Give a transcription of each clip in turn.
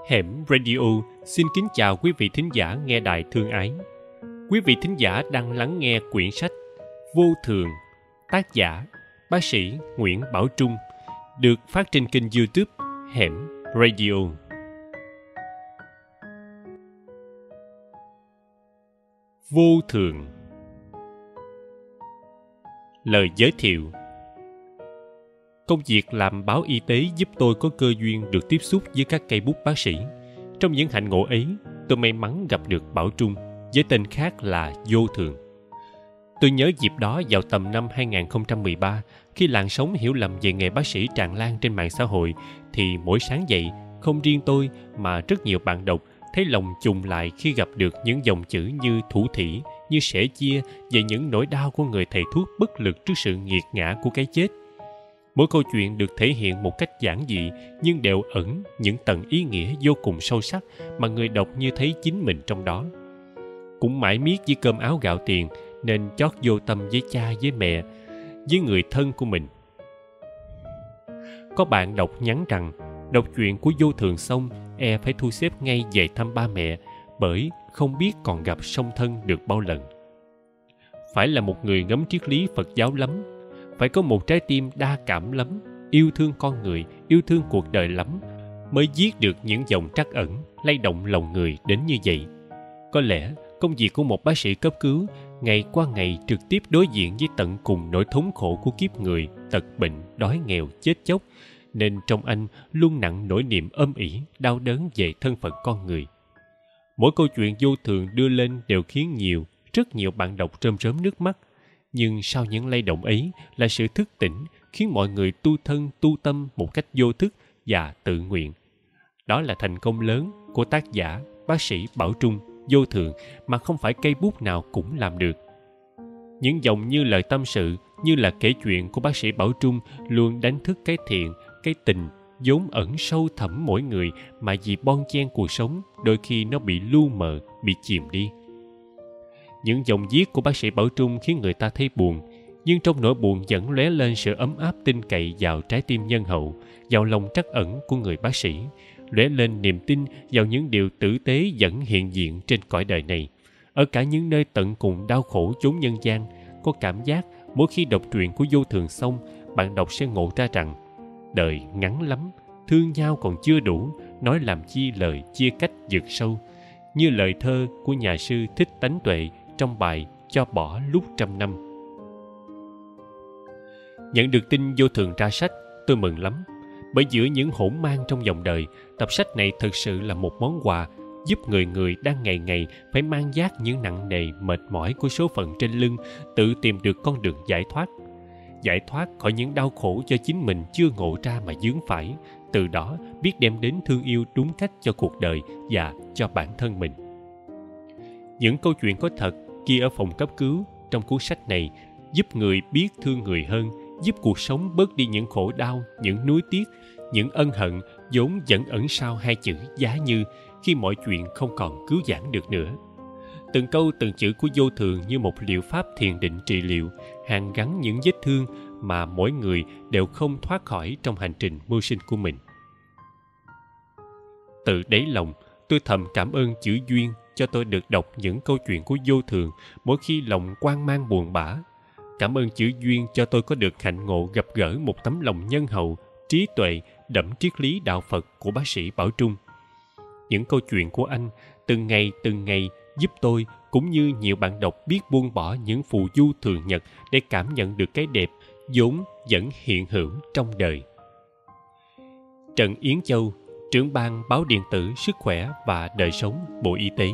Hẻm Radio xin kính chào quý vị thính giả nghe đài thương ái. Quý vị thính giả đang lắng nghe quyển sách Vô Thường, tác giả bác sĩ Nguyễn Bảo Trung, được phát trên kênh YouTube Hẻm Radio. Vô Thường. Lời giới thiệu. Công việc làm báo y tế giúp tôi có cơ duyên được tiếp xúc với các cây bút bác sĩ. Trong những hạnh ngộ ấy, tôi may mắn gặp được Bảo Trung, với tên khác là Vô Thường. Tôi nhớ dịp đó vào tầm năm 2013, khi làn sóng hiểu lầm về nghề bác sĩ tràn lan trên mạng xã hội, thì mỗi sáng dậy, không riêng tôi mà rất nhiều bạn đọc thấy lòng trùng lại khi gặp được những dòng chữ như thủ thỉ, như sẻ chia về những nỗi đau của người thầy thuốc bất lực trước sự nghiệt ngã của cái chết. Mỗi câu chuyện được thể hiện một cách giản dị nhưng đều ẩn những tầng ý nghĩa vô cùng sâu sắc mà người đọc như thấy chính mình trong đó. Cũng mãi miết với cơm áo gạo tiền nên chót vô tâm với cha với mẹ, với người thân của mình. Có bạn đọc nhắn rằng đọc chuyện của Vô Thường xong phải thu xếp ngay về thăm ba mẹ, bởi không biết còn gặp song thân được bao lần. Phải là một người ngấm triết lý Phật giáo lắm, phải có một trái tim đa cảm lắm, yêu thương con người, yêu thương cuộc đời lắm, mới viết được những dòng trắc ẩn, lay động lòng người đến như vậy. Có lẽ công việc của một bác sĩ cấp cứu ngày qua ngày trực tiếp đối diện với tận cùng nỗi thống khổ của kiếp người, tật bệnh, đói nghèo, chết chóc, nên trong anh luôn nặng nỗi niềm âm ỉ, đau đớn về thân phận con người. Mỗi câu chuyện Vô Thường đưa lên đều khiến rất nhiều bạn đọc rơm rớm nước mắt. Nhưng sau những lay động ấy là sự thức tỉnh, khiến mọi người tu thân tu tâm một cách vô thức và tự nguyện. Đó là thành công lớn của tác giả bác sĩ Bảo Trung, Vô Thường, mà không phải cây bút nào cũng làm được. Những dòng như lời tâm sự, như là kể chuyện của bác sĩ Bảo Trung luôn đánh thức cái thiện, cái tình vốn ẩn sâu thẳm mỗi người, mà vì bon chen cuộc sống đôi khi nó bị lu mờ, bị chìm đi. Những dòng viết của bác sĩ Bảo Trung khiến người ta thấy buồn, nhưng trong nỗi buồn vẫn lóe lên sự ấm áp tin cậy vào trái tim nhân hậu, vào lòng trắc ẩn của người bác sĩ, lóe lên niềm tin vào những điều tử tế vẫn hiện diện trên cõi đời này. Ở cả những nơi tận cùng đau khổ chốn nhân gian, có cảm giác mỗi khi đọc truyện của Vô Thường xong, bạn đọc sẽ ngộ ra rằng đời ngắn lắm, thương nhau còn chưa đủ, nói làm chi lời chia cách vực sâu, như lời thơ của nhà sư Thích Tánh Tuệ trong bài Cho Bỏ Lúc Trăm Năm. Nhận được tin Vô Thường ra sách, tôi mừng lắm, bởi giữa những hỗn mang trong dòng đời, tập sách này thực sự là một món quà giúp người người đang ngày ngày phải mang vác những nặng nề mệt mỏi của số phận trên lưng tự tìm được con đường giải thoát khỏi những đau khổ do chính mình chưa ngộ ra mà vướng phải, từ đó biết đem đến thương yêu đúng cách cho cuộc đời và cho bản thân mình. Những câu chuyện có thật ghi ở phòng cấp cứu trong cuốn sách này giúp người biết thương người hơn, giúp cuộc sống bớt đi những khổ đau, những nuối tiếc, những ân hận vốn vẫn ẩn sau hai chữ giá như khi mọi chuyện không còn cứu vãn được nữa. Từng câu từng chữ của Vô Thường như một liệu pháp thiền định trị liệu, hàn gắn những vết thương mà mỗi người đều không thoát khỏi trong hành trình mưu sinh của mình. Từ đáy lòng, tôi thầm cảm ơn chữ duyên cho tôi được đọc những câu chuyện của Vô Thường mỗi khi lòng hoang mang buồn bã. Cảm ơn chữ duyên cho tôi có được hạnh ngộ gặp gỡ một tấm lòng nhân hậu, trí tuệ, đậm triết lý đạo Phật của bác sĩ Bảo Trung. Những câu chuyện của anh từng ngày giúp tôi cũng như nhiều bạn đọc biết buông bỏ những phù du thường nhật để cảm nhận được cái đẹp vốn vẫn hiện hữu trong đời. Trần Yến Châu, trưởng ban báo điện tử Sức khỏe và đời sống, Bộ Y tế.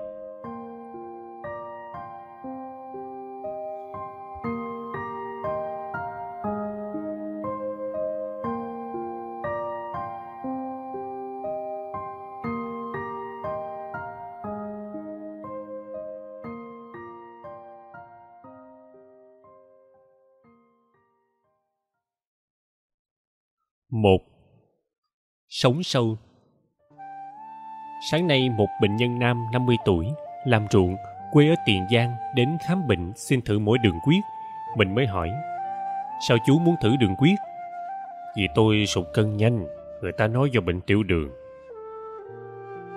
Một. Sống sâu. Sáng nay một bệnh nhân nam 50 tuổi, làm ruộng, quê ở Tiền Giang đến khám bệnh xin thử mỗi đường huyết. Mình mới hỏi, sao chú muốn thử đường huyết? Vì tôi sụt cân nhanh, người ta nói do bệnh tiểu đường.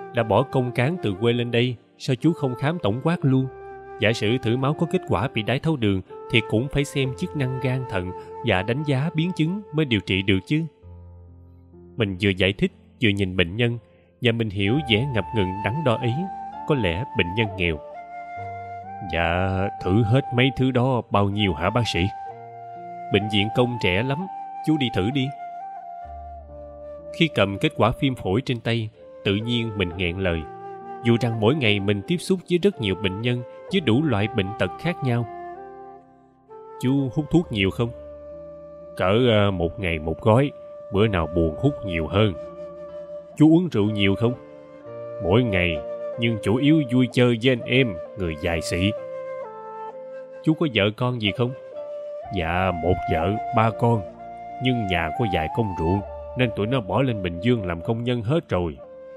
đã bỏ công cán từ quê lên đây, sao chú không khám tổng quát luôn? Giả sử thử máu có kết quả bị đái tháo đường thì cũng phải xem chức năng gan thận và đánh giá biến chứng mới điều trị được chứ. Mình vừa giải thích vừa nhìn bệnh nhân, và mình hiểu vẻ ngập ngừng đắn đo ấy. Có lẽ bệnh nhân nghèo. Dạ, thử hết mấy thứ đó bao nhiêu hả bác sĩ? Bệnh viện công trẻ lắm, chú đi thử đi. Khi cầm kết quả phim phổi trên tay, tự nhiên mình nghẹn lời. Dù rằng mỗi ngày mình tiếp xúc với rất nhiều bệnh nhân với đủ loại bệnh tật khác nhau. Chú hút thuốc nhiều không? Cỡ một ngày một gói, bữa nào buồn hút nhiều hơn. Chú uống rượu nhiều không? Mỗi ngày, nhưng chủ yếu vui chơi với anh em, người dài sĩ. Chú có vợ con gì không? Dạ, một vợ, ba con. Nhưng nhà có vài công ruộng, nên tụi nó bỏ lên Bình Dương làm công nhân hết rồi.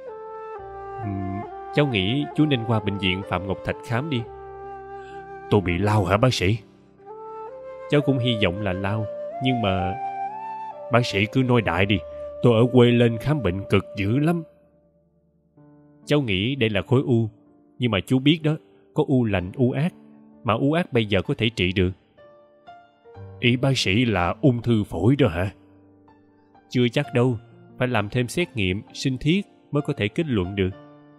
Cháu nghĩ chú nên qua bệnh viện Phạm Ngọc Thạch khám đi. Tôi bị lao hả bác sĩ? Cháu cũng hy vọng là lao, nhưng mà... Bác sĩ cứ nói đại đi, tôi ở quê lên khám bệnh cực dữ lắm. Cháu nghĩ đây là khối u, nhưng mà chú biết đó, có u lành u ác, mà u ác bây giờ có thể trị được. Ý bác sĩ là ung thư phổi đó hả? Chưa chắc đâu, phải làm thêm xét nghiệm, sinh thiết mới có thể kết luận được.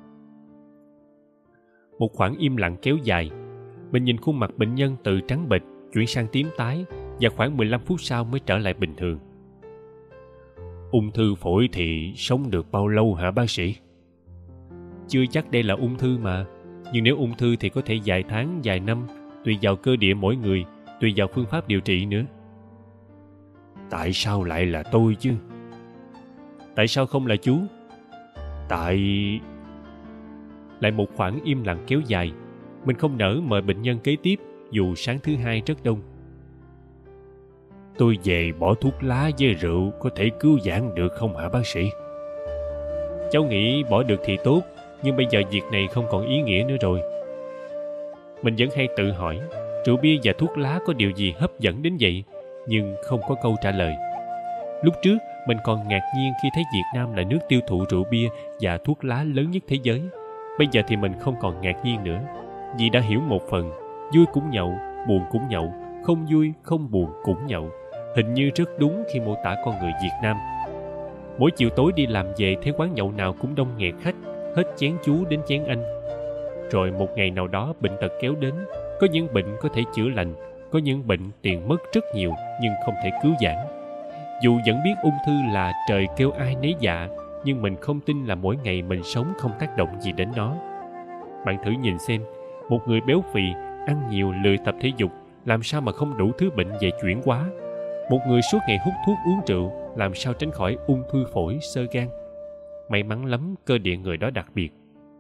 Một khoảng im lặng kéo dài. Mình nhìn khuôn mặt bệnh nhân từ trắng bệch chuyển sang tím tái, và khoảng 15 phút sau mới trở lại bình thường. Ung thư phổi thì sống được bao lâu hả bác sĩ? Chưa chắc đây là ung thư mà. Nhưng nếu ung thư thì có thể vài tháng, vài năm, tùy vào cơ địa mỗi người, tùy vào phương pháp điều trị nữa. Tại sao lại là tôi chứ? Tại sao không là chú? Tại... Lại một khoảng im lặng kéo dài. Mình không nỡ mời bệnh nhân kế tiếp, dù sáng thứ hai rất đông. Tôi về bỏ thuốc lá với rượu có thể cứu vãn được không hả bác sĩ? Cháu nghĩ bỏ được thì tốt, nhưng bây giờ việc này không còn ý nghĩa nữa rồi. Mình vẫn hay tự hỏi, rượu bia và thuốc lá có điều gì hấp dẫn đến vậy, nhưng không có câu trả lời. Lúc trước, mình còn ngạc nhiên khi thấy Việt Nam là nước tiêu thụ rượu bia và thuốc lá lớn nhất thế giới. Bây giờ thì mình không còn ngạc nhiên nữa, vì đã hiểu một phần, vui cũng nhậu, buồn cũng nhậu, không vui, không buồn cũng nhậu. Hình như rất đúng khi mô tả con người Việt Nam. Mỗi chiều tối đi làm về thấy quán nhậu nào cũng đông nghẹt khách, hết chén chú đến chén anh. Rồi một ngày nào đó bệnh tật kéo đến, có những bệnh có thể chữa lành, có những bệnh tiền mất rất nhiều nhưng không thể cứu vãn. Dù vẫn biết ung thư là trời kêu ai nấy dạ, nhưng mình không tin là mỗi ngày mình sống không tác động gì đến nó. Bạn thử nhìn xem, một người béo phì, ăn nhiều, lười tập thể dục, làm sao mà không đủ thứ bệnh về chuyển hóa? Một người suốt ngày hút thuốc uống rượu, làm sao tránh khỏi ung thư phổi, xơ gan? May mắn lắm cơ địa người đó đặc biệt.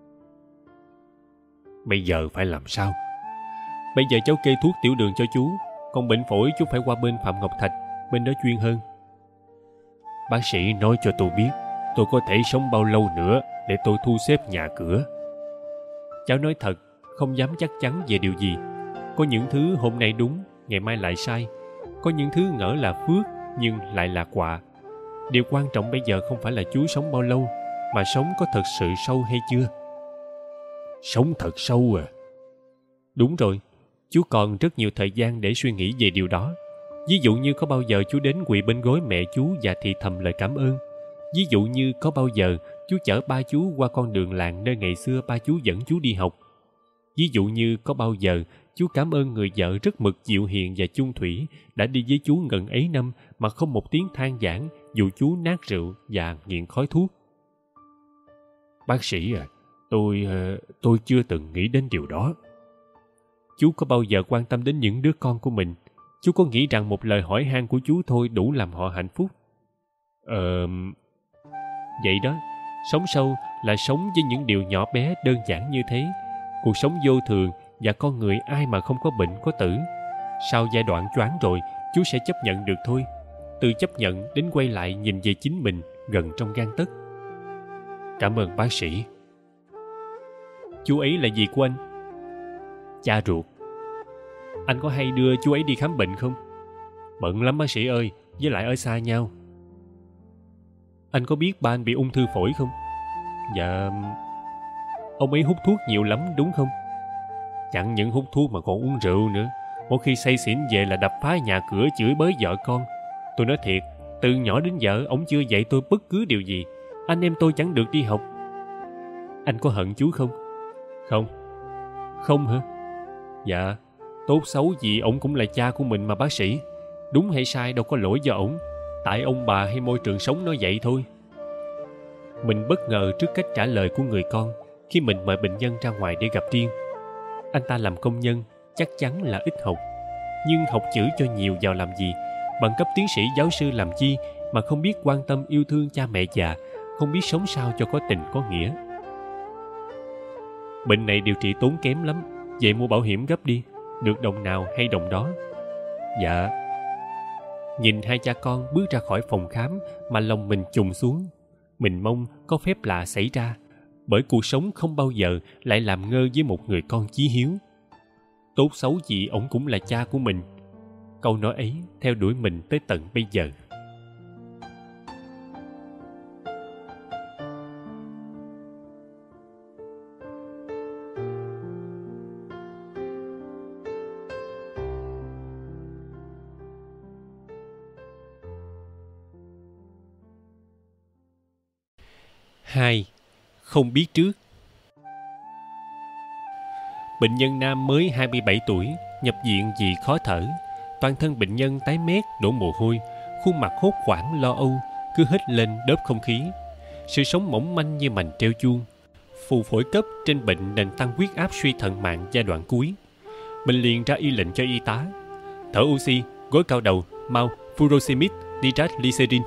Bây giờ phải làm sao? Bây giờ cháu kê thuốc tiểu đường cho chú, còn bệnh phổi chú phải qua bên Phạm Ngọc Thạch, bên đó chuyên hơn. Bác sĩ nói cho tôi biết tôi có thể sống bao lâu nữa để tôi thu xếp nhà cửa. Cháu nói thật, không dám chắc chắn về điều gì. Có những thứ hôm nay đúng, ngày mai lại sai. Có những thứ ngỡ là phước nhưng lại là quả. Điều quan trọng bây giờ không phải là chú sống bao lâu, mà sống có thật sự sâu hay chưa. Sống thật sâu à? Đúng rồi, chú còn rất nhiều thời gian để suy nghĩ về điều đó. Ví dụ như có bao giờ chú đến quỳ bên gối mẹ chú và thì thầm lời cảm ơn. Ví dụ như có bao giờ chú chở ba chú qua con đường làng nơi ngày xưa ba chú dẫn chú đi học. Ví dụ như có bao giờ chú cảm ơn người vợ rất mực dịu hiền và chung thủy đã đi với chú ngần ấy năm mà không một tiếng than vãn dù chú nát rượu và nghiện khói thuốc. Bác sĩ à, tôi chưa từng nghĩ đến điều đó. Chú có bao giờ quan tâm đến những đứa con của mình? Chú có nghĩ rằng một lời hỏi han của chú thôi đủ làm họ hạnh phúc? Vậy đó, sống sâu là sống với những điều nhỏ bé đơn giản như thế. Cuộc sống vô thường và con người ai mà không có bệnh có tử. Sau giai đoạn choáng rồi, chú sẽ chấp nhận được thôi. Từ chấp nhận đến quay lại nhìn về chính mình gần trong gang tấc. Cảm ơn bác sĩ. Chú ấy là gì của anh? Cha ruột. Anh có hay đưa chú ấy đi khám bệnh không? Bận lắm bác sĩ ơi, với lại ở xa nhau. Anh có biết ba anh bị ung thư phổi không? Dạ, Ông ấy hút thuốc nhiều lắm đúng không? Chẳng những hút thuốc mà còn uống rượu nữa. Mỗi khi say xỉn về là đập phá nhà cửa, chửi bới vợ con. Tôi nói thiệt, từ nhỏ đến giờ ông chưa dạy tôi bất cứ điều gì. Anh em tôi chẳng được đi học. Anh có hận chú không? Không. Không hả? Dạ. Tốt xấu gì ổng cũng là cha của mình mà bác sĩ. Đúng hay sai đâu có lỗi do ổng. Tại ông bà hay môi trường sống nó vậy thôi. Mình bất ngờ trước cách trả lời của người con khi mình mời bệnh nhân ra ngoài để gặp riêng. Anh ta làm công nhân, chắc chắn là ít học. Nhưng học chữ cho nhiều vào làm gì? Bằng cấp tiến sĩ giáo sư làm chi mà không biết quan tâm yêu thương cha mẹ già, không biết sống sao cho có tình có nghĩa. Bệnh này điều trị tốn kém lắm. Vậy mua bảo hiểm gấp đi. Được đồng nào hay đồng đó. Dạ. Nhìn hai cha con bước ra khỏi phòng khám mà lòng mình trùng xuống. Mình mong có phép lạ xảy ra, bởi cuộc sống không bao giờ lại làm ngơ với một người con chí hiếu. Tốt xấu gì ổng cũng là cha của mình. Câu nói ấy theo đuổi mình tới tận bây giờ. Hai, không biết trước. Bệnh nhân nam mới 27 tuổi, nhập viện vì khó thở. Toàn thân bệnh nhân tái mét, đổ mồ hôi, khuôn mặt hốt hoảng lo âu, cứ hít lên đớp không khí. Sự sống mỏng manh như mành treo chuông. Phù phổi cấp trên bệnh nền tăng huyết áp suy thận mạng giai đoạn cuối. Mình liền ra y lệnh cho y tá. Thở oxy, gối cao đầu, mau, furosemide, nitroglycerin.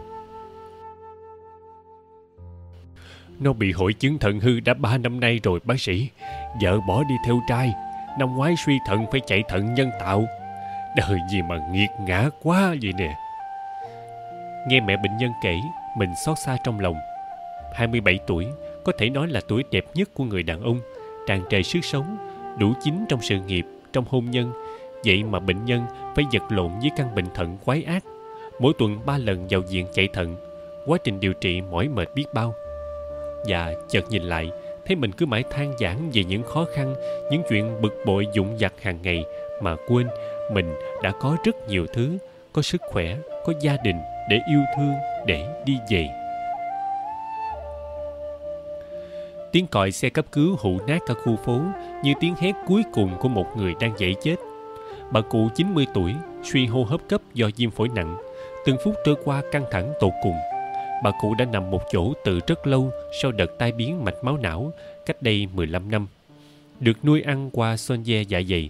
Nó bị hội chứng thận hư đã 3 năm nay rồi bác sĩ. Vợ bỏ đi theo trai. Năm ngoái suy thận phải chạy thận nhân tạo. Đời gì mà nghiệt ngã quá vậy nè. Nghe mẹ bệnh nhân kể, mình xót xa trong lòng. 27 tuổi, có thể nói là tuổi đẹp nhất của người đàn ông, tràn trề sức sống, đủ chín trong sự nghiệp, trong hôn nhân. Vậy mà bệnh nhân phải vật lộn với căn bệnh thận quái ác. Mỗi tuần 3 lần vào viện chạy thận. Quá trình điều trị mỏi mệt biết bao. Và chợt nhìn lại, thấy mình cứ mãi than vãn về những khó khăn, những chuyện bực bội vụn vặt hàng ngày, mà quên mình đã có rất nhiều thứ, có sức khỏe, có gia đình để yêu thương, để đi về. Tiếng còi xe cấp cứu hụ nát cả khu phố, như tiếng hét cuối cùng của một người đang dậy chết. Bà cụ 90 tuổi, suy hô hấp cấp do viêm phổi nặng. Từng phút trôi qua căng thẳng tột cùng. Bà cụ đã nằm một chỗ từ rất lâu sau đợt tai biến mạch máu não cách đây 15 năm. Được nuôi ăn qua son ve dạ dày.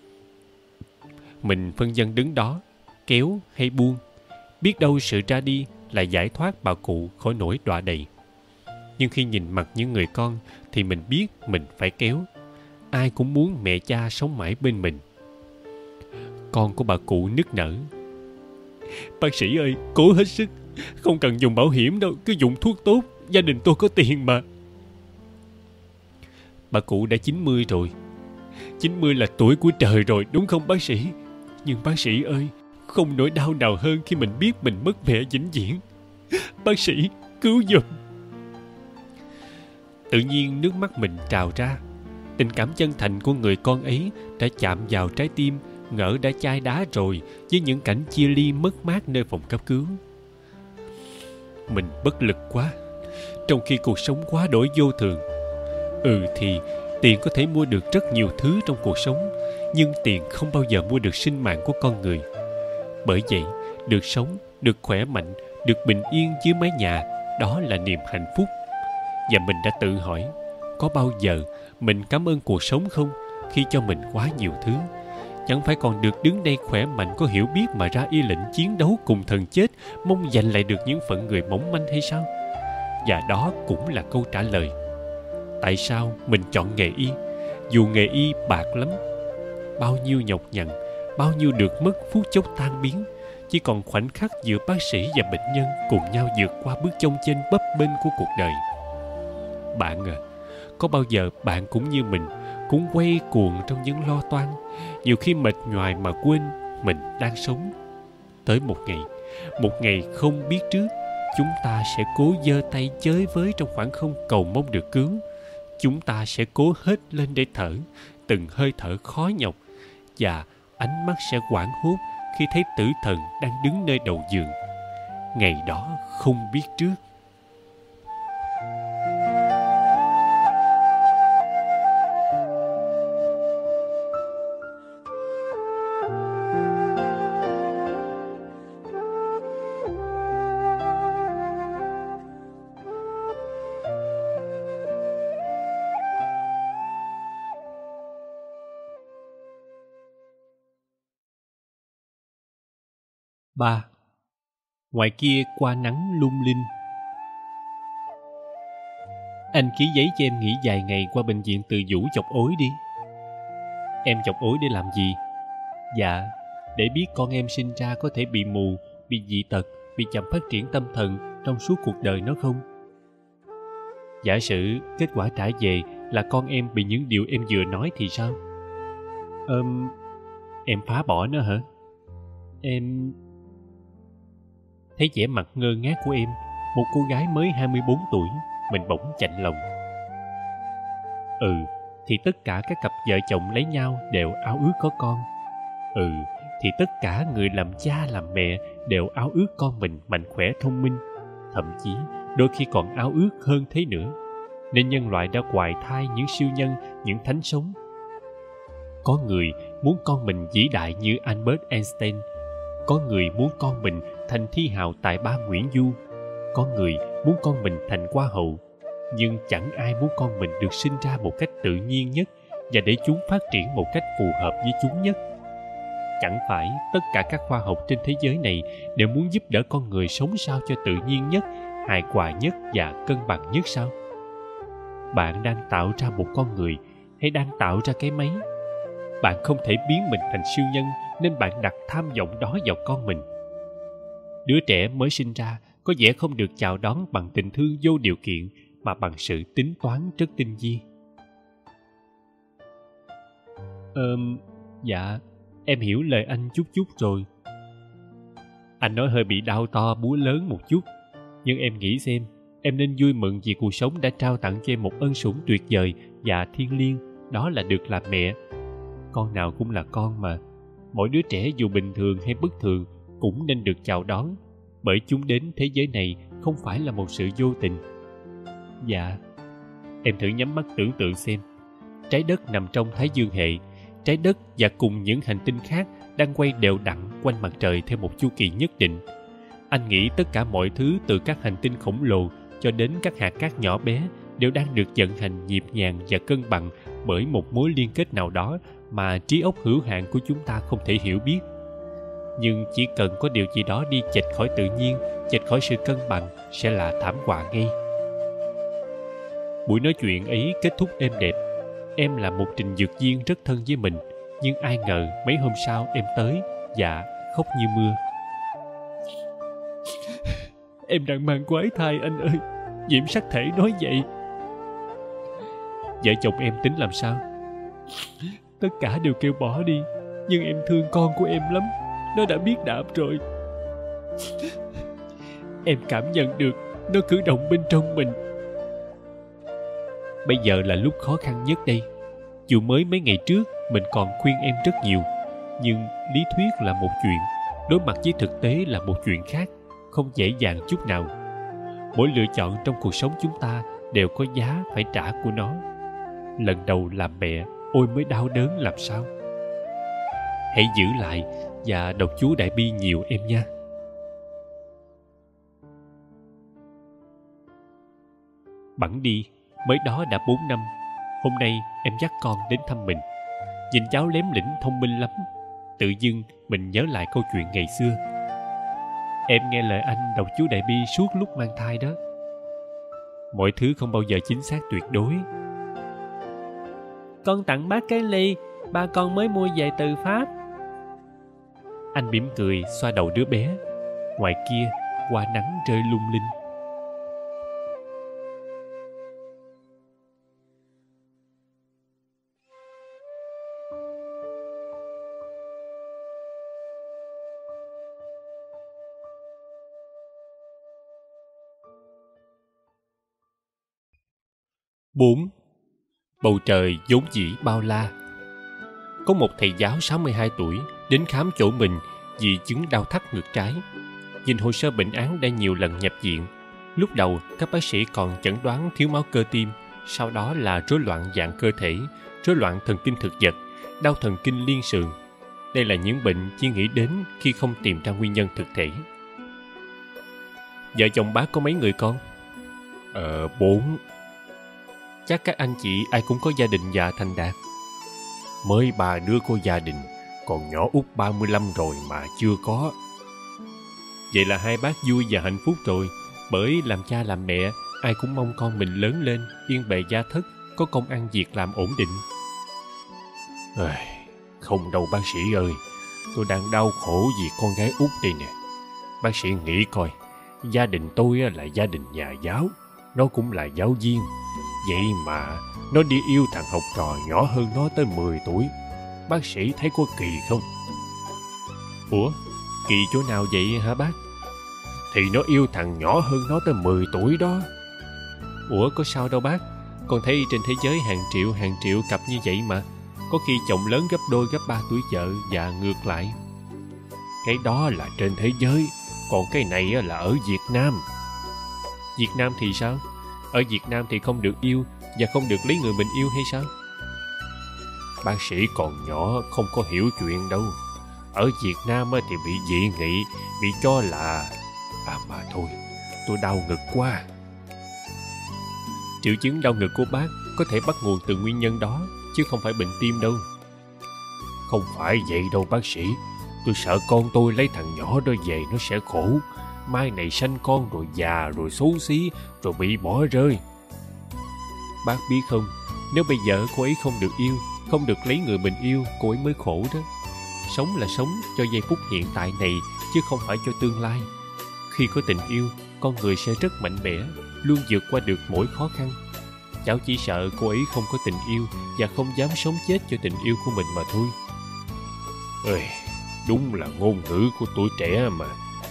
Mình phân vân đứng đó, kéo hay buông. Biết đâu sự ra đi lại giải thoát bà cụ khỏi nỗi đọa đầy. Nhưng khi nhìn mặt những người con thì mình biết mình phải kéo. Ai cũng muốn mẹ cha sống mãi bên mình. Con của bà cụ nức nở. Bác sĩ ơi, cố hết sức. Không cần dùng bảo hiểm đâu, cứ dùng thuốc tốt. Gia đình tôi có tiền mà. Bà cụ đã 90 rồi. 90 là tuổi của trời rồi, đúng không bác sĩ? Nhưng bác sĩ ơi, không nỗi đau nào hơn khi mình biết mình mất mẹ vĩnh viễn. Bác sĩ, cứu giùm. Tự nhiên nước mắt mình trào ra. Tình cảm chân thành của người con ấy đã chạm vào trái tim, ngỡ đã chai đá rồi với những cảnh chia ly mất mát nơi phòng cấp cứu. Mình bất lực quá, trong khi cuộc sống quá đổi vô thường. Thì tiền có thể mua được rất nhiều thứ trong cuộc sống, nhưng tiền không bao giờ mua được sinh mạng của con người. Bởi vậy, được sống, được khỏe mạnh, được bình yên dưới mái nhà, đó là niềm hạnh phúc. Và mình đã tự hỏi, có bao giờ mình cảm ơn cuộc sống không khi cho mình quá nhiều thứ? Chẳng phải còn được đứng đây khỏe mạnh có hiểu biết mà ra y lệnh chiến đấu cùng thần chết, mong giành lại được những phận người mỏng manh hay sao? Và đó cũng là câu trả lời. Tại sao mình chọn nghề y, dù nghề y bạc lắm? Bao nhiêu nhọc nhằn, bao nhiêu được mất phút chốc tan biến, chỉ còn khoảnh khắc giữa bác sĩ và bệnh nhân cùng nhau vượt qua bước chông chênh bấp bênh của cuộc đời. Bạn à, có bao giờ bạn cũng như mình, cũng quay cuồng trong những lo toan, nhiều khi mệt nhoài mà quên mình đang sống? Tới một ngày không biết trước, chúng ta sẽ cố giơ tay chới với trong khoảng không cầu mong được cứu. chúng ta sẽ cố hết lên để thở, từng hơi thở khó nhọc, và ánh mắt sẽ hoảng hốt khi thấy tử thần đang đứng nơi đầu giường. Ngày đó không biết trước. Ba. Ngoài kia qua nắng lung linh. Anh ký giấy cho em nghỉ vài ngày qua bệnh viện Từ Dũ chọc ối đi. Em chọc ối để làm gì? Dạ, để biết con em sinh ra có thể bị mù, bị dị tật, bị chậm phát triển tâm thần trong suốt cuộc đời nó không? Giả sử kết quả trả về là con em bị những điều em vừa nói thì sao? Em phá bỏ nó hả? Em... Thấy vẻ mặt ngơ ngác của em, một cô gái mới 24 tuổi, mình bỗng chạnh lòng. Thì tất cả các cặp vợ chồng lấy nhau đều ao ước có con. Thì tất cả người làm cha làm mẹ đều ao ước con mình mạnh khỏe thông minh, thậm chí đôi khi còn ao ước hơn thế nữa. Nên nhân loại đã hoài thai những siêu nhân, những thánh sống. Có người muốn con mình vĩ đại như Albert Einstein, có người muốn con mình thành thi hào tài ba Nguyễn Du, có người muốn con mình thành hoa hậu, nhưng chẳng ai muốn con mình được sinh ra một cách tự nhiên nhất và để chúng phát triển một cách phù hợp với chúng nhất. Chẳng phải tất cả các khoa học trên thế giới này đều muốn giúp đỡ con người sống sao cho tự nhiên nhất, hài hòa nhất và cân bằng nhất sao? Bạn đang tạo ra một con người hay đang tạo ra cái máy? Bạn không thể biến mình thành siêu nhân nên bạn đặt tham vọng đó vào con mình. Đứa trẻ mới sinh ra có vẻ không được chào đón bằng tình thương vô điều kiện mà bằng sự tính toán rất tinh vi. Dạ, em hiểu lời anh chút chút rồi. Anh nói hơi bị đau to búa lớn một chút, nhưng em nghĩ xem, em nên vui mừng vì cuộc sống đã trao tặng cho em một ân sủng tuyệt vời và thiêng liêng, đó là được làm mẹ. Con nào cũng là con mà. Mỗi đứa trẻ dù bình thường hay bất thường cũng nên được chào đón, bởi chúng đến thế giới này không phải là một sự vô tình. Dạ, em thử nhắm mắt tưởng tượng xem. Trái đất nằm trong Thái Dương hệ. Trái đất và cùng những hành tinh khác đang quay đều đặn quanh mặt trời theo một chu kỳ nhất định. Anh nghĩ tất cả mọi thứ từ các hành tinh khổng lồ cho đến các hạt cát nhỏ bé đều đang được vận hành nhịp nhàng và cân bằng bởi một mối liên kết nào đó mà trí óc hữu hạn của chúng ta không thể hiểu biết. Nhưng chỉ cần có điều gì đó đi chệch khỏi tự nhiên, chệch khỏi sự cân bằng sẽ là thảm họa ngay. Buổi nói chuyện ấy kết thúc êm đẹp. Em là một trình dược viên rất thân với mình, nhưng ai ngờ mấy hôm sau em tới và khóc như mưa. Em đang mang quái thai anh ơi, nhiễm sắc thể nói vậy. Vợ chồng em tính làm sao? Tất cả đều kêu bỏ đi, nhưng em thương con của em lắm, nó đã biết đạp rồi. Em cảm nhận được nó cử động bên trong mình. Bây giờ là lúc khó khăn nhất đây. Dù mới mấy ngày trước mình còn khuyên em rất nhiều, nhưng lý thuyết là một chuyện, đối mặt với thực tế là một chuyện khác, không dễ dàng chút nào. Mỗi lựa chọn trong cuộc sống chúng ta đều có giá phải trả của nó. Lần đầu làm mẹ, ôi mới đau đớn làm sao. Hãy giữ lại và đọc chú Đại Bi nhiều em nha. Bẵng đi, mới đó đã 4 năm. Hôm nay em dắt con đến thăm mình. Nhìn cháu lém lĩnh thông minh lắm. Tự dưng mình nhớ lại câu chuyện ngày xưa. Em nghe lời anh đọc chú Đại Bi suốt lúc mang thai đó. Mọi thứ không bao giờ chính xác tuyệt đối. Con tặng bác cái ly, ba con mới mua về từ Pháp. Anh mỉm cười xoa đầu đứa bé. Ngoài kia, hoa nắng rơi lung linh. Bốn. Bầu trời vốn dĩ bao la. Có một thầy giáo 62 tuổi đến khám chỗ mình vì chứng đau thắt ngực trái. Nhìn hồ sơ bệnh án đã nhiều lần nhập viện. Lúc đầu, các bác sĩ còn chẩn đoán thiếu máu cơ tim, sau đó là rối loạn dạng cơ thể, rối loạn thần kinh thực vật, đau thần kinh liên sườn. Đây là những bệnh chỉ nghĩ đến khi không tìm ra nguyên nhân thực thể. Vợ chồng bác có mấy người con? 4. Chắc các anh chị ai cũng có gia đình già thành đạt. Mới 3 đứa có gia đình, còn nhỏ út 35 rồi mà chưa có. Vậy là hai bác vui và hạnh phúc rồi, bởi làm cha làm mẹ, ai cũng mong con mình lớn lên, yên bề gia thất, có công ăn việc làm ổn định. Không đâu bác sĩ ơi, tôi đang đau khổ vì con gái út đây nè. Bác sĩ nghĩ coi, gia đình tôi là gia đình nhà giáo, nó cũng là giáo viên. Vậy mà nó đi yêu thằng học trò nhỏ hơn nó tới 10 tuổi. Bác sĩ thấy có kỳ không? Ủa, kỳ chỗ nào vậy hả bác? Thì nó yêu thằng nhỏ hơn nó tới 10 tuổi đó. Ủa, có sao đâu bác. Con thấy trên thế giới hàng triệu cặp như vậy mà. Có khi chồng lớn gấp đôi gấp 3 tuổi vợ và ngược lại. Cái đó là trên thế giới, còn cái này là ở Việt Nam. Việt Nam thì sao? Ở Việt Nam thì không được yêu và không được lấy người mình yêu hay sao? Bác sĩ còn nhỏ không có hiểu chuyện đâu. Ở Việt Nam thì bị dị nghị, bị cho là... mà thôi, tôi đau ngực quá. Triệu chứng đau ngực của bác có thể bắt nguồn từ nguyên nhân đó, chứ không phải bệnh tim đâu. Không phải vậy đâu bác sĩ. Tôi sợ con tôi lấy thằng nhỏ đó về nó sẽ khổ. Mai này sanh con rồi già rồi xấu xí rồi bị bỏ rơi. Bác biết không, nếu bây giờ cô ấy không được yêu, không được lấy người mình yêu, cô ấy mới khổ đó. Sống là sống cho giây phút hiện tại này, chứ không phải cho tương lai. Khi có tình yêu, con người sẽ rất mạnh mẽ, luôn vượt qua được mỗi khó khăn. Cháu chỉ sợ cô ấy không có tình yêu và không dám sống chết cho tình yêu của mình mà thôi. Đúng là ngôn ngữ của tuổi trẻ mà.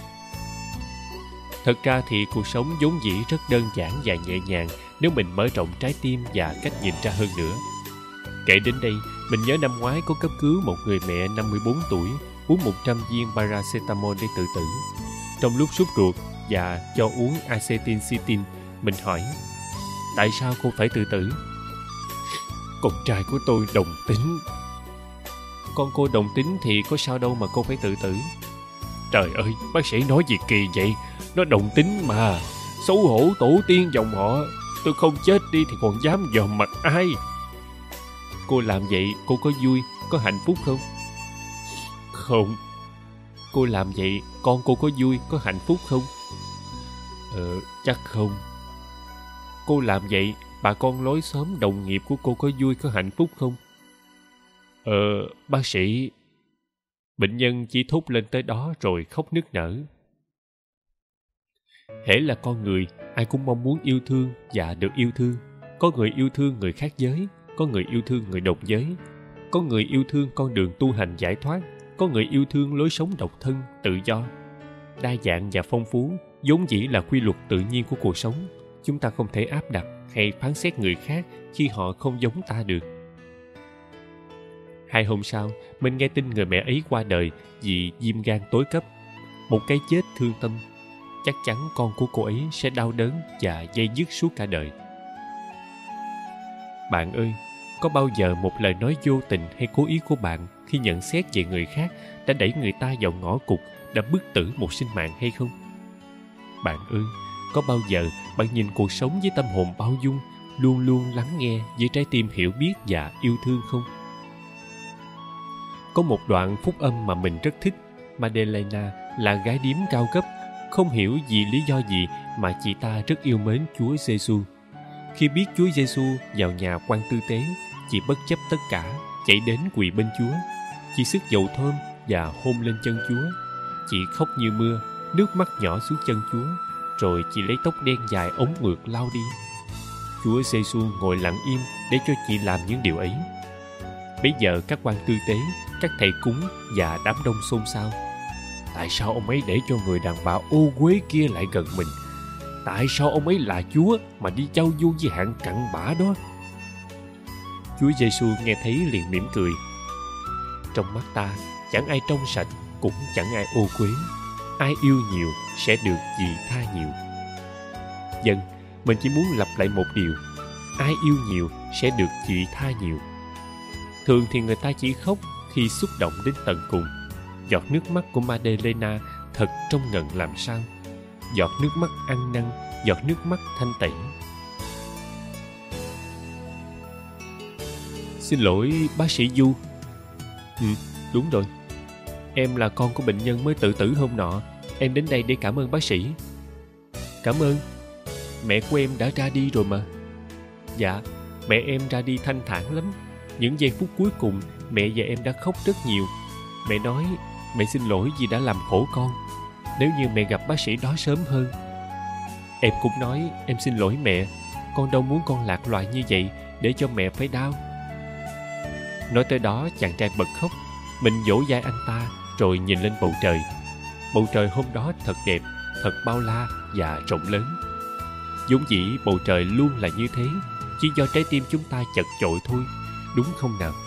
Thật ra thì cuộc sống vốn dĩ rất đơn giản và nhẹ nhàng nếu mình mở rộng trái tim và cách nhìn ra hơn nữa. Kể đến đây, mình nhớ năm ngoái có cấp cứu một người mẹ 54 tuổi uống 100 viên paracetamol để tự tử. Trong lúc sốt ruột và cho uống acetylcysteine, mình hỏi: tại sao cô phải tự tử? Con trai của tôi đồng tính. Con cô đồng tính thì có sao đâu mà cô phải tự tử? Trời ơi, bác sĩ nói gì kỳ vậy? Nó đồng tính mà. Xấu hổ tổ tiên dòng họ. Tôi không chết đi thì còn dám dòm mặt ai? Cô làm vậy cô có vui, có hạnh phúc không? Không. Cô làm vậy con cô có vui, có hạnh phúc không? Chắc không. Cô làm vậy bà con lối xóm đồng nghiệp của cô có vui, có hạnh phúc không? Bác sĩ. Bệnh nhân chỉ thốt lên tới đó rồi khóc nức nở. Hễ là con người, ai cũng mong muốn yêu thương và được yêu thương. Có người yêu thương người khác giới, có người yêu thương người đồng giới, có người yêu thương con đường tu hành giải thoát, có người yêu thương lối sống độc thân, tự do. Đa dạng và phong phú vốn dĩ là quy luật tự nhiên của cuộc sống. Chúng ta không thể áp đặt hay phán xét người khác khi họ không giống ta được. 2 hôm sau, mình nghe tin người mẹ ấy qua đời vì viêm gan tối cấp. Một cái chết thương tâm. Chắc chắn con của cô ấy sẽ đau đớn và day dứt suốt cả đời. Bạn ơi, có bao giờ một lời nói vô tình hay cố ý của bạn khi nhận xét về người khác đã đẩy người ta vào ngõ cụt, đã bức tử một sinh mạng hay không? Bạn ơi, có bao giờ bạn nhìn cuộc sống với tâm hồn bao dung, luôn luôn lắng nghe với trái tim hiểu biết và yêu thương không? Có một đoạn phúc âm mà mình rất thích. Madalena là gái điếm cao cấp, không hiểu vì lý do gì mà chị ta rất yêu mến Chúa Giêsu. Khi biết Chúa Giêsu vào nhà quan tư tế, chị bất chấp tất cả, chạy đến quỳ bên Chúa. Chị xức dầu thơm và hôn lên chân Chúa. Chị khóc như mưa, nước mắt nhỏ xuống chân Chúa, rồi chị lấy tóc đen dài ống mượt lau đi. Chúa Giêsu ngồi lặng im để cho chị làm những điều ấy. Bây giờ các quan tư tế, các thầy cúng và đám đông xôn xao. Tại sao ông ấy để cho người đàn bà ô uế kia lại gần mình? Tại sao ông ấy là Chúa mà đi giao du với hạng cặn bã đó? Chúa Giêsu nghe thấy liền mỉm cười. Trong mắt ta, chẳng ai trong sạch, cũng chẳng ai ô uế. Ai yêu nhiều sẽ được vị tha nhiều. Dân, mình chỉ muốn lặp lại một điều. Ai yêu nhiều sẽ được vị tha nhiều. Thường thì người ta chỉ khóc khi xúc động đến tận cùng. Giọt nước mắt của Maddalena thật trong ngần làm sao. Giọt nước mắt ăn năn, giọt nước mắt thanh tẩy. Xin lỗi bác sĩ Du. Đúng rồi. Em là con của bệnh nhân mới tự tử hôm nọ. Em đến đây để cảm ơn bác sĩ. Cảm ơn? Mẹ của em đã ra đi rồi mà. Dạ, mẹ em ra đi thanh thản lắm. Những giây phút cuối cùng, mẹ và em đã khóc rất nhiều. Mẹ nói, mẹ xin lỗi vì đã làm khổ con. Nếu như mẹ gặp bác sĩ đó sớm hơn. Em cũng nói, em xin lỗi mẹ. Con đâu muốn con lạc loài như vậy để cho mẹ phải đau. Nói tới đó, chàng trai bật khóc. Mình vỗ vai anh ta, rồi nhìn lên bầu trời. Bầu trời hôm đó thật đẹp, thật bao la và rộng lớn. Vốn dĩ bầu trời luôn là như thế, chỉ do trái tim chúng ta chật chội thôi, đúng không nào?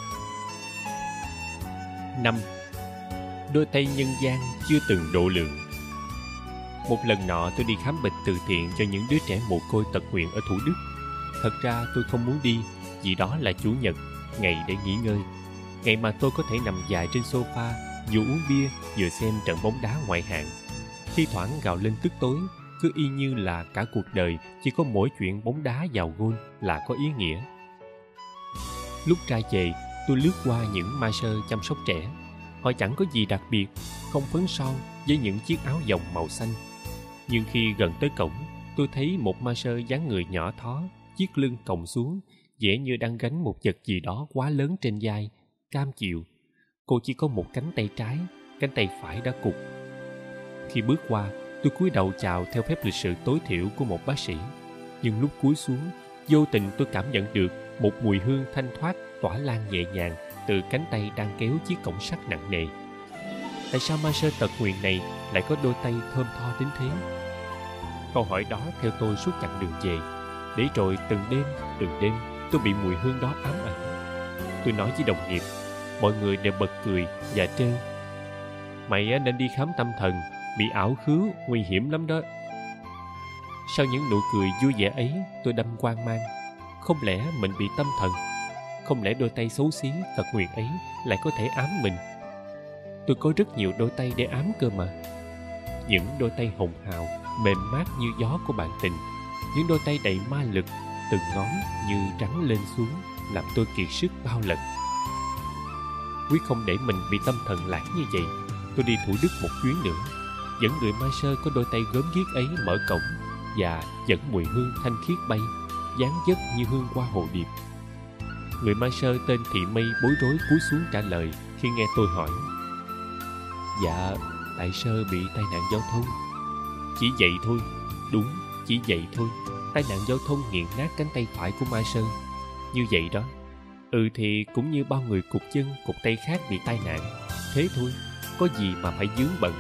5. Đôi tay nhân gian chưa từng độ lượng. Một lần nọ tôi đi khám bệnh từ thiện cho những đứa trẻ mồ côi tật nguyền ở Thủ Đức. Thật ra tôi không muốn đi, vì đó là Chủ nhật, ngày để nghỉ ngơi. Ngày mà tôi có thể nằm dài trên sofa, vừa uống bia, vừa xem trận bóng đá ngoại hạng. Thi thoảng gào lên tức tối, cứ y như là cả cuộc đời chỉ có mỗi chuyện bóng đá vào gôn là có ý nghĩa. Lúc ra về, tôi lướt qua những ma sơ chăm sóc trẻ. Họ chẳng có gì đặc biệt, không phấn son với những chiếc áo dòng màu xanh. Nhưng khi gần tới cổng, tôi thấy một ma sơ dáng người nhỏ thó, chiếc lưng còng xuống, vẻ như đang gánh một vật gì đó quá lớn trên vai, cam chịu. Cô chỉ có một cánh tay trái, cánh tay phải đã cụt. Khi bước qua, tôi cúi đầu chào theo phép lịch sự tối thiểu của một bác sĩ. Nhưng lúc cúi xuống, vô tình tôi cảm nhận được một mùi hương thanh thoát tỏa lan nhẹ nhàng từ cánh tay đang kéo chiếc cổng sắt nặng nề. Tại sao ma sơ tật nguyền này lại có đôi tay thơm tho đến thế? Câu hỏi đó theo tôi suốt chặng đường về. Để rồi từng đêm tôi bị mùi hương đó ám ảnh. Tôi nói với đồng nghiệp, mọi người đều bật cười và trêu. Mày nên đi khám tâm thần, bị ảo khứu nguy hiểm lắm đó. Sau những nụ cười vui vẻ ấy, tôi đâm hoang mang. Không lẽ mình bị tâm thần? Không lẽ đôi tay xấu xí tật nguyền ấy lại có thể ám mình? Tôi có rất nhiều đôi tay để ám cơ mà. Những đôi tay hồng hào, mềm mát như gió của bạn tình. Những đôi tay đầy ma lực, từng ngón như trắng lên xuống, làm tôi kiệt sức bao lần. Quyết không để mình bị tâm thần lãng như vậy, tôi đi Thủ Đức một chuyến nữa, dẫn người ma sơ có đôi tay gớm ghiếc ấy mở cổng và dẫn mùi hương thanh khiết bay, dáng dấp như hương hoa hồ điệp. Người ma sơ tên Thị Mây bối rối cúi xuống trả lời khi nghe tôi hỏi. Dạ, tại sơ bị tai nạn giao thông. Chỉ vậy thôi. Đúng, chỉ vậy thôi. Tai nạn giao thông nghiền nát cánh tay phải của ma sơ. Như vậy đó. Thì cũng như bao người cụt chân, cụt tay khác bị tai nạn. Thế thôi, có gì mà phải vướng bận.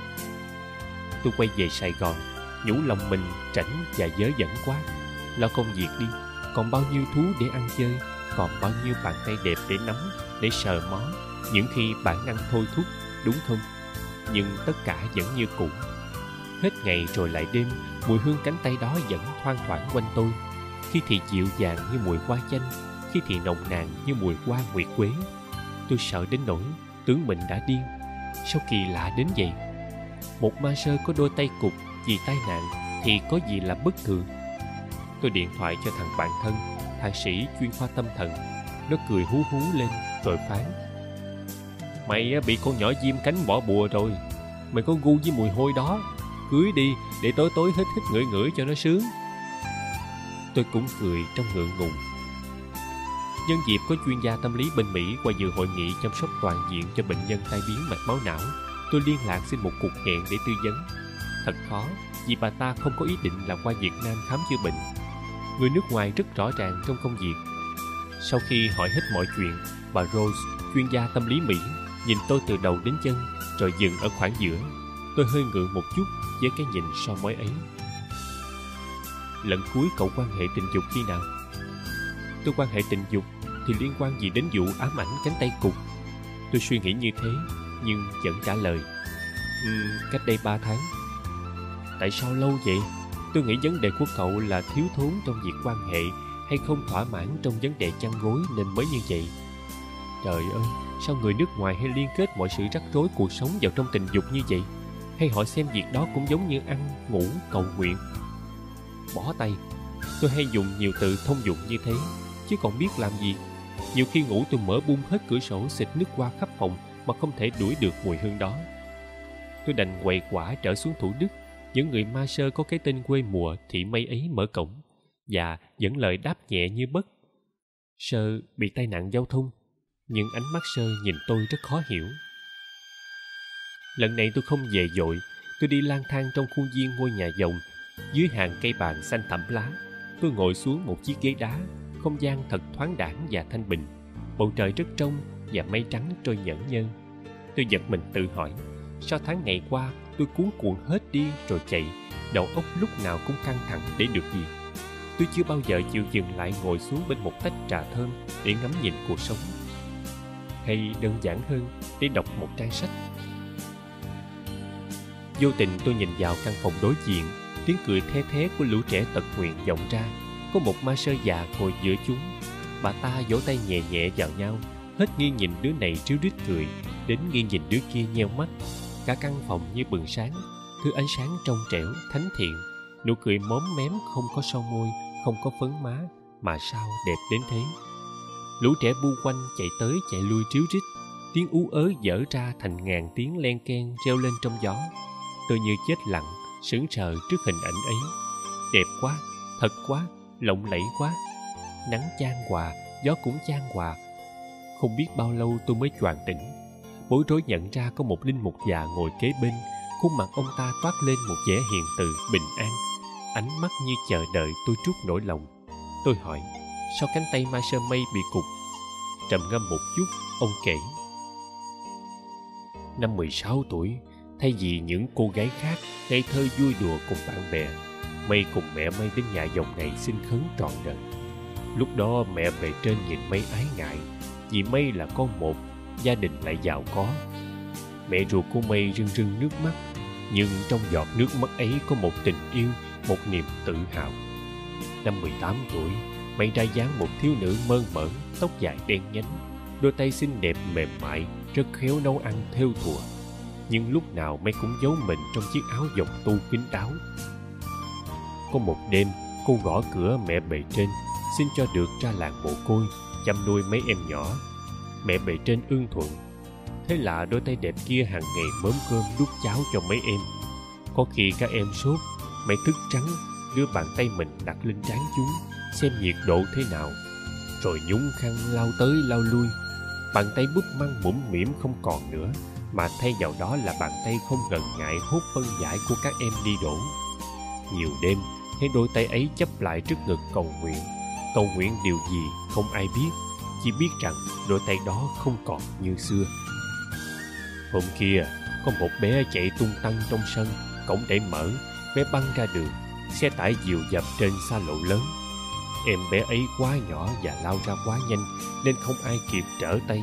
Tôi quay về Sài Gòn, nhủ lòng mình rảnh và dớ dẫn quá. Lo công việc đi, còn bao nhiêu thú để ăn chơi, còn bao nhiêu bàn tay đẹp để nắm, để sờ mó, những khi bản năng thôi thúc, đúng không? Nhưng tất cả vẫn như cũ. Hết ngày rồi lại đêm, mùi hương cánh tay đó vẫn thoang thoảng quanh tôi. Khi thì dịu dàng như mùi hoa chanh, khi thì nồng nàn như mùi hoa nguyệt quế. Tôi sợ đến nỗi tưởng mình đã điên. Sao kỳ lạ đến vậy? Một ma sơ có đôi tay cụt vì tai nạn thì có gì là bất thường? Tôi điện thoại cho thằng bạn thân, thạc sĩ chuyên khoa tâm thần. Nó cười hú hú lên rồi phán: Mày bị con nhỏ diêm cánh bỏ bùa rồi. Mày có gu với mùi hôi đó. Cưới đi để tối tối hít hít ngửi ngửi cho nó sướng. Tôi cũng cười trong ngượng ngùng. Nhân dịp có chuyên gia tâm lý bên Mỹ qua dự hội nghị chăm sóc toàn diện cho bệnh nhân tai biến mạch máu não, tôi liên lạc xin một cuộc hẹn để tư vấn. Thật khó, vì bà ta không có ý định là qua Việt Nam khám chữa bệnh. Người nước ngoài rất rõ ràng trong công việc. Sau khi hỏi hết mọi chuyện, bà Rose, chuyên gia tâm lý Mỹ, nhìn tôi từ đầu đến chân, rồi dừng ở khoảng giữa. Tôi hơi ngượng một chút với cái nhìn soi mói ấy. Lần cuối cậu quan hệ tình dục khi nào? Tôi quan hệ tình dục thì liên quan gì đến vụ ám ảnh cánh tay cụt? Tôi suy nghĩ như thế, nhưng vẫn trả lời. Cách đây 3 tháng. Tại sao lâu vậy? Tôi nghĩ vấn đề của cậu là thiếu thốn trong việc quan hệ hay không thỏa mãn trong vấn đề chăn gối nên mới như vậy. Trời ơi, sao người nước ngoài hay liên kết mọi sự rắc rối cuộc sống vào trong tình dục như vậy? Hay họ xem việc đó cũng giống như ăn, ngủ, cầu nguyện? Bỏ tay. Tôi hay dùng nhiều từ thông dụng như thế, chứ còn biết làm gì. Nhiều khi ngủ tôi mở bung hết cửa sổ xịt nước qua khắp phòng mà không thể đuổi được mùi hương đó. Tôi đành quầy quả trở xuống Thủ Đức. Những người ma sơ có cái tên quê mùa thị mây ấy mở cổng và dẫn lời đáp nhẹ như bất. Sơ bị tai nạn giao thông, nhưng ánh mắt Sơ nhìn tôi rất khó hiểu. Lần này tôi không về vội. Tôi đi lang thang trong khuôn viên ngôi nhà vòng. Dưới hàng cây bàn xanh thẳm lá, tôi ngồi xuống một chiếc ghế đá. Không gian thật thoáng đãng và thanh bình. Bầu trời rất trong và mây trắng trôi nhẫn nhơn. Tôi giật mình tự hỏi, sao tháng ngày qua tôi cuống cuồng hết đi rồi chạy, đầu óc lúc nào cũng căng thẳng để được gì? Tôi chưa bao giờ chịu dừng lại ngồi xuống bên một tách trà thơm để ngắm nhìn cuộc sống. Hay đơn giản hơn, để đọc một trang sách. Vô tình tôi nhìn vào căn phòng đối diện. Tiếng cười the thé của lũ trẻ tật nguyền vọng ra. Có một ma sơ già ngồi giữa chúng. Bà ta vỗ tay nhẹ nhẹ vào nhau, hết nghiêng nhìn đứa này ríu rít cười, đến nghiêng nhìn đứa kia nheo mắt. Cả căn phòng như bừng sáng, thứ ánh sáng trong trẻo, thánh thiện. Nụ cười móm mém, không có son môi, không có phấn má, mà sao đẹp đến thế. Lũ trẻ bu quanh chạy tới chạy lui ríu rít. Tiếng ú ớ dở ra thành ngàn tiếng len keng reo lên trong gió. Tôi như chết lặng, sững sờ trước hình ảnh ấy. Đẹp quá, thật quá, lộng lẫy quá. Nắng chan hòa, gió cũng chan hòa. Không biết bao lâu tôi mới choàng tỉnh. Bối rối nhận ra có một linh mục già ngồi kế bên. Khuôn mặt ông ta toát lên một vẻ hiền từ, bình an. Ánh mắt như chờ đợi tôi trút nỗi lòng. Tôi hỏi, sao cánh tay ma sơ mây bị cụt? Trầm ngâm một chút, ông kể. Năm 16 tuổi, thay vì những cô gái khác ngây thơ vui đùa cùng bạn bè, Mây cùng mẹ Mây đến nhà dòng này xin khấn trọn đời. Lúc đó mẹ bề trên nhìn Mây ái ngại, vì Mây là con một, gia đình lại giàu có. Mẹ ruột của Mây rưng rưng nước mắt, nhưng trong giọt nước mắt ấy có một tình yêu, một niềm tự hào. Năm 18 tuổi, Mây ra dáng một thiếu nữ mơn mởn, tóc dài đen nhánh, đôi tay xinh đẹp mềm mại, rất khéo nấu ăn thêu thùa. Nhưng lúc nào Mây cũng giấu mình trong chiếc áo vòng tu kín đáo. Có một đêm, cô gõ cửa mẹ bề trên, xin cho được ra làng mồ côi, chăm nuôi mấy em nhỏ. Mẹ bề trên ưng thuận. Thế là đôi tay đẹp kia hàng ngày mớm cơm đút cháo cho mấy em. Có khi các em sốt, mẹ thức trắng, đưa bàn tay mình đặt lên trán chúng, xem nhiệt độ thế nào, rồi nhúng khăn lau tới lau lui. Bàn tay búp măng mũm mĩm không còn nữa, mà thay vào đó là bàn tay không ngần ngại hốt phân giải của các em đi đổ. Nhiều đêm, thấy đôi tay ấy chắp lại trước ngực cầu nguyện điều gì không ai biết, chỉ biết rằng đôi tay đó không còn như xưa. Hôm kia, có một bé chạy tung tăng trong sân, cổng đẩy mở, bé băng ra đường, xe tải dìu dập trên xa lộ lớn. Em bé ấy quá nhỏ và lao ra quá nhanh, nên không ai kịp trở tay.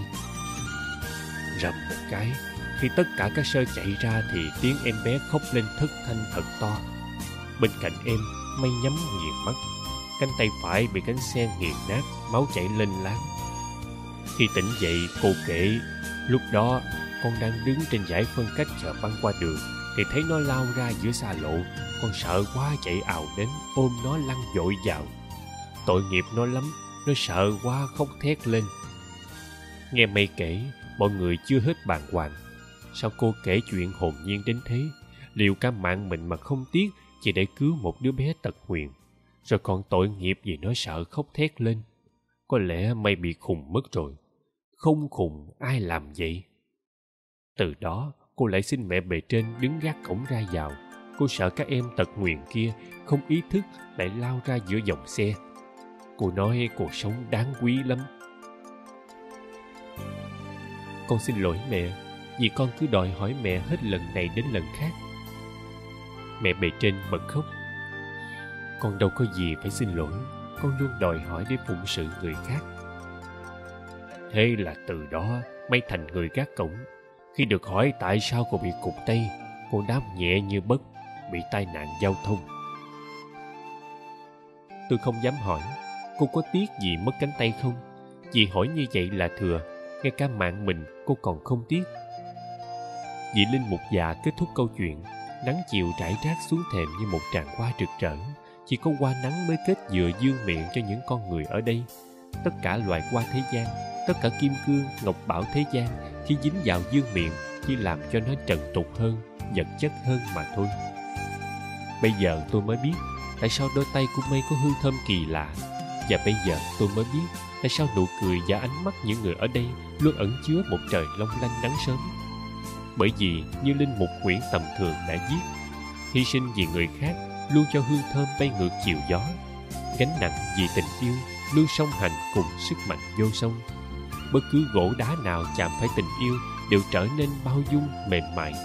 Rầm một cái, khi tất cả các sơ chạy ra thì tiếng em bé khóc lên thất thanh thật to. Bên cạnh em, Mây nhắm nghiền mắt. Cánh tay phải bị cánh xe nghiền nát, máu chảy lênh láng. Khi tỉnh dậy, cô kể, lúc đó con đang đứng trên dải phân cách chờ băng qua đường, thì thấy nó lao ra giữa xa lộ. Con sợ quá chạy ào đến, ôm nó lăn vội vào. Tội nghiệp nó lắm, nó sợ quá khóc thét lên. Nghe Mây kể, mọi người chưa hết bàng hoàng. Sao cô kể chuyện hồn nhiên đến thế? Liệu cả mạng mình mà không tiếc chỉ để cứu một đứa bé tật nguyền, rồi còn tội nghiệp vì nó sợ khóc thét lên. Có lẽ Mây bị khùng mất rồi. Không khùng ai làm vậy? Từ đó cô lại xin mẹ bề trên đứng gác cổng ra vào. Cô sợ các em tật nguyền kia không ý thức lại lao ra giữa dòng xe. Cô nói cuộc sống đáng quý lắm. Con xin lỗi mẹ, vì con cứ đòi hỏi mẹ hết lần này đến lần khác. Mẹ bề trên bật khóc. Con đâu có gì phải xin lỗi, con luôn đòi hỏi để phụng sự người khác. Thế là từ đó mày thành người gác cổng. Khi được hỏi tại sao cô bị cụt tay, cô đáp nhẹ như bất, bị tai nạn giao thông. Tôi không dám hỏi, cô có tiếc gì mất cánh tay không? Vì hỏi như vậy là thừa, ngay cả mạng mình cô còn không tiếc. Vị linh mục già kết thúc câu chuyện. Nắng chiều rải rác xuống thềm như một tràng hoa rực rỡ. Chỉ có hoa nắng mới kết dừa dương miệng cho những con người ở đây. Tất cả loài hoa thế gian, tất cả kim cương, ngọc bảo thế gian, khi dính vào dương miệng chỉ làm cho nó trần tục hơn, vật chất hơn mà thôi. Bây giờ tôi mới biết tại sao đôi tay của mây có hương thơm kỳ lạ. Và bây giờ tôi mới biết tại sao nụ cười và ánh mắt những người ở đây luôn ẩn chứa một trời long lanh nắng sớm. Bởi vì như linh mục Nguyễn Tầm Thường đã viết, hy sinh vì người khác luôn cho hương thơm bay ngược chiều gió. Gánh nặng vì tình yêu luôn song hành cùng sức mạnh vô song. Bất cứ gỗ đá nào chạm phải tình yêu đều trở nên bao dung mềm mại.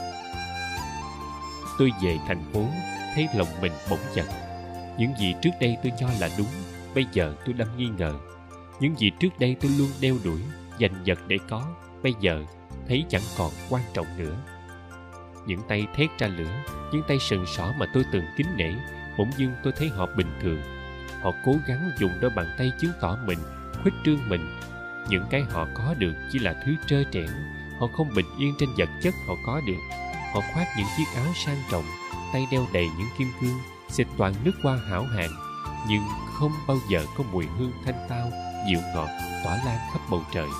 Tôi về thành phố thấy lòng mình bỗng giật. Những gì trước đây tôi cho là đúng, bây giờ tôi đang nghi ngờ. Những gì trước đây tôi luôn đeo đuổi, giành giật để có, bây giờ thấy chẳng còn quan trọng nữa. Những tay thét ra lửa, những tay sừng sỏ mà tôi từng kính nể, bỗng dưng tôi thấy họ bình thường. Họ cố gắng dùng đôi bàn tay chứng tỏ mình, khuếch trương mình. Những cái họ có được chỉ là thứ trơ trẽn. Họ không bình yên trên vật chất họ có được. Họ khoác những chiếc áo sang trọng, tay đeo đầy những kim cương, xịt toàn nước hoa hảo hạng, nhưng không bao giờ có mùi hương thanh tao, dịu ngọt, tỏa lan khắp bầu trời.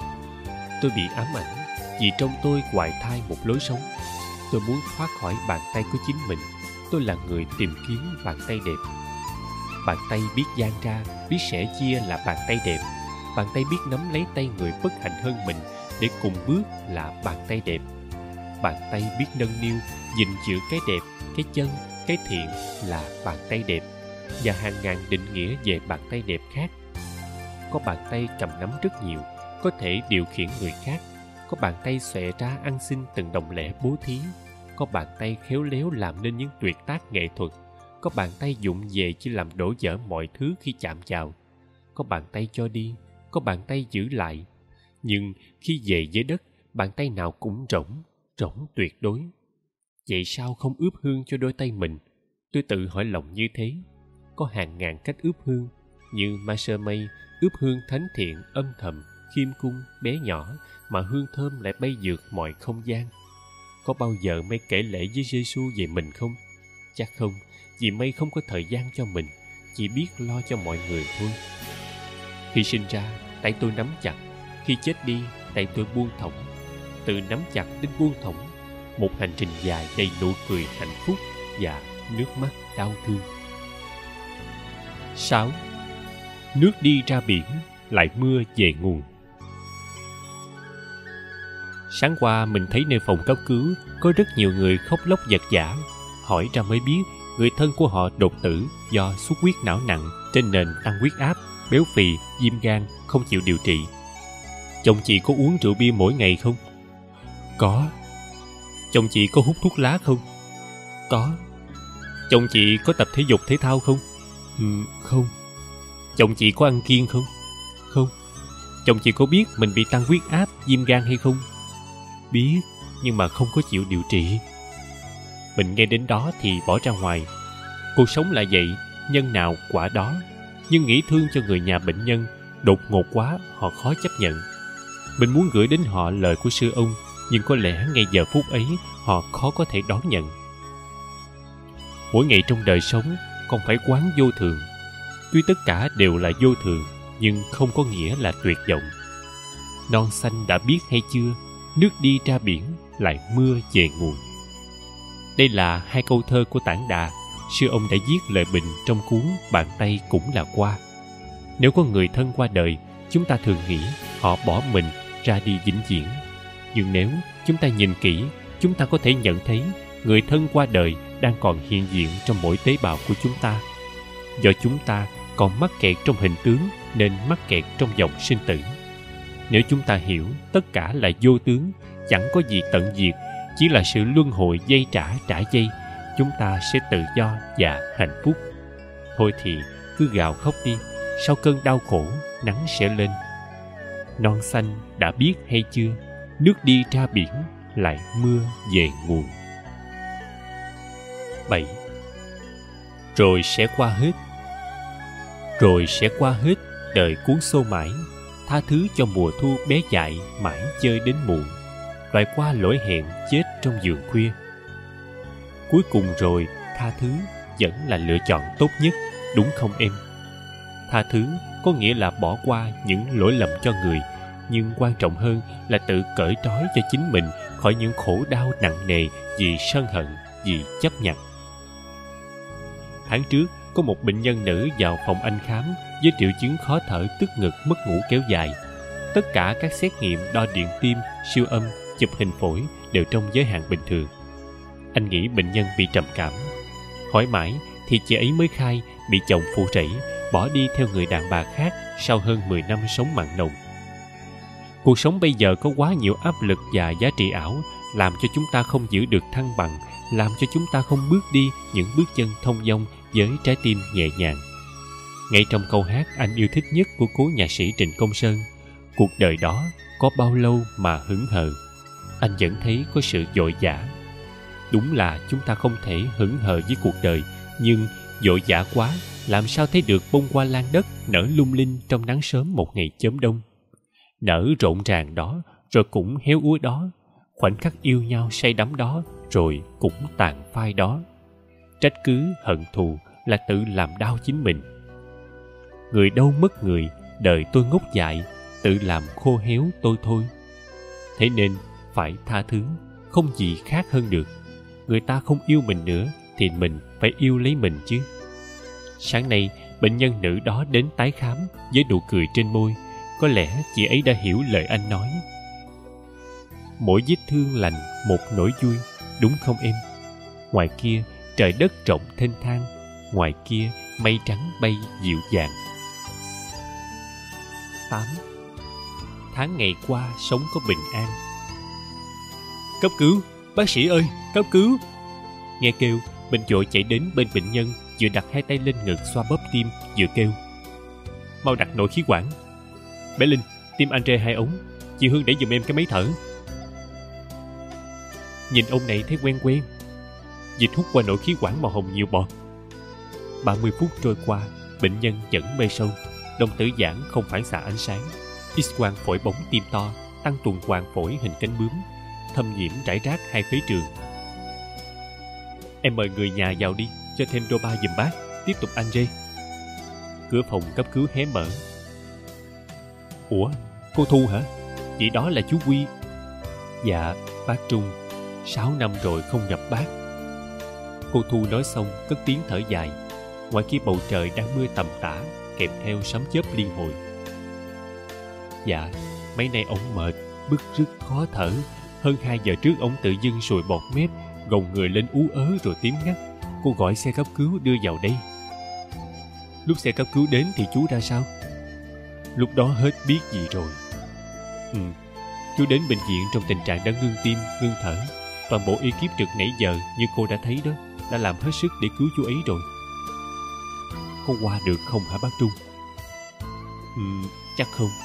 Tôi bị ám ảnh vì trong tôi hoài thai một lối sống. Tôi muốn thoát khỏi bàn tay của chính mình. Tôi là người tìm kiếm bàn tay đẹp. Bàn tay biết dang ra, biết sẻ chia là bàn tay đẹp. Bàn tay biết nắm lấy tay người bất hạnh hơn mình để cùng bước là bàn tay đẹp. Bàn tay biết nâng niu, gìn giữ cái đẹp, cái chân, cái thiện là bàn tay đẹp. Và hàng ngàn định nghĩa về bàn tay đẹp khác. Có bàn tay cầm nắm rất nhiều, có thể điều khiển người khác. Có bàn tay xòe ra ăn xin từng đồng lẻ bố thí. Có bàn tay khéo léo làm nên những tuyệt tác nghệ thuật. Có bàn tay vụng về chỉ làm đổ vỡ mọi thứ khi chạm vào. Có bàn tay cho đi, có bàn tay giữ lại. Nhưng khi về với đất, bàn tay nào cũng rỗng tuyệt đối. Vậy sao không ướp hương cho đôi tay mình? Tôi tự hỏi lòng như thế. Có hàng ngàn cách ướp hương, như Master May ướp hương thánh thiện âm thầm, khiêm cung, bé nhỏ, mà hương thơm lại bay vượt mọi không gian. Có bao giờ May kể lể với Giê-xu về mình không? Chắc không, vì May không có thời gian cho mình, chỉ biết lo cho mọi người thôi. Khi sinh ra, tay tôi nắm chặt. Khi chết đi, tay tôi buông thõng. Từ nắm chặt đến buông thõng, một hành trình dài đầy nụ cười hạnh phúc và nước mắt đau thương. 6. Nước đi ra biển, lại mưa về nguồn. Sáng qua mình thấy nơi phòng cấp cứu có rất nhiều người khóc lóc vật vã. Hỏi ra mới biết người thân của họ đột tử do xuất huyết não nặng trên nền tăng huyết áp, béo phì, viêm gan, không chịu điều trị. Chồng chị có uống rượu bia mỗi ngày không? Có. Chồng chị có hút thuốc lá không? Có. Chồng chị có tập thể dục thể thao không? Không. Chồng chị có ăn kiêng không? Không. Chồng chị có biết mình bị tăng huyết áp, viêm gan hay không? Biết, nhưng mà không có chịu điều trị. Mình nghe đến đó thì bỏ ra ngoài. Cuộc sống là vậy, nhân nào quả đó. Nhưng nghĩ thương cho người nhà bệnh nhân, đột ngột quá họ khó chấp nhận. Mình muốn gửi đến họ lời của sư ông, nhưng có lẽ ngay giờ phút ấy họ khó có thể đón nhận. Mỗi ngày trong đời sống còn phải quán vô thường. Tuy tất cả đều là vô thường, nhưng không có nghĩa là tuyệt vọng. Non xanh đã biết hay chưa, nước đi ra biển, lại mưa về nguồn. Đây là hai câu thơ của Tản Đà. Sư ông đã viết lời bình trong cuốn Bàn tay cũng là qua. Nếu có người thân qua đời, chúng ta thường nghĩ họ bỏ mình ra đi vĩnh viễn. Nhưng nếu chúng ta nhìn kỹ, chúng ta có thể nhận thấy người thân qua đời đang còn hiện diện trong mỗi tế bào của chúng ta. Do chúng ta còn mắc kẹt trong hình tướng nên mắc kẹt trong dòng sinh tử. Nếu chúng ta hiểu tất cả là vô tướng, chẳng có gì tận diệt, chỉ là sự luân hồi dây trả dây, chúng ta sẽ tự do và hạnh phúc. Thôi thì cứ gào khóc đi, sau cơn đau khổ nắng sẽ lên. non xanh đã biết hay chưa, nước đi ra biển, lại mưa về nguồn. 7. Rồi sẽ qua hết. Rồi sẽ qua hết, đời cuốn xô mãi, tha thứ cho mùa thu bé dại mãi chơi đến muộn, loại qua lỗi hẹn chết trong giường khuya. Cuối cùng rồi, tha thứ vẫn là lựa chọn tốt nhất, đúng không em? Tha thứ có nghĩa là bỏ qua những lỗi lầm cho người, nhưng quan trọng hơn là tự cởi trói cho chính mình khỏi những khổ đau nặng nề vì sân hận, vì chấp nhận. Tháng trước, có một bệnh nhân nữ vào phòng anh khám với triệu chứng khó thở, tức ngực, mất ngủ kéo dài. Tất cả các xét nghiệm đo điện tim, siêu âm, chụp hình phổi đều trong giới hạn bình thường. Anh nghĩ bệnh nhân bị trầm cảm. Hỏi mãi thì chị ấy mới khai bị chồng phụ rẫy, bỏ đi theo người đàn bà khác sau hơn 10 năm sống mặn nồng. Cuộc sống bây giờ có quá nhiều áp lực và giá trị ảo, làm cho chúng ta không giữ được thăng bằng, làm cho chúng ta không bước đi những bước chân thông dong với trái tim nhẹ nhàng. Ngay trong câu hát anh yêu thích nhất của cố nhạc sĩ Trịnh Công Sơn, cuộc đời đó có bao lâu mà hững hờ, anh vẫn thấy có sự vội vã. Đúng là chúng ta không thể hững hờ với cuộc đời, nhưng vội vã quá làm sao thấy được bông hoa lan đất nở lung linh trong nắng sớm một ngày chớm đông. Nở rộn ràng đó rồi cũng héo úa đó, khoảnh khắc yêu nhau say đắm đó rồi cũng tàn phai đó. Trách cứ hận thù là tự làm đau chính mình. Người đâu mất người, đời tôi ngốc dại, tự làm khô héo tôi thôi. Thế nên phải tha thứ, không gì khác hơn được. Người ta không yêu mình nữa thì mình phải yêu lấy mình chứ. Sáng nay, bệnh nhân nữ đó đến tái khám với nụ cười trên môi. Có lẽ chị ấy đã hiểu lời anh nói. Mỗi vết thương lành một nỗi vui, đúng không em? Ngoài kia trời đất rộng thênh thang, ngoài kia mây trắng bay dịu dàng. 8. Tháng ngày qua sống có bình an. Cấp cứu, bác sĩ ơi, cấp cứu! Nghe kêu, mình vội chạy đến bên bệnh nhân, vừa đặt hai tay lên ngực xoa bóp tim, vừa kêu: mau đặt nội khí quản. Bé Linh, tim anh rê 2 ống, chị Hương để giùm em cái máy thở. Nhìn ông này thấy quen quen. Dịch hút qua nội khí quản màu hồng nhiều bọt. 30 phút trôi qua, bệnh nhân vẫn mê sâu, đồng tử giãn không phản xạ ánh sáng, X-quang phổi bóng tim to, tăng tuần hoàn phổi hình cánh bướm, thâm nhiễm rải rác hai phế trường. Em mời người nhà vào đi, cho thêm Roba giùm bác, tiếp tục anh rê. Cửa phòng cấp cứu hé mở. Ủa, cô Thu hả? Chị đó là chú Quy. Dạ, bác Trung, 6 năm rồi không gặp bác. Cô Thu nói xong cất tiếng thở dài. Ngoài kia bầu trời đang mưa tầm tã, kèm theo sấm chớp liên hồi. Dạ, mấy nay ổng mệt, bứt rứt khó thở. Hơn 2 giờ trước ổng tự dưng sùi bọt mép, gồng người lên ú ớ rồi tím ngắt. Cô gọi xe cấp cứu đưa vào đây. Lúc xe cấp cứu đến thì chú ra sao? Lúc đó hết biết gì rồi. Chú đến bệnh viện trong tình trạng đã ngưng tim, ngưng thở. Toàn bộ ekip trực nãy giờ như cô đã thấy đó, đã làm hết sức để cứu chú ấy rồi. Có qua được không hả bác Trung? Chắc không.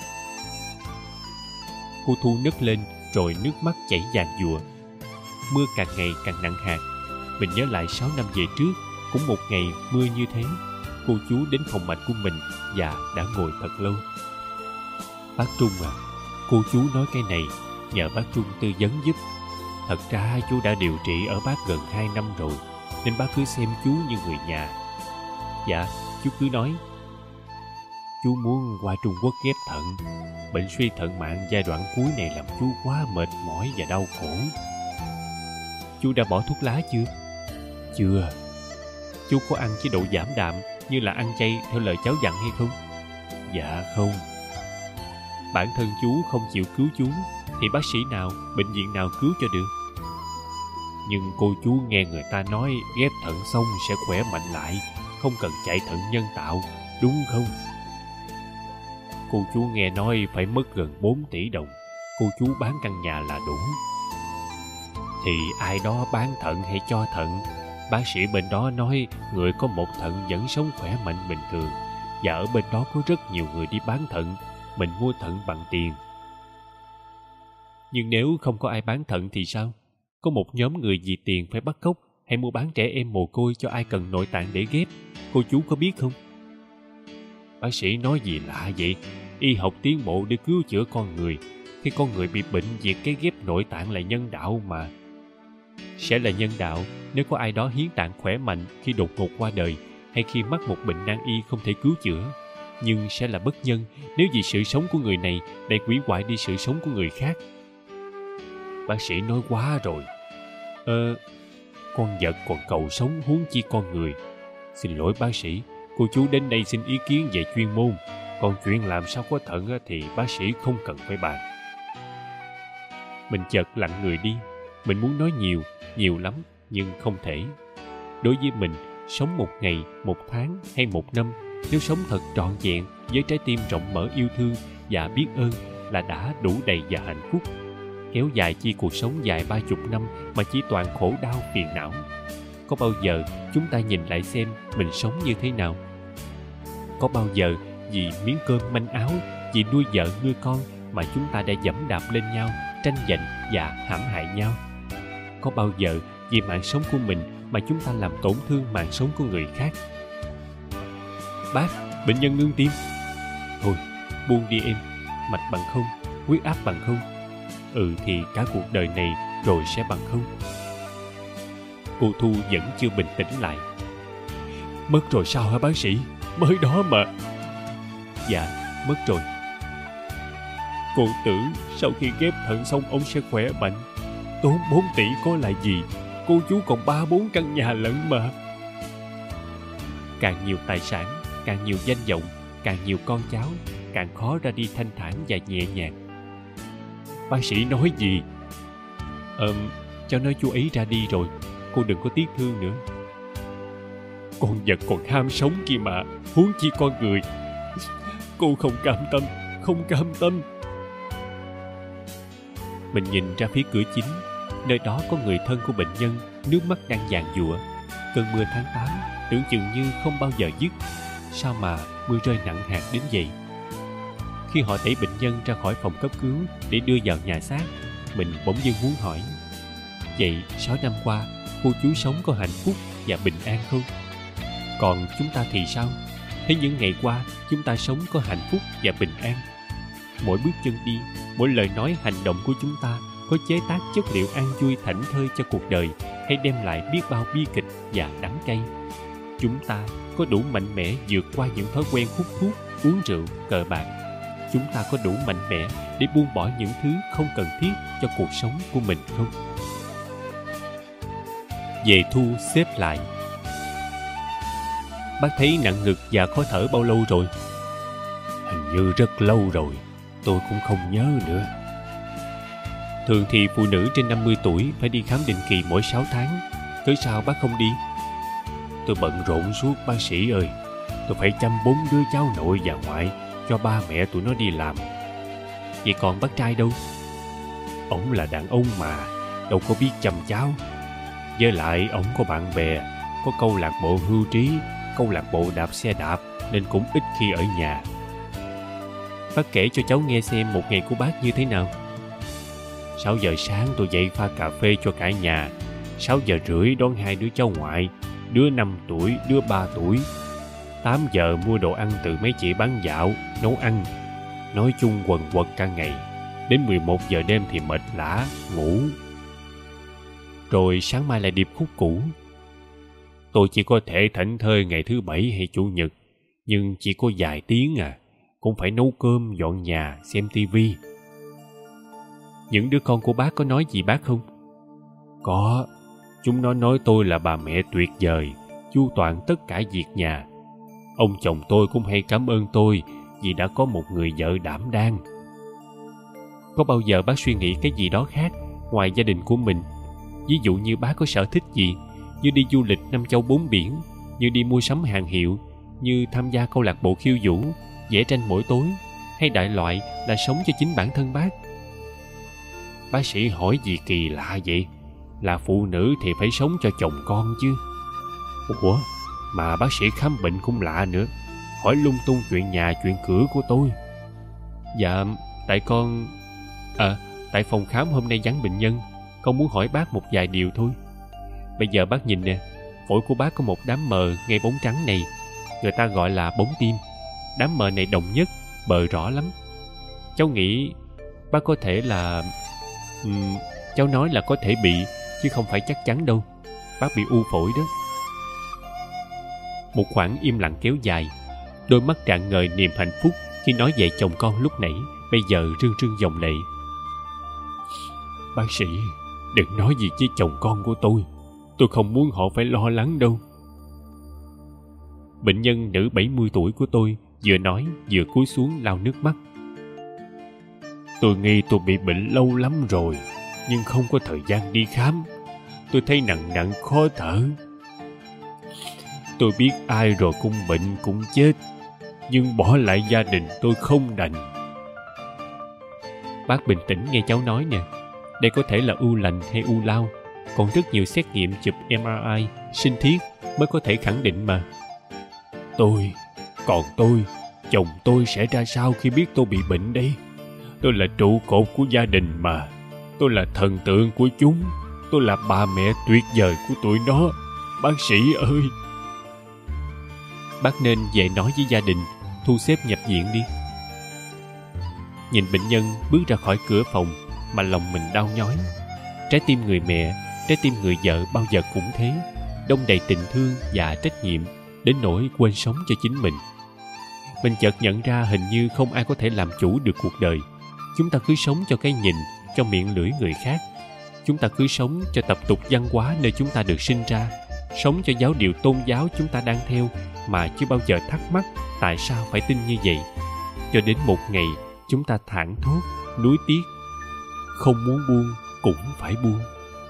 Cô Thu nấc lên rồi nước mắt chảy vàng dụa. Mưa càng ngày càng nặng hạt. Mình nhớ lại 6 năm về trước, cũng một ngày mưa như thế, cô chú đến phòng mạch của mình và đã ngồi thật lâu. Bác Trung à, cô chú nói cái này nhờ bác Trung tư vấn giúp. Thật ra chú đã điều trị ở bác gần 2 năm rồi, nên bác cứ xem chú như người nhà. Dạ, chú cứ nói. Chú muốn qua Trung Quốc ghép thận. Bệnh suy thận mạng giai đoạn cuối này làm chú quá mệt mỏi và đau khổ. Chú đã bỏ thuốc lá chưa? Chưa. Chú có ăn chế độ giảm đạm như là ăn chay theo lời cháu dặn hay không? Dạ không. Bản thân chú không chịu cứu chú thì bác sĩ nào, bệnh viện nào cứu cho được? Nhưng cô chú nghe người ta nói ghép thận xong sẽ khỏe mạnh lại, không cần chạy thận nhân tạo, đúng không? Cô chú nghe nói phải mất gần 4 tỷ đồng, cô chú bán căn nhà là đủ. Thì ai đó bán thận hay cho thận, bác sĩ bên đó nói người có một thận vẫn sống khỏe mạnh bình thường, và ở bên đó có rất nhiều người đi bán thận, mình mua thận bằng tiền. Nhưng nếu không có ai bán thận thì sao? Có một nhóm người vì tiền phải bắt cóc hay mua bán trẻ em mồ côi cho ai cần nội tạng để ghép. Cô chú có biết không? Bác sĩ nói gì lạ vậy? Y học tiến bộ để cứu chữa con người. Khi con người bị bệnh, việc cái ghép nội tạng là nhân đạo mà. Sẽ là nhân đạo nếu có ai đó hiến tạng khỏe mạnh khi đột ngột qua đời hay khi mắc một bệnh nan y không thể cứu chữa. Nhưng sẽ là bất nhân nếu vì sự sống của người này lại hủy hoại đi sự sống của người khác. Bác sĩ nói quá rồi. Con vật còn cầu sống, huống chi con người. Xin lỗi bác sĩ, cô chú đến đây xin ý kiến về chuyên môn. Còn chuyện làm sao có thận thì bác sĩ không cần phải bàn. Mình chợt lặng người đi. Mình muốn nói nhiều, nhiều lắm, nhưng không thể. Đối với mình, sống một ngày, một tháng hay một năm, nếu sống thật trọn vẹn với trái tim rộng mở yêu thương và biết ơn là đã đủ đầy và hạnh phúc. Kéo dài chi cuộc sống dài 30 năm mà chỉ toàn khổ đau phiền não. Có bao giờ chúng ta nhìn lại xem mình sống như thế nào? Có bao giờ vì miếng cơm manh áo, vì nuôi vợ nuôi con mà chúng ta đã giẫm đạp lên nhau, tranh giành và hãm hại nhau? Có bao giờ vì mạng sống của mình mà chúng ta làm tổn thương mạng sống của người khác? Bác, bệnh nhân ngưng tim. Thôi, buông đi em. Mạch bằng không, huyết áp bằng không. Thì cả cuộc đời này rồi sẽ bằng không. Cô Thu vẫn chưa bình tĩnh lại. Mất rồi sao hả bác sĩ? Mới đó mà. Dạ, mất rồi. Cô tưởng sau khi ghép thận xong ông sẽ khỏe mạnh. Tốn 4 tỷ có là gì? Cô chú còn 3-4 căn nhà lận mà. Càng nhiều tài sản, càng nhiều danh vọng, càng nhiều con cháu, càng khó ra đi thanh thản và nhẹ nhàng. Bác sĩ nói gì? Cho nói chú ấy ra đi rồi. Cô đừng có tiếc thương nữa. Con vật còn ham sống kia mà, huống chi con người. Cô không cam tâm, không cam tâm. Mình nhìn ra phía cửa chính. Nơi đó có người thân của bệnh nhân, nước mắt đang giàn giụa. Cơn mưa tháng 8 tưởng chừng như không bao giờ dứt. Sao mà mưa rơi nặng hạt đến vậy? Khi họ đẩy bệnh nhân ra khỏi phòng cấp cứu để đưa vào nhà xác, mình bỗng dưng muốn hỏi: vậy 6 năm qua, cô chú sống có hạnh phúc và bình an không? Còn chúng ta thì sao? Thế những ngày qua, chúng ta sống có hạnh phúc và bình an? Mỗi bước chân đi, mỗi lời nói hành động của chúng ta có chế tác chất liệu an vui thảnh thơi cho cuộc đời, hay đem lại biết bao bi kịch và đắng cay? Chúng ta có đủ mạnh mẽ vượt qua những thói quen hút thuốc, uống rượu, cờ bạc? Chúng ta có đủ mạnh mẽ để buông bỏ những thứ không cần thiết cho cuộc sống của mình không? Về Thu xếp lại. Bác thấy nặng ngực và khó thở bao lâu rồi? Hình như rất lâu rồi, tôi cũng không nhớ nữa. Thường thì phụ nữ trên 50 tuổi phải đi khám định kỳ mỗi 6 tháng. Cớ sao bác không đi? Tôi bận rộn suốt bác sĩ ơi. Tôi phải chăm 4 đứa cháu nội và ngoại, cho ba mẹ tụi nó đi làm. Vậy còn bác trai đâu? Ổng là đàn ông mà, đâu có biết chăm cháu. Với lại ổng có bạn bè, có câu lạc bộ hưu trí, câu lạc bộ đạp xe đạp, nên cũng ít khi ở nhà. Bác kể cho cháu nghe xem một ngày của bác như thế nào. 6 giờ sáng tôi dậy pha cà phê cho cả nhà. 6 giờ rưỡi đón 2 đứa cháu ngoại, đứa 5 tuổi, đứa 3 tuổi. 8 giờ mua đồ ăn từ mấy chị bán dạo, nấu ăn. Nói chung quần quật cả ngày. Đến 11 giờ đêm thì mệt lả, ngủ. Rồi sáng mai lại điệp khúc cũ. Tôi chỉ có thể thảnh thơi ngày thứ Bảy hay Chủ nhật, nhưng chỉ có vài tiếng à. Cũng phải nấu cơm, dọn nhà, xem tivi. Những đứa con của bác có nói gì bác không? Có. Chúng nó nói tôi là bà mẹ tuyệt vời, chu toàn tất cả việc nhà. Ông chồng tôi cũng hay cảm ơn tôi vì đã có một người vợ đảm đang. Có bao giờ bác suy nghĩ cái gì đó khác ngoài gia đình của mình? Ví dụ như bác có sở thích gì, như đi du lịch 5 châu 4 biển, như đi mua sắm hàng hiệu, như tham gia câu lạc bộ khiêu vũ, vẽ tranh mỗi tối, hay đại loại là sống cho chính bản thân bác? Bác sĩ hỏi gì kỳ lạ vậy? Là phụ nữ thì phải sống cho chồng con chứ. Ủa, mà bác sĩ khám bệnh cũng lạ nữa, hỏi lung tung chuyện nhà chuyện cửa của tôi. Dạ, tại con... tại phòng khám hôm nay vắng bệnh nhân. Con muốn hỏi bác một vài điều thôi. Bây giờ bác nhìn nè, phổi của bác có một đám mờ ngay bóng trắng này. Người ta gọi là bóng tim. Đám mờ này đồng nhất, bờ rõ lắm. Cháu nghĩ bác có thể là... cháu nói là có thể bị, chứ không phải chắc chắn đâu. Bác bị u phổi đó. Một khoảng im lặng kéo dài. Đôi mắt rạng ngời niềm hạnh phúc khi nói về chồng con lúc nãy, bây giờ rưng rưng dòng lệ. Bác sĩ, đừng nói gì với chồng con của tôi. Tôi không muốn họ phải lo lắng đâu. Bệnh nhân nữ 70 tuổi của tôi vừa nói vừa cúi xuống lau nước mắt. Tôi nghi tôi bị bệnh lâu lắm rồi, nhưng không có thời gian đi khám. Tôi thấy nặng nặng khó thở. Tôi biết ai rồi cũng bệnh cũng chết, nhưng bỏ lại gia đình tôi không đành. Bác bình tĩnh nghe cháu nói nè. Đây có thể là u lành hay u lao. Còn rất nhiều xét nghiệm chụp MRI, sinh thiết mới có thể khẳng định mà. Còn tôi, chồng tôi sẽ ra sao khi biết tôi bị bệnh đây? Tôi là trụ cột của gia đình mà. Tôi là thần tượng của chúng. Tôi là bà mẹ tuyệt vời của tụi nó. Bác sĩ ơi! Bác nên về nói với gia đình, thu xếp nhập viện đi. Nhìn bệnh nhân bước ra khỏi cửa phòng mà lòng mình đau nhói. Trái tim người mẹ, trái tim người vợ bao giờ cũng thế, đong đầy tình thương và trách nhiệm, đến nỗi quên sống cho chính mình. Mình chợt nhận ra hình như không ai có thể làm chủ được cuộc đời. Chúng ta cứ sống cho cái nhìn, cho miệng lưỡi người khác. Chúng ta cứ sống cho tập tục văn hóa nơi chúng ta được sinh ra, sống cho giáo điều tôn giáo chúng ta đang theo mà chưa bao giờ thắc mắc tại sao phải tin như vậy. Cho đến một ngày chúng ta thảng thốt, nuối tiếc, không muốn buông cũng phải buông.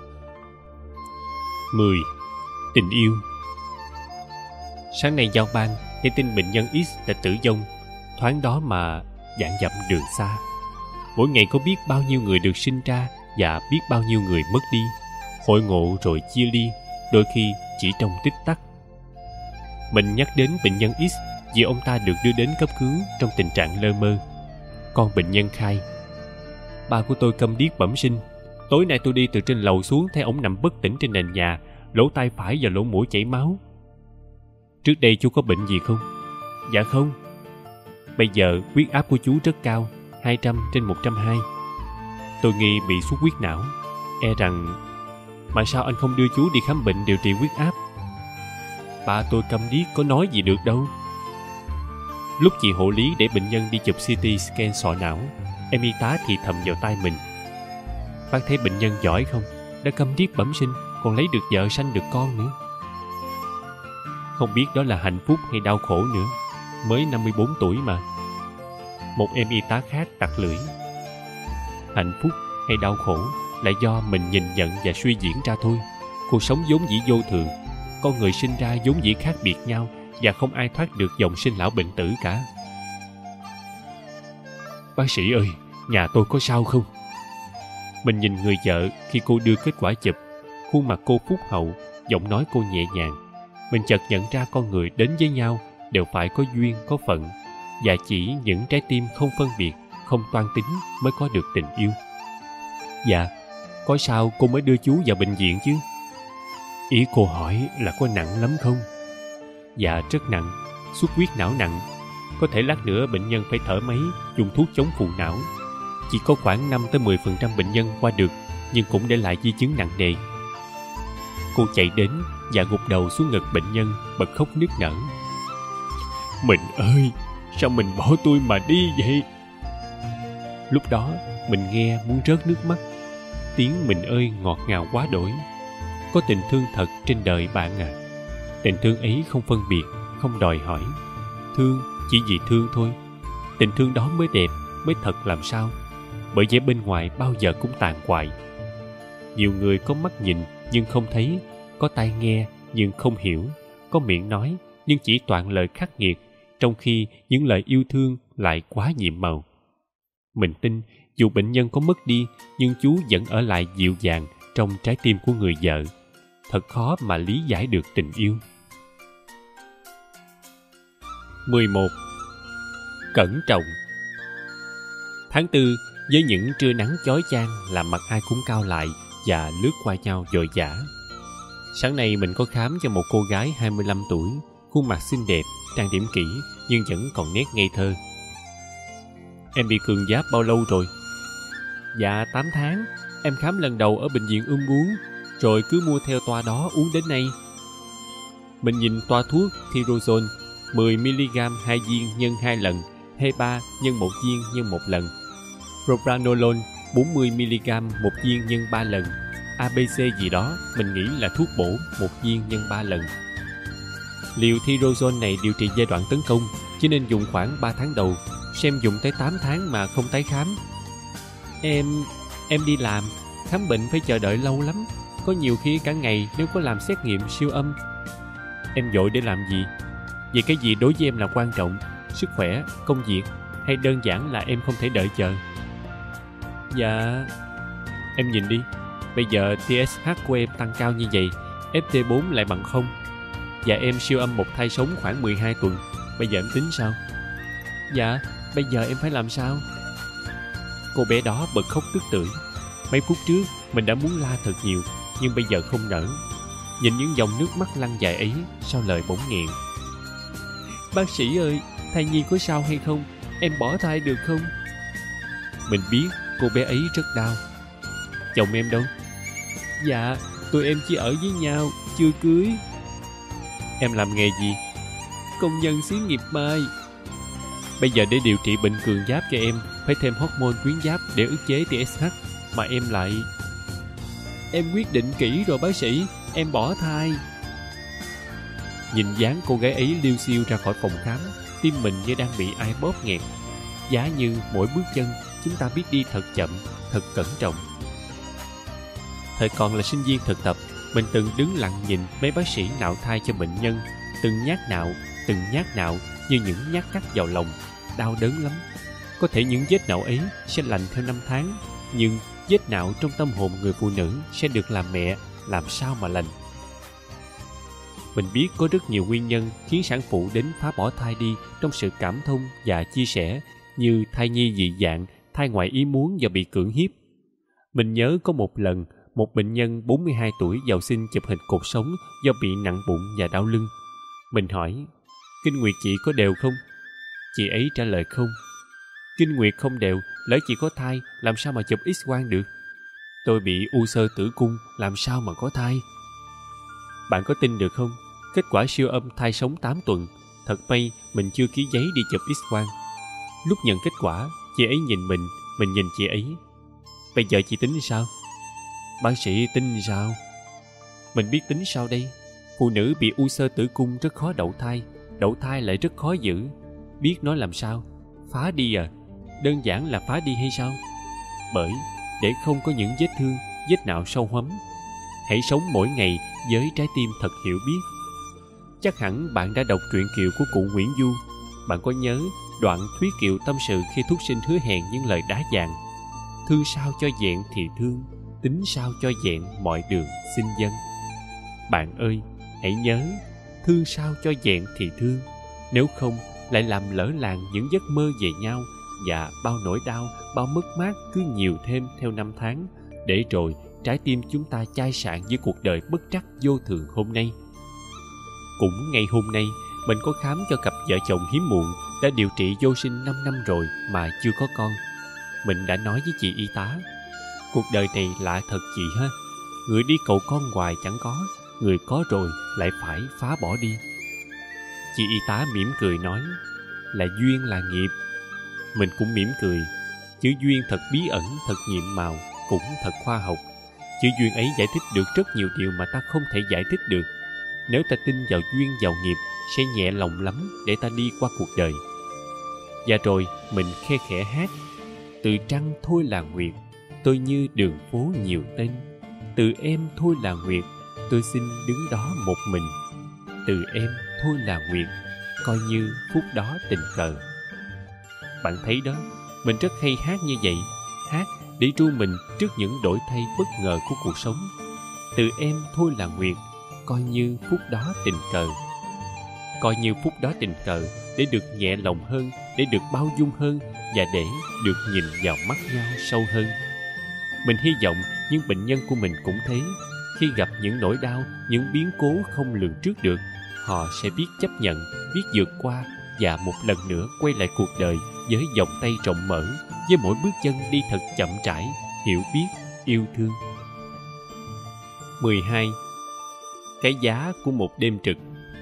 10. Tình yêu. Sáng nay giao ban, nghe tin bệnh nhân X đã tử vong, thoáng đó mà vạn dặm đường xa. Mỗi ngày có biết bao nhiêu người được sinh ra và biết bao nhiêu người mất đi, hội ngộ rồi chia ly, đôi khi chỉ trong tích tắc. Mình nhắc đến bệnh nhân X vì ông ta được đưa đến cấp cứu trong tình trạng lơ mơ. Con bệnh nhân khai: ba của tôi câm điếc bẩm sinh. Tối nay tôi đi từ trên lầu xuống thấy ổng nằm bất tỉnh trên nền nhà, lỗ tai phải và lỗ mũi chảy máu. Trước đây chú có bệnh gì không? Dạ không. Bây giờ huyết áp của chú rất cao, 200/120. Tôi nghi bị xuất huyết não. E rằng... Mà sao anh không đưa chú đi khám bệnh điều trị huyết áp? Ba tôi câm điếc có nói gì được đâu. Lúc chị hộ lý để bệnh nhân đi chụp CT scan sọ não, em y tá thì thầm vào tai mình: bác thấy bệnh nhân giỏi không? Đã câm điếc bẩm sinh, còn lấy được vợ sanh được con nữa. Không biết đó là hạnh phúc hay đau khổ nữa. Mới 54 tuổi mà. Một em y tá khác tặc lưỡi: hạnh phúc hay đau khổ là do mình nhìn nhận và suy diễn ra thôi. Cuộc sống vốn dĩ vô thường. Con người sinh ra vốn dĩ khác biệt nhau, và không ai thoát được dòng sinh lão bệnh tử cả. Bác sĩ ơi, nhà tôi có sao không? Mình nhìn người vợ khi cô đưa kết quả chụp. Khuôn mặt cô phúc hậu, giọng nói cô nhẹ nhàng. Mình chợt nhận ra con người đến với nhau đều phải có duyên, có phận, và chỉ những trái tim không phân biệt, không toan tính mới có được tình yêu. Dạ, có sao cô mới đưa chú vào bệnh viện chứ? Ý cô hỏi là có nặng lắm không? Dạ rất nặng, xuất huyết não nặng. Có thể lát nữa bệnh nhân phải thở máy, dùng thuốc chống phù não. Chỉ có khoảng 5-10% bệnh nhân qua được, nhưng cũng để lại di chứng nặng nề. Cô chạy đến và gục đầu xuống ngực bệnh nhân, bật khóc nức nở. Mình ơi, sao mình bỏ tôi mà đi vậy? Lúc đó mình nghe muốn rớt nước mắt. Tiếng mình ơi ngọt ngào quá đổi. Có tình thương thật trên đời bạn à. Tình thương ấy không phân biệt, không đòi hỏi. Thương chỉ vì thương thôi. Tình thương đó mới đẹp, mới thật làm sao. Bởi vẻ bên ngoài bao giờ cũng tàn hoại. Nhiều người có mắt nhìn nhưng không thấy, có tai nghe nhưng không hiểu, có miệng nói nhưng chỉ toàn lời khắc nghiệt, trong khi những lời yêu thương lại quá nhiệm màu. Mình tin dù bệnh nhân có mất đi, nhưng chú vẫn ở lại dịu dàng trong trái tim của người vợ. Thật khó mà lý giải được tình yêu. 11. Cẩn trọng. Tháng tư với những trưa nắng chói chang làm mặt ai cũng cau lại và lướt qua nhau vội vã. Sáng nay mình có khám cho một cô gái 25 tuổi, khuôn mặt xinh đẹp, trang điểm kỹ nhưng vẫn còn nét ngây thơ. Em bị cường giáp bao lâu rồi? Dạ 8 tháng. Em khám lần đầu ở bệnh viện ung bướu, rồi cứ mua theo toa đó uống đến nay. Mình nhìn toa thuốc Tirozone 10mg 2 viên nhân 2 lần, 23 nhân 1 viên nhân 1 lần. Propranolol 40mg 1 viên nhân 3 lần. ABC gì đó, mình nghĩ là thuốc bổ 1 viên nhân 3 lần. Liều Tirozone này điều trị giai đoạn tấn công, cho nên dùng khoảng 3 tháng đầu. Xem dùng tới 8 tháng mà không tái khám. Em đi làm, khám bệnh phải chờ đợi lâu lắm. Có nhiều khi cả ngày nếu có làm xét nghiệm siêu âm. Em vội để làm gì? Vì cái gì đối với em là quan trọng? Sức khỏe, công việc, hay đơn giản là em không thể đợi chờ? Dạ... Em nhìn đi, bây giờ TSH của em tăng cao như vậy, FT4 lại bằng 0. Và em siêu âm một thai sống khoảng 12 tuần. Bây giờ em tính sao? Dạ, bây giờ em phải làm sao? Cô bé đó bật khóc tức tưởi. Mấy phút trước mình đã muốn la thật nhiều, nhưng bây giờ không nỡ. Nhìn những dòng nước mắt lăn dài ấy, sau lời bỗng nghẹn. Bác sĩ ơi, thai nhi có sao hay không? Em bỏ thai được không? Mình biết cô bé ấy rất đau. Chồng em đâu? Dạ, tụi em chỉ ở với nhau, chưa cưới. Em làm nghề gì? Công nhân xí nghiệp may. Bây giờ để điều trị bệnh cường giáp cho em, phải thêm hormone tuyến giáp để ức chế TSH, mà em lại... Em quyết định kỹ rồi bác sĩ, em bỏ thai. Nhìn dáng cô gái ấy liêu xiêu ra khỏi phòng khám, tim mình như đang bị ai bóp nghẹt. Giá như mỗi bước chân chúng ta biết đi thật chậm, thật cẩn trọng. Thời còn là sinh viên thực tập, mình từng đứng lặng nhìn mấy bác sĩ nạo thai cho bệnh nhân, từng nhát nạo như những nhát cắt vào lòng, đau đớn lắm. Có thể những vết nạo ấy sẽ lành theo 5 tháng, nhưng vết nạo trong tâm hồn người phụ nữ sẽ được làm mẹ, làm sao mà lành. Mình biết có rất nhiều nguyên nhân khiến sản phụ đến phá bỏ thai đi trong sự cảm thông và chia sẻ, như thai nhi dị dạng, thai ngoài ý muốn và bị cưỡng hiếp. Mình nhớ có một lần, một bệnh nhân 42 tuổi vào xin chụp hình cột sống do bị nặng bụng và đau lưng. Mình hỏi, kinh nguyệt chị có đều không? Chị ấy trả lời không. Kinh nguyệt không đều, lỡ chị có thai, làm sao mà chụp X-quang được? Tôi bị u xơ tử cung, làm sao mà có thai? Bạn có tin được không? Kết quả siêu âm thai sống 8 tuần. Thật may mình chưa ký giấy đi chụp X-quang. Lúc nhận kết quả, chị ấy nhìn mình nhìn chị ấy. Bây giờ chị tính sao? Bác sĩ tính sao? Mình biết tính sao đây? Phụ nữ bị u xơ tử cung rất khó đậu thai lại rất khó giữ. Biết nói làm sao? Phá đi à? Đơn giản là phá đi hay sao? Bởi để không có những vết thương, vết nạo sâu hoắm, hãy sống mỗi ngày với trái tim thật hiểu biết. Chắc hẳn bạn đã đọc truyện Kiều của cụ Nguyễn Du. Bạn có nhớ đoạn Thúy Kiều tâm sự khi Thúc Sinh hứa hẹn những lời đá vàng: thương sao cho vẹn thì thương, tính sao cho vẹn mọi đường xin dân. Bạn ơi, hãy nhớ, thương sao cho vẹn thì thương, nếu không lại làm lỡ làng những giấc mơ về nhau, và bao nỗi đau, bao mất mát cứ nhiều thêm theo năm tháng, để rồi trái tim chúng ta chai sạn với cuộc đời bất trắc vô thường hôm nay. Cũng ngày hôm nay, mình có khám cho cặp vợ chồng hiếm muộn đã điều trị vô sinh 5 năm rồi mà chưa có con. Mình đã nói với chị y tá, cuộc đời này lạ thật chị ha. Người đi cầu con hoài chẳng có, người có rồi lại phải phá bỏ đi. Chị y tá mỉm cười nói, là duyên là nghiệp. Mình cũng mỉm cười. Chữ duyên thật bí ẩn, thật nhiệm màu, cũng thật khoa học. Chữ duyên ấy giải thích được rất nhiều điều mà ta không thể giải thích được. Nếu ta tin vào duyên vào nghiệp, sẽ nhẹ lòng lắm để ta đi qua cuộc đời. Và rồi mình khe khẽ hát: từ trăng thôi là nguyệt, tôi như đường phố nhiều tên. Từ em thôi là nguyệt, tôi xin đứng đó một mình. Từ em thôi là nguyệt, coi như phút đó tình cờ. Bạn thấy đó, mình rất hay hát như vậy, hát để tru mình trước những đổi thay bất ngờ của cuộc sống. Từ em thôi là nguyệt, coi như phút đó tình cờ. Coi như phút đó tình cờ để được nhẹ lòng hơn để được bao dung hơn và để được nhìn vào mắt nhau sâu hơn. Mình hy vọng những bệnh nhân của mình cũng thế. Khi gặp những nỗi đau, những biến cố không lường trước được, họ sẽ biết chấp nhận, biết vượt qua và một lần nữa quay lại cuộc đời với vòng tay rộng mở, với mỗi bước chân đi thật chậm rãi, hiểu biết, yêu thương. 12. Cái giá của một đêm trực.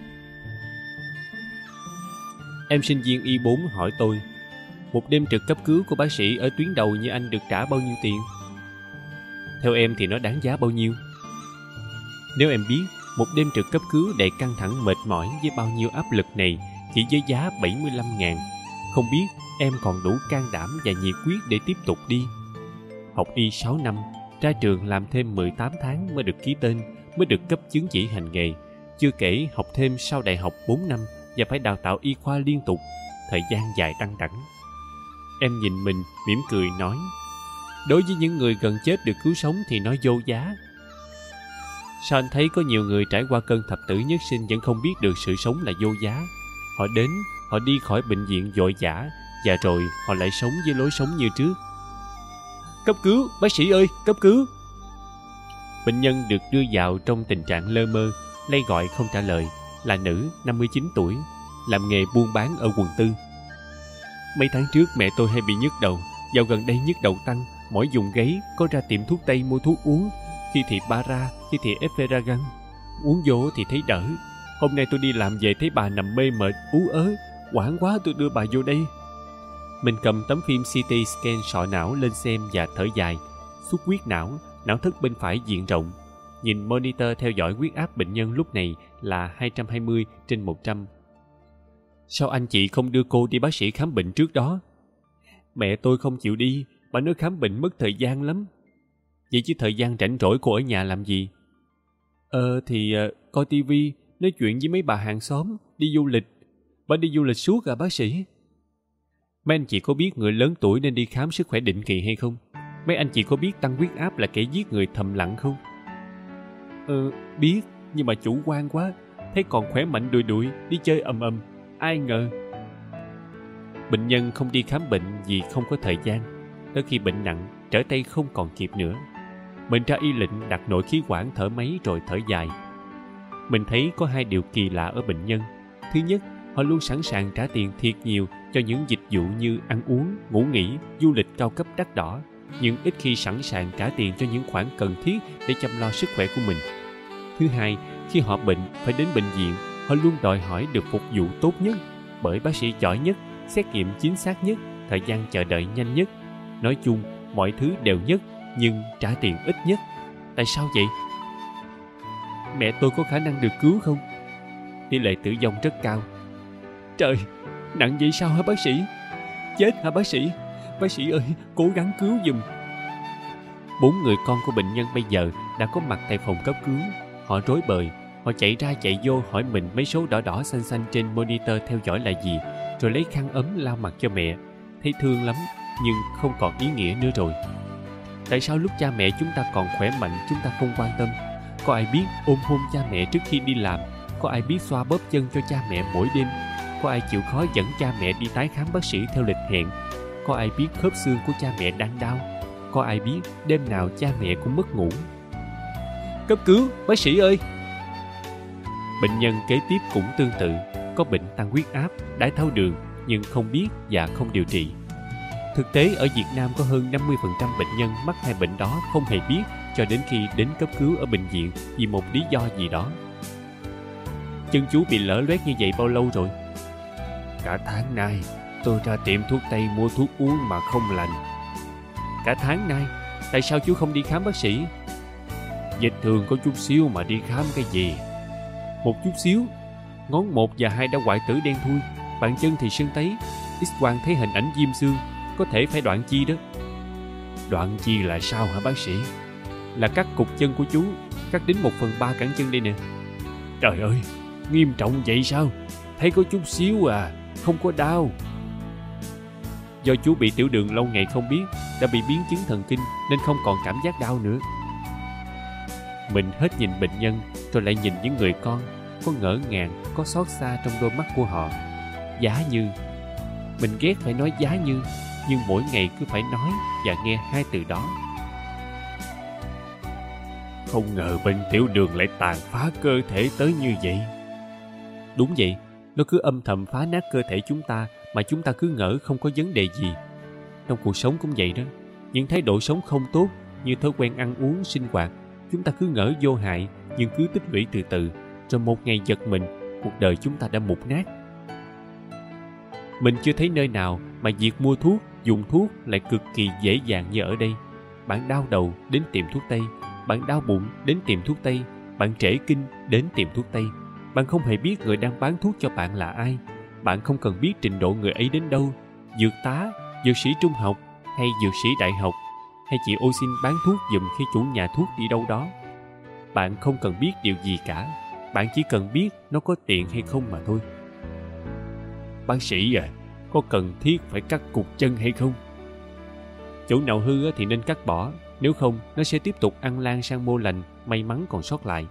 Em sinh viên Y4 hỏi tôi, một đêm trực cấp cứu của bác sĩ ở tuyến đầu như anh được trả bao nhiêu tiền? Theo em thì nó đáng giá bao nhiêu? Nếu em biết một đêm trực cấp cứu đầy căng thẳng mệt mỏi với bao nhiêu áp lực này chỉ với giá 75.000, không biết em còn đủ can đảm và nhiệt huyết để tiếp tục đi. Học y 6 năm, ra trường làm thêm 18 tháng mới được ký tên, mới được cấp chứng chỉ hành nghề. Chưa kể học thêm sau đại học 4 năm và phải đào tạo y khoa liên tục, thời gian dài đăng đẳng. Em nhìn mình, mỉm cười nói, đối với những người gần chết được cứu sống thì nó vô giá. Sao anh thấy có nhiều người trải qua cơn thập tử nhất sinh vẫn không biết được sự sống là vô giá? Họ đến, họ đi khỏi bệnh viện vội vã, và rồi họ lại sống với lối sống như trước. Cấp cứu, bác sĩ ơi, cấp cứu! Bệnh nhân được đưa vào trong tình trạng lơ mơ, lay gọi không trả lời, là nữ, 59 tuổi, làm nghề buôn bán ở quận 4. Mấy tháng trước mẹ tôi hay bị nhức đầu, dạo gần đây nhức đầu tăng, mỏi vùng gáy, có ra tiệm thuốc tây mua thuốc uống, khi thì Para, khi thì Efferragan. Uống vô thì thấy đỡ. Hôm nay tôi đi làm về thấy bà nằm mê mệt, ú ớ, hoảng quá tôi đưa bà vô đây. Mình cầm tấm phim CT scan sọ não lên xem và thở dài. Xuất huyết não, não thất bên phải diện rộng. Nhìn monitor theo dõi huyết áp bệnh nhân lúc này là 220/100. Sao anh chị không đưa cô đi bác sĩ khám bệnh trước đó? Mẹ tôi không chịu đi, bà nói khám bệnh mất thời gian lắm. Vậy chứ thời gian rảnh rỗi cô ở nhà làm gì? Coi tivi, nói chuyện với mấy bà hàng xóm, đi du lịch. Bà đi du lịch suốt à bác sĩ? Mấy anh chị có biết người lớn tuổi nên đi khám sức khỏe định kỳ hay không? Mấy anh chị có biết tăng huyết áp là kẻ giết người thầm lặng không? Biết, nhưng mà chủ quan quá. Thấy còn khỏe mạnh đùi đùi, đi chơi ầm ầm. Ai ngờ. Bệnh nhân không đi khám bệnh vì không có thời gian. Tới khi bệnh nặng, trở tay không còn kịp nữa. Mình ra y lệnh đặt nội khí quản thở máy rồi thở dài. Mình thấy có hai điều kỳ lạ ở bệnh nhân. Thứ nhất, họ luôn sẵn sàng trả tiền thiệt nhiều cho những dịch vụ như ăn uống, ngủ nghỉ, du lịch cao cấp đắt đỏ, nhưng ít khi sẵn sàng trả tiền cho những khoản cần thiết để chăm lo sức khỏe của mình. Thứ hai, khi họ bệnh phải đến bệnh viện, họ luôn đòi hỏi được phục vụ tốt nhất bởi bác sĩ giỏi nhất, xét nghiệm chính xác nhất, thời gian chờ đợi nhanh nhất. Nói chung, mọi thứ đều nhất, nhưng trả tiền ít nhất. Tại sao vậy? Mẹ tôi có khả năng được cứu không? Tỷ lệ tử vong rất cao. Trời, nặng vậy sao hả bác sĩ? Chết hả bác sĩ? Bác sĩ ơi, cố gắng cứu giùm. 4 người con của bệnh nhân bây giờ đã có mặt tại phòng cấp cứu. Họ rối bời, họ chạy ra chạy vô hỏi mình mấy số đỏ đỏ xanh xanh trên monitor theo dõi là gì, rồi lấy khăn ấm lau mặt cho mẹ. Thấy thương lắm, nhưng không còn ý nghĩa nữa rồi. Tại sao lúc cha mẹ chúng ta còn khỏe mạnh chúng ta không quan tâm? Có ai biết ôm hôn cha mẹ trước khi đi làm? Có ai biết xoa bóp chân cho cha mẹ mỗi đêm? Có ai chịu khó dẫn cha mẹ đi tái khám bác sĩ theo lịch hẹn? Có ai biết khớp xương của cha mẹ đang đau? Có ai biết đêm nào cha mẹ cũng mất ngủ? Cấp cứu, bác sĩ ơi! Bệnh nhân kế tiếp cũng tương tự, có bệnh tăng huyết áp, đái tháo đường nhưng không biết và không điều trị. Thực tế ở Việt Nam có hơn 50% bệnh nhân mắc hai bệnh đó không hề biết cho đến khi đến cấp cứu ở bệnh viện vì một lý do gì đó. Chân chú bị lở loét như vậy bao lâu rồi? Cả tháng nay, tôi ra tiệm thuốc tây mua thuốc uống mà không lành. Cả tháng nay, tại sao chú không đi khám bác sĩ? Vết thương có chút xíu mà đi khám cái gì? Một chút xíu? Ngón 1 và 2 đã hoại tử đen thui, bàn chân thì sưng tấy, X-quang thấy hình ảnh viêm xương, có thể phải đoạn chi đó. Đoạn chi là sao hả bác sĩ? Là cắt cục chân của chú, cắt đến 1/3 cẳng chân đây nè. Trời ơi, nghiêm trọng vậy sao? Thấy có chút xíu à, không có đau. Do chú bị tiểu đường lâu ngày không biết, đã bị biến chứng thần kinh nên không còn cảm giác đau nữa. Mình hết nhìn bệnh nhân, rồi lại nhìn những người con, có ngỡ ngàng, có xót xa trong đôi mắt của họ. Giá như Mình ghét phải nói giá như, nhưng mỗi ngày cứ phải nói và nghe hai từ đó. Không ngờ bệnh tiểu đường lại tàn phá cơ thể tới như vậy. Đúng vậy, nó cứ âm thầm phá nát cơ thể chúng ta mà chúng ta cứ ngỡ không có vấn đề gì. Trong cuộc sống cũng vậy đó. Những thái độ sống không tốt như thói quen ăn uống, sinh hoạt, chúng ta cứ ngỡ vô hại nhưng cứ tích lũy từ từ, rồi một ngày giật mình, cuộc đời chúng ta đã mục nát. Mình chưa thấy nơi nào mà việc mua thuốc, dùng thuốc lại cực kỳ dễ dàng như ở đây. Bạn đau đầu đến tiệm thuốc Tây, bạn đau bụng đến tiệm thuốc Tây, bạn trễ kinh đến tiệm thuốc Tây. Bạn không hề biết người đang bán thuốc cho bạn là ai. Bạn không cần biết trình độ người ấy đến đâu, dược tá, dược sĩ trung học hay dược sĩ đại học, hay chị ô xin bán thuốc giùm khi chủ nhà thuốc đi đâu đó. Bạn không cần biết điều gì cả. Bạn chỉ cần biết nó có tiện hay không mà thôi. Bác sĩ à, có cần thiết phải cắt cụt chân hay không? Chỗ nào hư thì nên cắt bỏ, nếu không nó sẽ tiếp tục ăn lan sang mô lành, may mắn còn sót lại.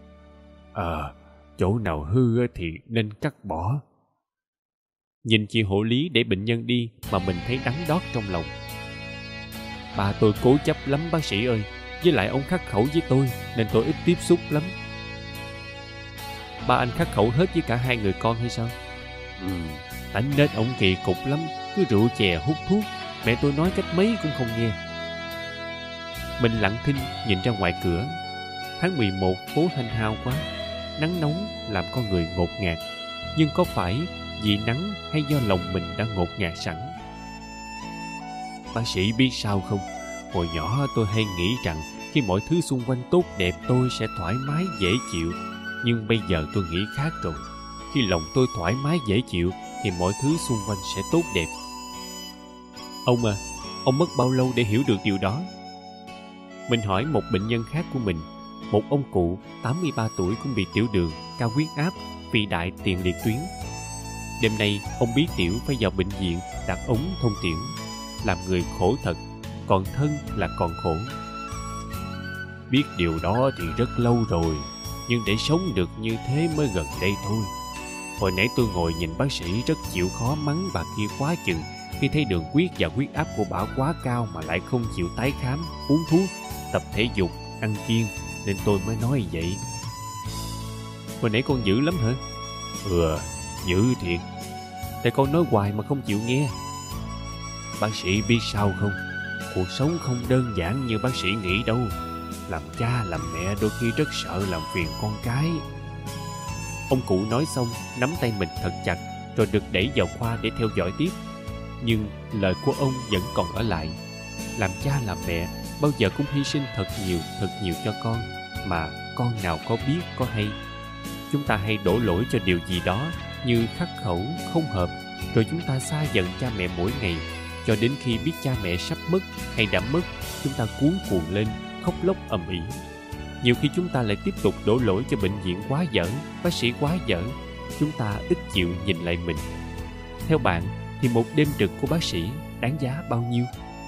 Chỗ nào hư thì nên cắt bỏ. Nhìn chị hộ lý để bệnh nhân đi mà mình thấy đắng đót trong lòng. Ba tôi cố chấp lắm bác sĩ ơi, với lại ông khắc khẩu với tôi nên tôi ít tiếp xúc lắm. Ba anh khắc khẩu hết với cả hai người con hay sao? Tánh nết ổng kỳ cục lắm, cứ rượu chè hút thuốc, mẹ tôi nói cách mấy cũng không nghe. Mình lặng thinh nhìn ra ngoài cửa. Tháng 11 phố thanh hao quá, nắng nóng làm con người ngột ngạt. Nhưng có phải vì nắng hay do lòng mình đã ngột ngạt sẵn? Bác sĩ biết sao không? Hồi nhỏ tôi hay nghĩ rằng khi mọi thứ xung quanh tốt đẹp tôi sẽ thoải mái dễ chịu. Nhưng bây giờ tôi nghĩ khác rồi. Khi lòng tôi thoải mái dễ chịu thì mọi thứ xung quanh sẽ tốt đẹp. Ông à, ông mất bao lâu để hiểu được điều đó? Mình hỏi một bệnh nhân khác của mình, một ông cụ 83 tuổi cũng bị tiểu đường, cao huyết áp, phi đại tiền liệt tuyến. Đêm nay ông bí tiểu phải vào bệnh viện đặt ống thông tiểu. Làm người khổ thật, còn thân là còn khổ. Biết điều đó thì rất lâu rồi, nhưng để sống được như thế mới gần đây thôi. Hồi nãy tôi ngồi nhìn bác sĩ rất chịu khó mắng bà kia quá chừng khi thấy đường huyết và huyết áp của bà quá cao mà lại không chịu tái khám, uống thuốc, tập thể dục, ăn kiêng, nên tôi mới nói vậy. Hồi nãy con dữ lắm hả? Dữ thiệt. Tại con nói hoài mà không chịu nghe. Bác sĩ biết sao không? Cuộc sống không đơn giản như bác sĩ nghĩ đâu. Làm cha làm mẹ đôi khi rất sợ làm phiền con cái. Ông cụ nói xong nắm tay mình thật chặt rồi được đẩy vào khoa để theo dõi tiếp. Nhưng lời của ông vẫn còn ở lại. Làm cha làm mẹ bao giờ cũng hy sinh thật nhiều cho con, mà con nào có biết có hay. Chúng ta hay đổ lỗi cho điều gì đó như khắc khẩu, không hợp, rồi chúng ta xa dần cha mẹ mỗi ngày, cho đến khi biết cha mẹ sắp mất hay đã mất, chúng ta cuống cuồng lên, khóc lóc ầm ĩ. Nhiều khi chúng ta lại tiếp tục đổ lỗi cho bệnh viện quá dở, bác sĩ quá dở. Chúng ta ít chịu nhìn lại mình. Theo bạn thì một đêm trực của bác sĩ đáng giá bao nhiêu?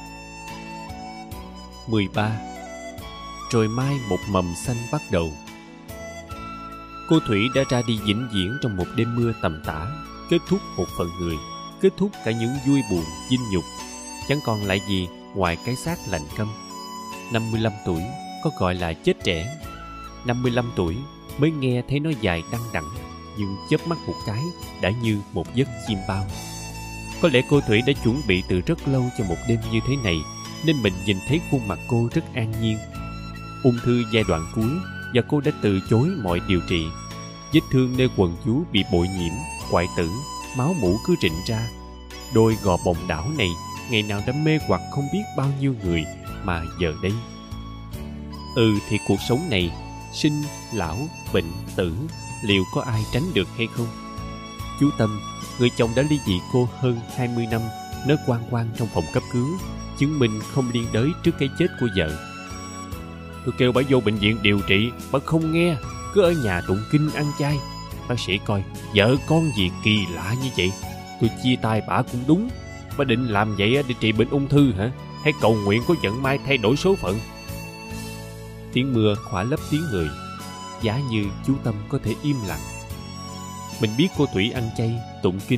13. Rồi mai một mầm xanh bắt đầu. Cô Thủy đã ra đi vĩnh viễn trong một đêm mưa tầm tã, kết thúc một phận người, kết thúc cả những vui buồn, dinh nhục. Chẳng còn lại gì ngoài cái xác lạnh câm. 55 tuổi có gọi là chết trẻ. 55 tuổi mới nghe thấy nó dài đăng đẳng, nhưng chớp mắt một cái đã như một giấc chim bao. Có lẽ cô Thủy đã chuẩn bị từ rất lâu cho một đêm như thế này, nên mình nhìn thấy khuôn mặt cô rất an nhiên. Ung thư giai đoạn cuối và cô đã từ chối mọi điều trị. Vết thương nơi quần vú bị bội nhiễm, hoại tử, máu mủ cứ rịn ra. Đôi gò bồng đảo này ngày nào đã mê hoặc không biết bao nhiêu người, mà giờ đây. Thì cuộc sống này, sinh, lão, bệnh, tử, liệu có ai tránh được hay không? Chú Tâm, người chồng đã ly dị cô hơn 20 năm, nói oan oan trong phòng cấp cứu, chứng minh không liên đới trước cái chết của vợ. Tôi kêu bà vô bệnh viện điều trị, bà không nghe, cứ ở nhà tụng kinh ăn chay. Bác sĩ coi, vợ con gì kỳ lạ như vậy. Tôi chia tay bà cũng đúng. Bà định làm vậy để trị bệnh ung thư hả? Hay cầu nguyện có vận may thay đổi số phận? Tiếng mưa khỏa lấp tiếng người, giá như chú Tâm có thể im lặng. Mình biết cô Thủy ăn chay, tụng kinh,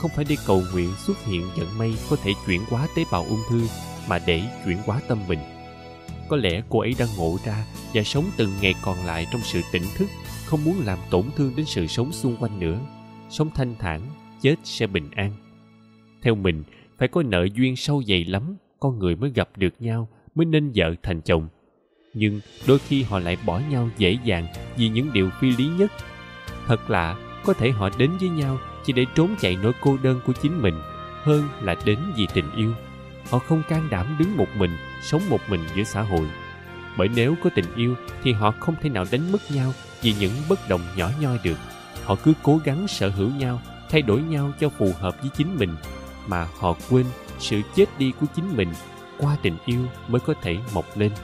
không phải để cầu nguyện xuất hiện vận may có thể chuyển hóa tế bào ung thư, mà để chuyển hóa tâm mình. Có lẽ cô ấy đã ngộ ra và sống từng ngày còn lại trong sự tỉnh thức, không muốn làm tổn thương đến sự sống xung quanh nữa. Sống thanh thản, chết sẽ bình an. Theo mình, phải có nợ duyên sâu dày lắm, con người mới gặp được nhau, mới nên vợ thành chồng. Nhưng đôi khi họ lại bỏ nhau dễ dàng vì những điều phi lý nhất. Thật lạ, có thể họ đến với nhau chỉ để trốn chạy nỗi cô đơn của chính mình, hơn là đến vì tình yêu. Họ không can đảm đứng một mình, sống một mình giữa xã hội. Bởi nếu có tình yêu thì họ không thể nào đánh mất nhau vì những bất đồng nhỏ nhoi được. Họ cứ cố gắng sở hữu nhau, thay đổi nhau cho phù hợp với chính mình, mà họ quên sự chết đi của chính mình qua tình yêu mới có thể mọc lên.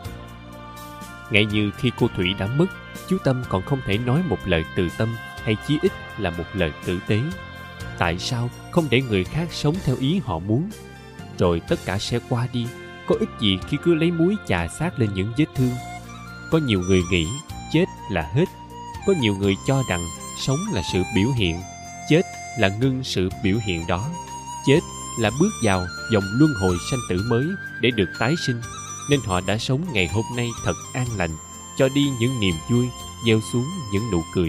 Ngay như khi cô Thủy đã mất, chú Tâm còn không thể nói một lời từ tâm, hay chí ít là một lời tử tế. Tại sao không để người khác sống theo ý họ muốn? Rồi tất cả sẽ qua đi, có ích gì khi cứ lấy muối chà sát lên những vết thương? Có nhiều người nghĩ chết là hết. Có nhiều người cho rằng sống là sự biểu hiện, chết là ngưng sự biểu hiện đó. Chết là bước vào dòng luân hồi sanh tử mới để được tái sinh, nên họ đã sống ngày hôm nay thật an lành, cho đi những niềm vui, gieo xuống những nụ cười.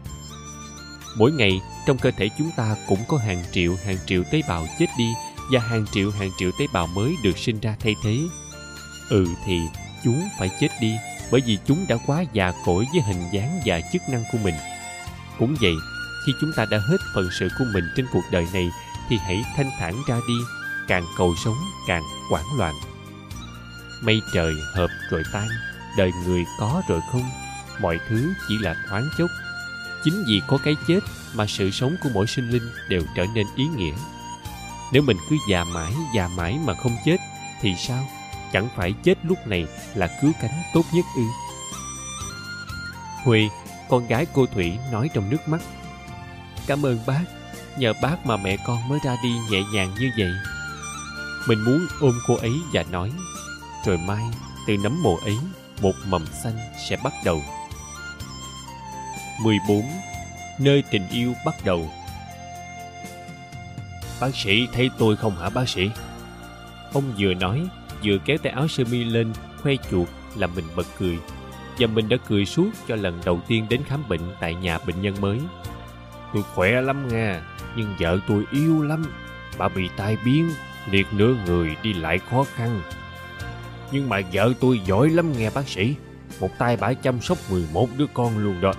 Mỗi ngày, trong cơ thể chúng ta cũng có hàng triệu tế bào chết đi và hàng triệu tế bào mới được sinh ra thay thế. Thì chúng phải chết đi bởi vì chúng đã quá già cỗi với hình dáng và chức năng của mình. Cũng vậy, khi chúng ta đã hết phận sự của mình trên cuộc đời này thì hãy thanh thản ra đi, càng cầu sống càng hoảng loạn. Mây trời hợp rồi tan, đời người có rồi không, mọi thứ chỉ là thoáng chốc. Chính vì có cái chết mà sự sống của mỗi sinh linh đều trở nên ý nghĩa. Nếu mình cứ già mãi mà không chết thì sao? Chẳng phải chết lúc này là cứu cánh tốt nhất ư? Huệ, con gái cô Thủy, nói trong nước mắt: "Cảm ơn bác, nhờ bác mà mẹ con mới ra đi nhẹ nhàng như vậy." Mình muốn ôm cô ấy và nói: "Rồi mai, từ nấm mồ ấy, một mầm xanh sẽ bắt đầu." 14. Nơi tình yêu bắt đầu. "Bác sĩ thấy tôi không hả bác sĩ?" Ông vừa nói, vừa kéo tay áo sơ mi lên, khoe chuột, làm mình bật cười. Và mình đã cười suốt cho lần đầu tiên đến khám bệnh tại nhà bệnh nhân mới. "Tôi khỏe lắm nha, nhưng vợ tôi yếu lắm. Bà bị tai biến, liệt nửa người, đi lại khó khăn. Nhưng mà vợ tôi giỏi lắm nghe bác sĩ. Một tay bả chăm sóc 11 đứa con luôn đó."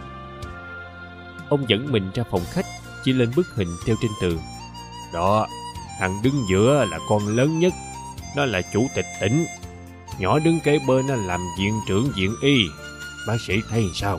Ông dẫn mình ra phòng khách, chỉ lên bức hình treo trên tường. "Đó, thằng đứng giữa là con lớn nhất. Nó là chủ tịch tỉnh. Nhỏ đứng kế bên nó làm viện trưởng viện y. Bác sĩ thấy sao?"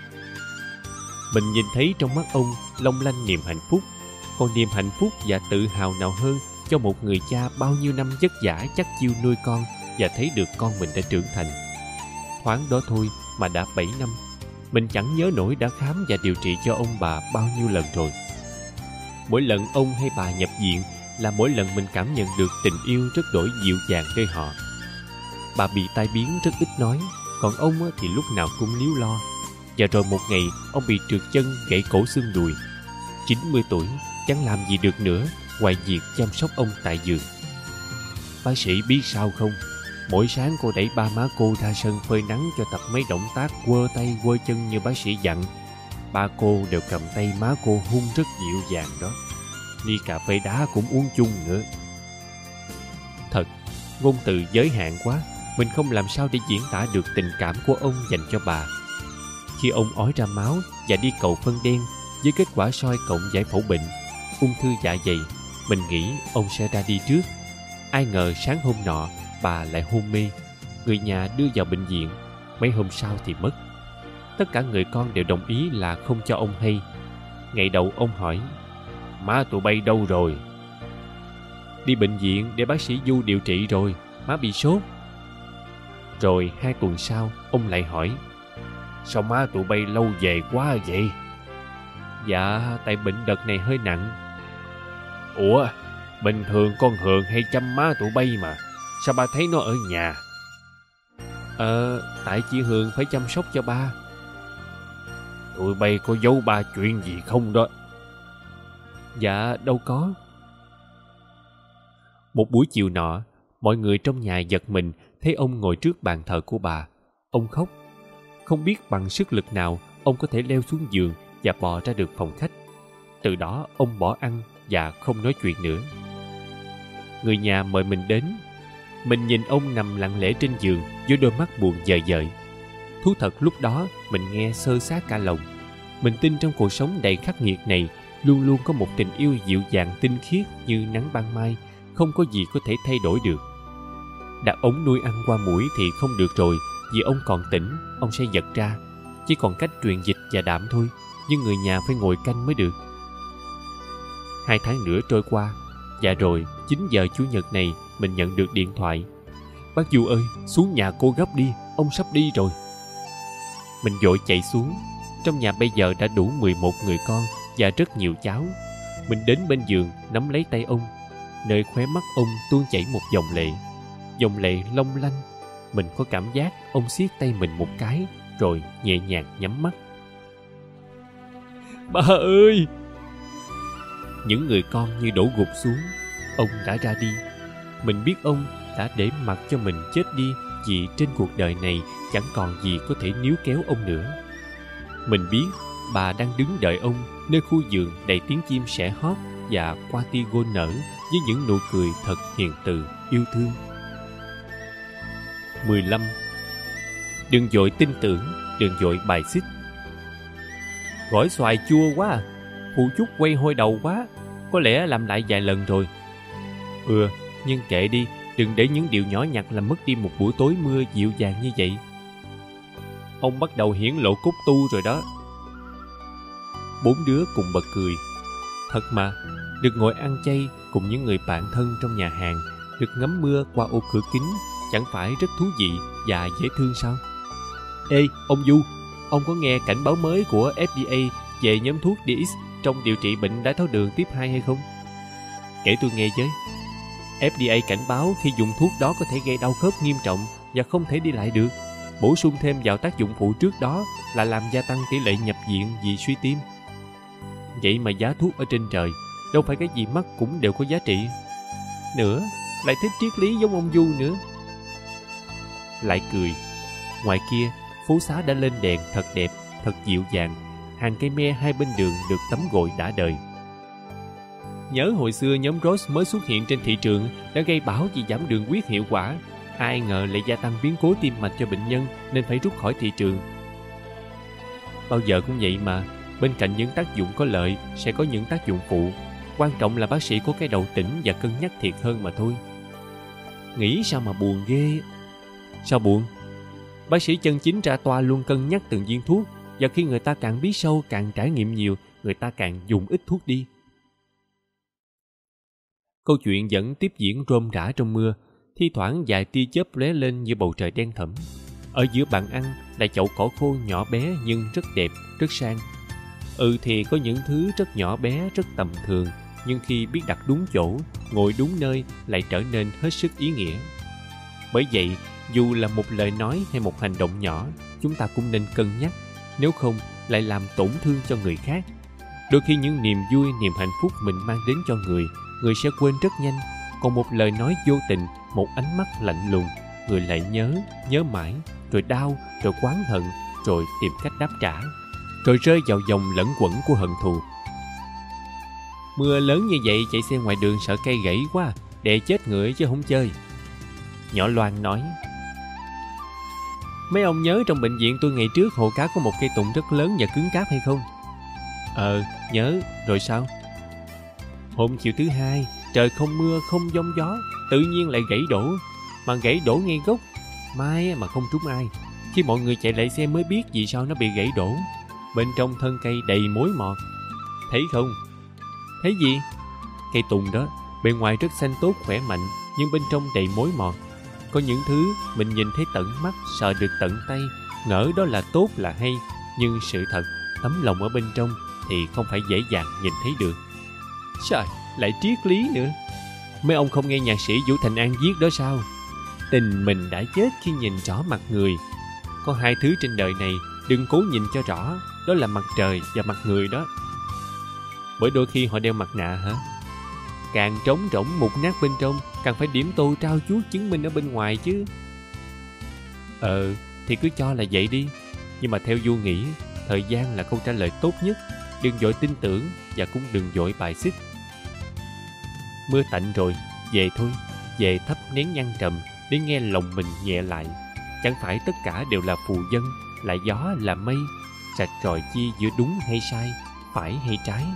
Mình nhìn thấy trong mắt ông long lanh niềm hạnh phúc. Còn niềm hạnh phúc và tự hào nào hơn cho một người cha bao nhiêu năm vất vả chắc chiêu nuôi con và thấy được con mình đã trưởng thành. Thoáng đó thôi mà đã 7 năm. Mình chẳng nhớ nổi đã khám và điều trị cho ông bà bao nhiêu lần rồi. Mỗi lần ông hay bà nhập viện là mỗi lần mình cảm nhận được tình yêu rất đổi dịu dàng nơi họ. Bà bị tai biến rất ít nói, còn ông thì lúc nào cũng líu lo. Và rồi một ngày ông bị trượt chân, gãy cổ xương đùi. 90 tuổi, chẳng làm gì được nữa ngoài việc chăm sóc ông tại giường. Bác sĩ biết sao không? Mỗi sáng cô đẩy ba má cô ra sân phơi nắng cho tập mấy động tác quơ tay quơ chân như bác sĩ dặn. Ba cô đều cầm tay má cô hôn rất dịu dàng đó. Ly cà phê đá cũng uống chung nữa. Thật, ngôn từ giới hạn quá. Mình không làm sao để diễn tả được tình cảm của ông dành cho bà. Khi ông ói ra máu và đi cầu phân đen với kết quả soi cộng giải phẫu bệnh ung thư dạ dày, mình nghĩ ông sẽ ra đi trước. Ai ngờ sáng hôm nọ bà lại hôn mê. Người nhà đưa vào bệnh viện. Mấy hôm sau thì mất. Tất cả người con đều đồng ý là không cho ông hay. Ngày đầu ông hỏi: "Má tụi bay đâu rồi?" "Đi bệnh viện để bác sĩ Du điều trị rồi. Má bị sốt." Rồi 2 tuần sau ông lại hỏi: "Sao má tụi bay lâu về quá vậy?" "Dạ, tại bệnh đợt này hơi nặng." "Ủa, bình thường con Hường hay chăm má tụi bay mà. Sao ba thấy nó ở nhà?" Tại chị Hường phải chăm sóc cho ba." "Tụi bay có giấu ba chuyện gì không đó?" Dạ đâu có. Một buổi chiều nọ, mọi người trong nhà giật mình thấy ông ngồi trước bàn thờ của bà. Ông khóc. Không biết bằng sức lực nào ông có thể leo xuống giường và bò ra được phòng khách. Từ đó ông bỏ ăn và không nói chuyện nữa. Người nhà mời mình đến. Mình nhìn ông nằm lặng lẽ trên giường với đôi mắt buồn dời dời. Thú thật lúc đó mình nghe xơ xát cả lòng. Mình tin trong cuộc sống đầy khắc nghiệt này luôn luôn có một tình yêu dịu dàng tinh khiết như nắng ban mai, không có gì có thể thay đổi được. Đặt ống nuôi ăn qua mũi thì không được rồi, vì ông còn tỉnh, ông sẽ giật ra. Chỉ còn cách truyền dịch và đạm thôi, nhưng người nhà phải ngồi canh mới được. 2 tháng nữa trôi qua, và rồi 9 giờ Chủ nhật này mình nhận được điện thoại. Bác Du ơi, xuống nhà cô gấp đi, ông sắp đi rồi. Mình vội chạy xuống. Trong nhà bây giờ đã đủ 11 người con và rất nhiều cháu. Mình đến bên giường nắm lấy tay ông. Nơi khóe mắt ông tuôn chảy một dòng lệ. Dòng lệ long lanh. Mình có cảm giác ông siết tay mình một cái rồi nhẹ nhàng nhắm mắt. Ba ơi! Những người con như đổ gục xuống. Ông đã ra đi. Mình biết ông đã để mặc cho mình chết đi, vì trên cuộc đời này chẳng còn gì có thể níu kéo ông nữa. Mình biết bà đang đứng đợi ông nơi khu vườn đầy tiếng chim sẻ hót và hoa tigon nở với những nụ cười thật hiền từ, yêu thương. 15. Đừng vội tin tưởng, đừng vội bài xích. Gỏi xoài chua quá à. Phụ chút quay hôi đầu quá. Có lẽ làm lại vài lần rồi. Nhưng kệ đi, đừng để những điều nhỏ nhặt làm mất đi một buổi tối mưa dịu dàng như vậy. Ông bắt đầu hiển lộ cốt tu rồi đó. 4 đứa cùng bật cười. Thật mà, được ngồi ăn chay cùng những người bạn thân trong nhà hàng, được ngắm mưa qua ô cửa kính, chẳng phải rất thú vị và dễ thương sao? Ê, ông Du, ông có nghe cảnh báo mới của FDA về nhóm thuốc DX trong điều trị bệnh đái tháo đường tiếp 2 hay không? Kể tôi nghe với. FDA cảnh báo khi dùng thuốc đó có thể gây đau khớp nghiêm trọng và không thể đi lại được. Bổ sung thêm vào tác dụng phụ trước đó là làm gia tăng tỷ lệ nhập viện vì suy tim. Vậy mà giá thuốc ở trên trời, đâu phải cái gì mắc cũng đều có giá trị. Nữa, lại thích triết lý giống ông Du nữa. Lại cười. Ngoài kia, phố xá đã lên đèn thật đẹp, thật dịu dàng. Hàng cây me hai bên đường được tắm gội đã đời. Nhớ hồi xưa nhóm Ross mới xuất hiện trên thị trường đã gây bão vì giảm đường huyết hiệu quả. Ai ngờ lại gia tăng biến cố tim mạch cho bệnh nhân nên phải rút khỏi thị trường. Bao giờ cũng vậy mà, bên cạnh những tác dụng có lợi sẽ có những tác dụng phụ. Quan trọng là bác sĩ có cái đầu tỉnh và cân nhắc thiệt hơn mà thôi. Nghĩ sao mà buồn ghê. Sao buồn? Bác sĩ chân chính ra toa luôn cân nhắc từng viên thuốc, và khi người ta càng biết sâu, càng trải nghiệm nhiều, người ta càng dùng ít thuốc đi. Câu chuyện vẫn tiếp diễn rôm rả trong mưa, thi thoảng vài tia chớp lóe lên như bầu trời đen thẫm. Ở giữa bàn ăn là chậu cỏ khô nhỏ bé nhưng rất đẹp, rất sang. Thì có những thứ rất nhỏ bé, rất tầm thường, nhưng khi biết đặt đúng chỗ, ngồi đúng nơi lại trở nên hết sức ý nghĩa. Bởi vậy, dù là một lời nói hay một hành động nhỏ, chúng ta cũng nên cân nhắc, nếu không lại làm tổn thương cho người khác. Đôi khi những niềm vui, niềm hạnh phúc mình mang đến cho người sẽ quên rất nhanh. Còn một lời nói vô tình, một ánh mắt lạnh lùng, người lại nhớ mãi, rồi đau, rồi oán hận, rồi tìm cách đáp trả, rồi rơi vào vòng lẫn quẩn của hận thù. Mưa lớn như vậy chạy xe ngoài đường sợ cây gãy quá, đè chết người chứ không chơi. Nhỏ Loan nói. Mấy ông nhớ trong bệnh viện tôi ngày trước hồ cá có một cây tùng rất lớn và cứng cáp hay không? Nhớ, rồi sao? Hôm chiều thứ hai, trời không mưa không giông gió, tự nhiên lại gãy đổ. Mà gãy đổ ngay gốc, mai mà không trúng ai. Khi mọi người chạy lại xem mới biết vì sao nó bị gãy đổ. Bên trong thân cây đầy mối mọt. Thấy không? Thấy gì? Cây tùng đó, bề ngoài rất xanh tốt khỏe mạnh, nhưng bên trong đầy mối mọt. Có những thứ mình nhìn thấy tận mắt, sờ được tận tay, ngỡ đó là tốt là hay, nhưng sự thật, tấm lòng ở bên trong thì không phải dễ dàng nhìn thấy được. Trời, lại triết lý nữa. Mấy ông không nghe nhạc sĩ Vũ Thành An viết đó sao? Tình mình đã chết khi nhìn rõ mặt người. Có hai thứ trên đời này đừng cố nhìn cho rõ, đó là mặt trời và mặt người đó. Bởi đôi khi họ đeo mặt nạ hả? Càng trống rỗng mục nát bên trong, càng phải điểm tô trao chuốt chứng minh ở bên ngoài chứ. Thì cứ cho là vậy đi. Nhưng mà theo Du nghĩ, thời gian là câu trả lời tốt nhất. Đừng vội tin tưởng và cũng đừng vội bài xích. Mưa tạnh rồi, về thôi. Về thắp nén nhang trầm để nghe lòng mình nhẹ lại. Chẳng phải tất cả đều là phù vân, là gió, là mây. Rạch ròi chi giữa đúng hay sai, phải hay trái.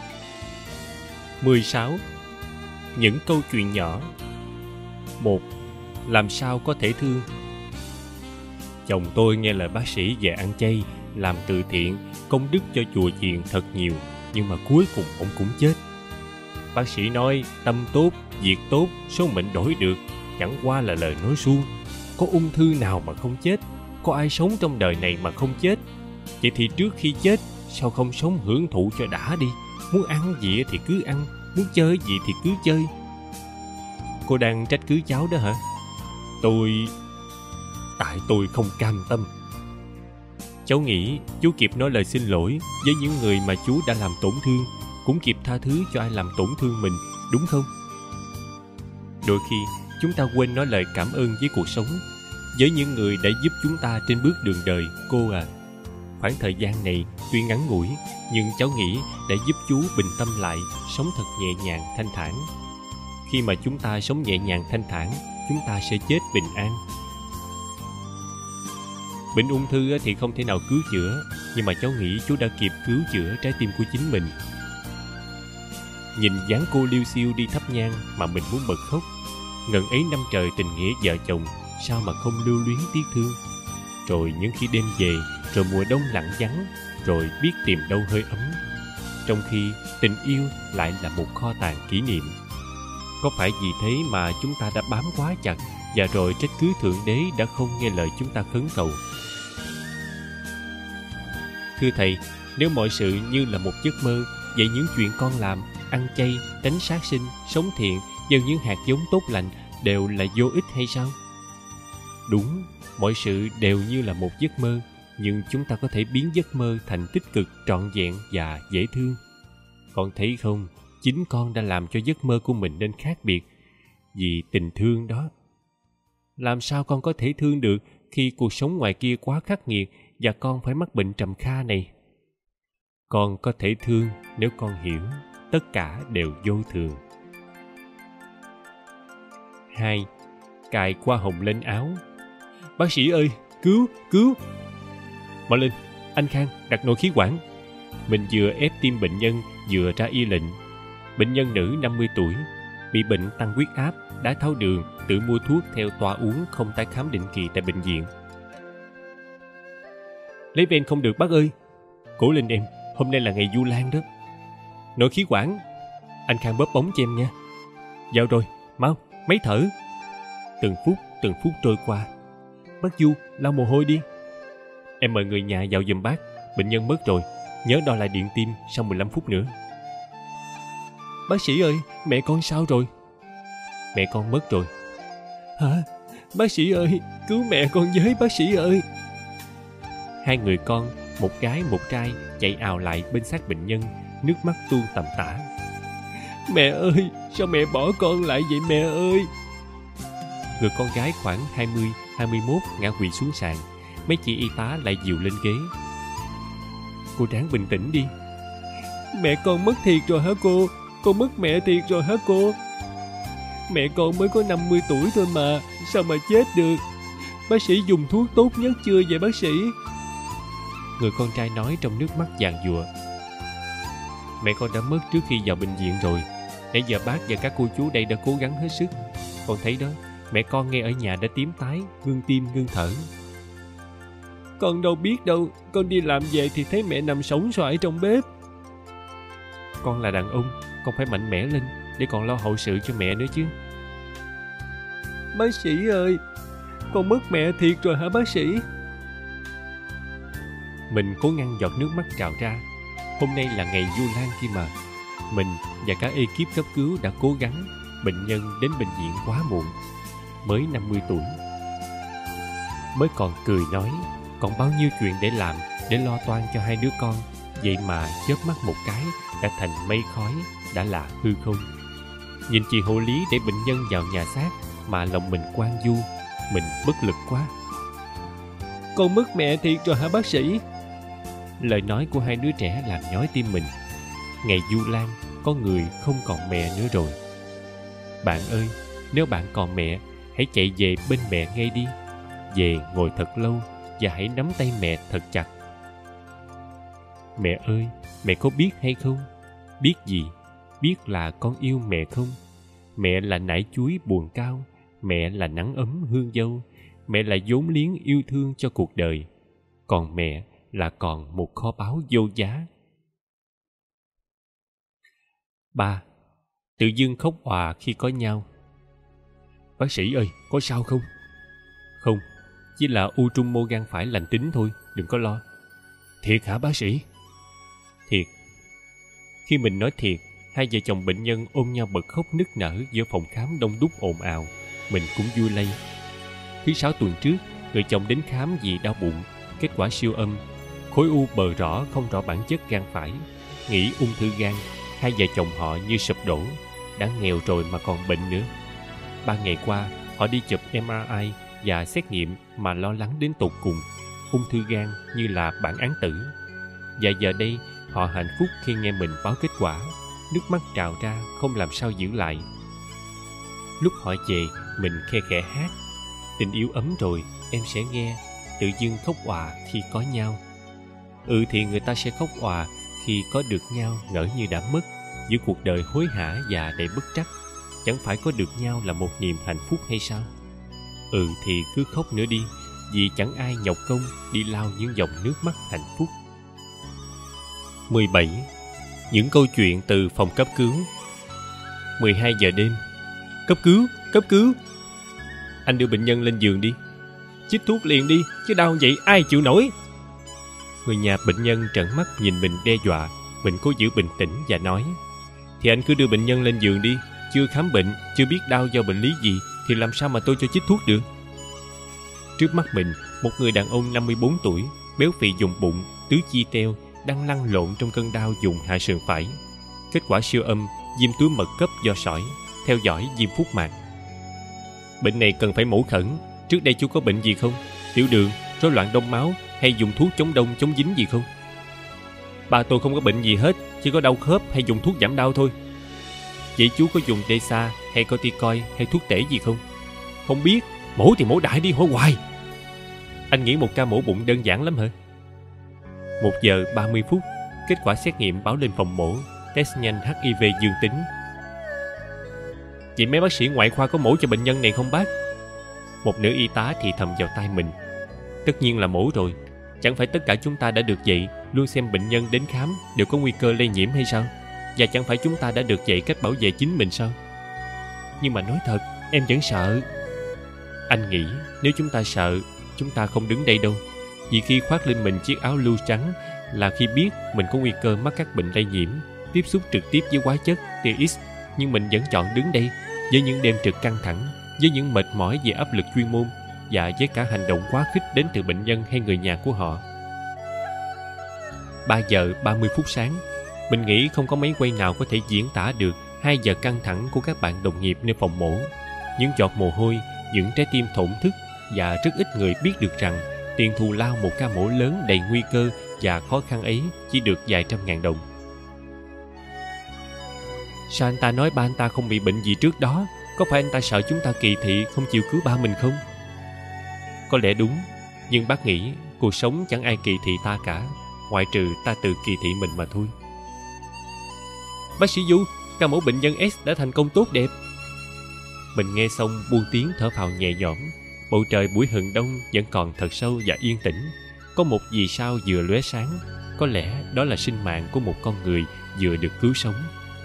16. Những câu chuyện nhỏ. 1. Làm sao có thể thương? Chồng tôi nghe lời bác sĩ về ăn chay, làm từ thiện, công đức cho chùa chiền thật nhiều, nhưng mà cuối cùng ông cũng chết. Bác sĩ nói tâm tốt, việc tốt, số mệnh đổi được, chẳng qua là lời nói suông. Có ung thư nào mà không chết? Có ai sống trong đời này mà không chết? Vậy thì trước khi chết, sao không sống hưởng thụ cho đã đi? Muốn ăn gì thì cứ ăn, muốn chơi gì thì cứ chơi. Cô đang trách cứ cháu đó hả? Tại tôi không cam tâm. Cháu nghĩ chú kịp nói lời xin lỗi với những người mà chú đã làm tổn thương, cũng kịp tha thứ cho ai làm tổn thương mình, đúng không? Đôi khi chúng ta quên nói lời cảm ơn với cuộc sống, với những người đã giúp chúng ta trên bước đường đời, cô à. Khoảng thời gian này tuy ngắn ngủi, nhưng cháu nghĩ đã giúp chú bình tâm lại, sống thật nhẹ nhàng, thanh thản. Khi mà chúng ta sống nhẹ nhàng, thanh thản, chúng ta sẽ chết bình an. Bệnh ung thư thì không thể nào cứu chữa, nhưng mà cháu nghĩ chú đã kịp cứu chữa trái tim của chính mình. Nhìn dáng cô liêu xiêu đi thắp nhang mà mình muốn bật khóc. Ngần ấy năm trời tình nghĩa vợ chồng, sao mà không lưu luyến tiếc thương. Rồi những khi đêm về, rồi mùa đông lặng vắng, rồi biết tìm đâu hơi ấm. Trong khi tình yêu lại là một kho tàng kỷ niệm. Có phải vì thế mà chúng ta đã bám quá chặt, và rồi trách cứ Thượng Đế đã không nghe lời chúng ta khấn cầu? Thưa Thầy, nếu mọi sự như là một giấc mơ, vậy những chuyện con làm, ăn chay, tránh sát sinh, sống thiện, gieo những hạt giống tốt lành đều là vô ích hay sao? Đúng, mọi sự đều như là một giấc mơ, nhưng chúng ta có thể biến giấc mơ thành tích cực, trọn vẹn và dễ thương. Con thấy không, chính con đã làm cho giấc mơ của mình nên khác biệt, vì tình thương đó. Làm sao con có thể thương được khi cuộc sống ngoài kia quá khắc nghiệt và con phải mắc bệnh trầm kha này? Con có thể thương nếu con hiểu tất cả đều vô thường. 2. Cài hoa hồng lên áo. Bác sĩ ơi, cứu! Mau lên, anh Khang, đặt nội khí quản. Mình vừa ép tim bệnh nhân, vừa ra y lệnh. Bệnh nhân nữ 50 tuổi, bị bệnh tăng huyết áp, đái tháo đường, tự mua thuốc theo toa uống, không tái khám định kỳ tại bệnh viện. Lấy ven không được bác ơi. Cố lên em, hôm nay là ngày Vu Lan đó. Nội khí quản, anh Khang bóp bóng cho em nha. Vào rồi, mau, máy thở. Từng phút trôi qua. Bác Du, lau mồ hôi đi. Em mời người nhà vào giùm bác, bệnh nhân mất rồi, nhớ đo lại điện tim sau 15 phút nữa. Bác sĩ ơi, mẹ con sao rồi? Mẹ con mất rồi. Hả? Bác sĩ ơi, cứu mẹ con với, bác sĩ ơi. Hai người con, một gái một trai, chạy ào lại bên xác bệnh nhân, nước mắt tuôn tầm tã. Mẹ ơi, sao mẹ bỏ con lại vậy mẹ ơi? Người con gái khoảng 20, 21 ngã quỵ xuống sàn. Mấy chị y tá lại dìu lên ghế. Cô ráng bình tĩnh đi. Mẹ con mất thiệt rồi hả cô? Con mất mẹ thiệt rồi hả cô? Mẹ con mới có 50 tuổi thôi mà, sao mà chết được? Bác sĩ dùng thuốc tốt nhất chưa vậy bác sĩ? Người con trai nói trong nước mắt giàn giụa. Mẹ con đã mất trước khi vào bệnh viện rồi. Nãy giờ bác và các cô chú đây đã cố gắng hết sức. Con thấy đó, mẹ con nghe ở nhà đã tím tái, ngưng tim ngưng thở. Con đâu biết đâu, con đi làm về thì thấy mẹ nằm sõng soại trong bếp. Con là đàn ông, con phải mạnh mẽ lên để còn lo hậu sự cho mẹ nữa chứ. Bác sĩ ơi, con mất mẹ thiệt rồi hả bác sĩ? Mình cố ngăn giọt nước mắt trào ra. Hôm nay là ngày Vu Lan kia mà. Mình và cả ekip cấp cứu đã cố gắng. Bệnh nhân đến bệnh viện quá muộn, mới 50 tuổi. Mới còn cười nói còn bao nhiêu chuyện để làm, để lo toan cho hai đứa con, Vậy mà chớp mắt một cái đã thành mây khói, đã là hư không. Nhìn chị hộ lý để bệnh nhân vào nhà xác mà lòng mình hoang vu, mình bất lực quá. Con mất mẹ thiệt rồi hả bác sĩ? Lời nói của hai đứa trẻ làm nhói tim mình. Ngày du lan, có người không còn mẹ nữa rồi. Bạn ơi, nếu bạn còn mẹ, hãy chạy về bên mẹ ngay đi. Về ngồi thật lâu và hãy nắm tay mẹ thật chặt. Mẹ ơi, mẹ có biết hay không? Biết gì? Biết là con yêu mẹ không? Mẹ là nải chuối buồn cao, mẹ là nắng ấm hương dâu, mẹ là vốn liếng yêu thương cho cuộc đời. Còn mẹ là còn một kho báu vô giá. 3. Tự dưng khóc òa khi có nhau. Bác sĩ ơi, có sao không? Không, chỉ là u trung mô gan phải lành tính thôi, đừng có lo. Thiệt hả bác sĩ? Thiệt. Khi mình nói thiệt, hai vợ chồng bệnh nhân ôm nhau bật khóc nức nở giữa phòng khám đông đúc ồn ào. Mình cũng vui lây. Thứ 6 tuần trước, người chồng đến khám vì đau bụng. Kết quả siêu âm, khối u bờ rõ không rõ bản chất gan phải. Nghĩ ung thư gan, hai vợ chồng họ như sụp đổ. Đã nghèo rồi mà còn bệnh nữa. 3 ngày qua, họ đi chụp MRI và xét nghiệm mà lo lắng đến tột cùng. Ung thư gan như là bản án tử. Và giờ đây, họ hạnh phúc khi nghe mình báo kết quả. Nước mắt trào ra không làm sao giữ lại. Lúc họ về, mình khe khẽ hát. Tình yêu ấm rồi, em sẽ nghe. Tự dưng khóc òa khi có nhau. Thì người ta sẽ khóc òa khi có được nhau ngỡ như đã mất. Giữa cuộc đời hối hả và đầy bất trắc, chẳng phải có được nhau là một niềm hạnh phúc hay sao? Thì cứ khóc nữa đi, vì chẳng ai nhọc công đi lau những dòng nước mắt hạnh phúc. 17. Những câu chuyện từ phòng cấp cứu. 12 giờ đêm. Cấp cứu, cấp cứu. Anh đưa bệnh nhân lên giường đi. Chích thuốc liền đi, chứ đau vậy ai chịu nổi. Người nhà bệnh nhân trợn mắt nhìn mình đe dọa. Mình cố giữ bình tĩnh và nói: Thì anh cứ đưa bệnh nhân lên giường đi. Chưa khám bệnh, chưa biết đau do bệnh lý gì thì làm sao mà tôi cho chích thuốc được. Trước mắt mình, một người đàn ông 54 tuổi, béo phì vùng bụng, tứ chi teo, đang lăn lộn trong cơn đau vùng hạ sườn phải. Kết quả siêu âm, viêm túi mật cấp do sỏi, theo dõi viêm phúc mạc. Bệnh này cần phải mổ khẩn. Trước đây chú có bệnh gì không? Tiểu đường, rối loạn đông máu hay dùng thuốc chống đông chống dính gì không? Ba tôi không có bệnh gì hết, chỉ có đau khớp hay dùng thuốc giảm đau thôi. Vậy chú có dùng Dexa hay corticoid hay thuốc tể gì không? Không biết, mổ thì mổ đại đi hỏi hoài. Anh nghĩ một ca mổ bụng đơn giản lắm hả? 1 giờ 30 phút, kết quả xét nghiệm báo lên phòng mổ, test nhanh HIV dương tính. Vậy mấy bác sĩ ngoại khoa có mổ cho bệnh nhân này không bác? Một nữ y tá thì thầm vào tai mình. Tất nhiên là mổ rồi. Chẳng phải tất cả chúng ta đã được dạy luôn xem bệnh nhân đến khám đều có nguy cơ lây nhiễm hay sao? Và chẳng phải chúng ta đã được dạy cách bảo vệ chính mình sao? Nhưng mà nói thật, em vẫn sợ. Anh nghĩ nếu chúng ta sợ, chúng ta không đứng đây đâu. Vì khi khoác lên mình chiếc áo blue trắng là khi biết mình có nguy cơ mắc các bệnh lây nhiễm, tiếp xúc trực tiếp với hóa chất TX. Nhưng mình vẫn chọn đứng đây với những đêm trực căng thẳng, với những mệt mỏi về áp lực chuyên môn và với cả hành động quá khích đến từ bệnh nhân hay người nhà của họ. 3 giờ 30 phút sáng, mình nghĩ không có máy quay nào có thể diễn tả được 2 giờ căng thẳng của các bạn đồng nghiệp nơi phòng mổ. Những giọt mồ hôi, những trái tim thổn thức, và rất ít người biết được rằng tiền thù lao một ca mổ lớn đầy nguy cơ và khó khăn ấy chỉ được vài trăm ngàn đồng. Sao anh ta nói ba anh ta không bị bệnh gì trước đó? Có phải anh ta sợ chúng ta kỳ thị không chịu cứu ba mình không? Có lẽ đúng, nhưng bác nghĩ cuộc sống chẳng ai kỳ thị ta cả, ngoại trừ ta tự kỳ thị mình mà thôi. Bác sĩ Du, ca mổ bệnh nhân S đã thành công tốt đẹp. Mình nghe xong buông tiếng thở phào nhẹ nhõm. Bầu trời buổi hừng đông vẫn còn thật sâu và yên tĩnh. Có một vì sao vừa lóe sáng. Có lẽ đó là sinh mạng của một con người vừa được cứu sống.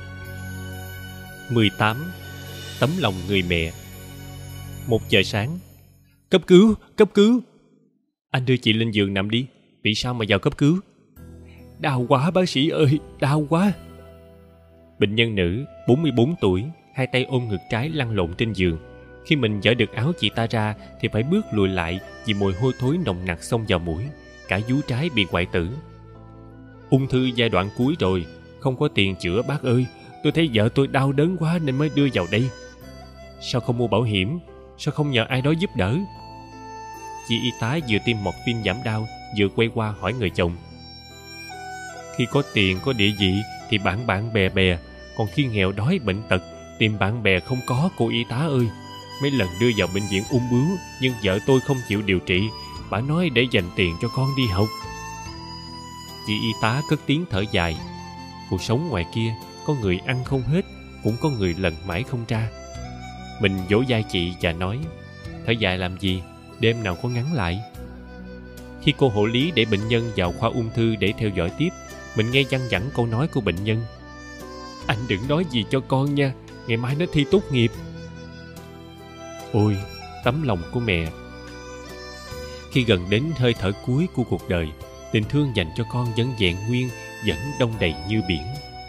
18. Tấm lòng người mẹ. 1 giờ sáng. Cấp cứu, cấp cứu. Anh đưa chị lên giường nằm đi. Bị sao mà vào cấp cứu? Đau quá bác sĩ ơi, đau quá. Bệnh nhân nữ 44 tuổi, hai tay ôm ngực trái lăn lộn trên giường. Khi mình dỡ được áo chị ta ra thì phải bước lùi lại vì mùi hôi thối nồng nặc xông vào mũi. Cả vú trái bị hoại tử. Ung thư giai đoạn cuối rồi, không có tiền chữa bác ơi. Tôi thấy vợ tôi đau đớn quá nên mới đưa vào đây. Sao không mua bảo hiểm? Sao không nhờ ai đó giúp đỡ? Chị y tá vừa tiêm morphine giảm đau, vừa quay qua hỏi người chồng. Khi có tiền, có địa vị thì bạn bạn bè bè, còn khi nghèo đói bệnh tật, tìm bạn bè không có, cô y tá ơi. Mấy lần đưa vào bệnh viện ung bướu, nhưng vợ tôi không chịu điều trị. Bà nói để dành tiền cho con đi học. Chị y tá cất tiếng thở dài. Cuộc sống ngoài kia, có người ăn không hết, cũng có người lần mãi không ra. Mình vỗ vai chị và nói, thở dài làm gì, đêm nào có ngắn lại. Khi cô hộ lý để bệnh nhân vào khoa ung thư để theo dõi tiếp, mình nghe văng vẳng câu nói của bệnh nhân. Anh đừng nói gì cho con nha, ngày mai nó thi tốt nghiệp. Ôi, tấm lòng của mẹ. Khi gần đến hơi thở cuối của cuộc đời, tình thương dành cho con vẫn vẹn nguyên, vẫn đong đầy như biển.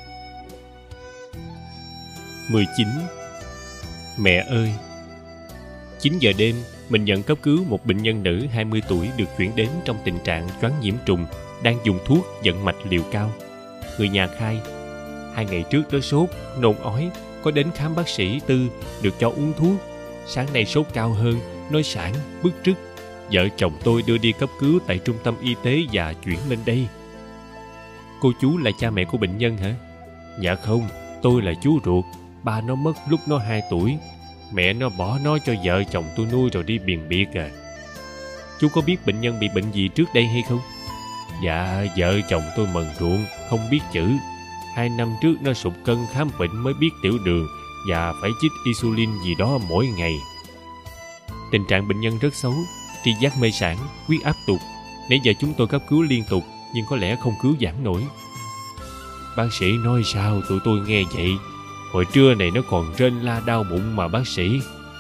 19. Mẹ ơi! 9 giờ đêm, mình nhận cấp cứu một bệnh nhân nữ 20 tuổi được chuyển đến trong tình trạng choáng nhiễm trùng, đang dùng thuốc vận mạch liều cao. Người nhà khai, 2 ngày trước nó sốt, nôn ói, có đến khám bác sĩ Tư, được cho uống thuốc. Sáng nay sốt cao hơn, nói sảng, bứt rứt. Vợ chồng tôi đưa đi cấp cứu tại trung tâm y tế và chuyển lên đây. Cô chú là cha mẹ của bệnh nhân hả? Dạ không, tôi là chú ruột. Ba nó mất lúc nó 2 tuổi. Mẹ nó bỏ nó cho vợ chồng tôi nuôi rồi đi biền biệt à. Chú có biết bệnh nhân bị bệnh gì trước đây hay không? Dạ, vợ chồng tôi mần ruộng, không biết chữ. 2 năm trước nó sụt cân khám bệnh mới biết tiểu đường và phải chích insulin gì đó mỗi ngày. Tình trạng bệnh nhân rất xấu, tri giác mê sản, huyết áp tụt. Nãy giờ chúng tôi cấp cứu liên tục nhưng có lẽ không cứu vãn nổi. Bác sĩ nói sao tụi tôi nghe vậy? Hồi trưa này nó còn rên la đau bụng mà bác sĩ.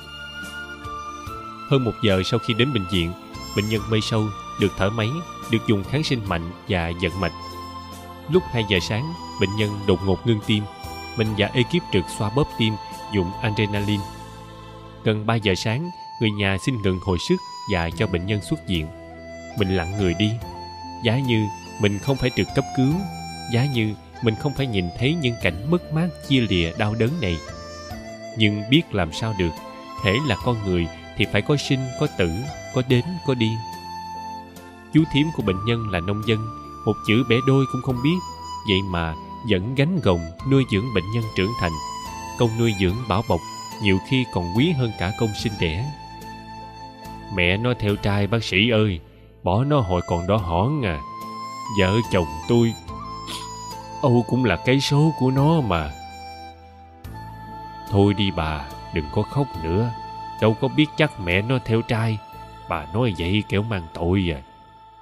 Hơn 1 giờ sau khi đến bệnh viện, bệnh nhân mê sâu, được thở máy, được dùng kháng sinh mạnh và vận mạch. Lúc 2 giờ sáng, bệnh nhân đột ngột ngưng tim. Mình và ekip trực xoa bóp tim, dùng adrenaline. Gần 3 giờ sáng, người nhà xin ngừng hồi sức và cho bệnh nhân xuất viện. Mình lặng người đi. Giá như mình không phải trực cấp cứu, giá như mình không phải nhìn thấy những cảnh mất mát chia lìa đau đớn này. Nhưng biết làm sao được, hễ là con người thì phải có sinh, có tử, có đến, có đi. Chú thím của bệnh nhân là nông dân, một chữ bẻ đôi cũng không biết, vậy mà vẫn gánh gồng nuôi dưỡng bệnh nhân trưởng thành. Công nuôi dưỡng bảo bọc nhiều khi còn quý hơn cả công sinh đẻ. Mẹ nó theo trai bác sĩ ơi, bỏ nó hồi còn đỏ hỏn à. Vợ chồng tôi, Âu cũng là cái số của nó mà. Thôi đi bà, đừng có khóc nữa. Đâu có biết chắc mẹ nó theo trai. Bà nói vậy kẻo mang tội à.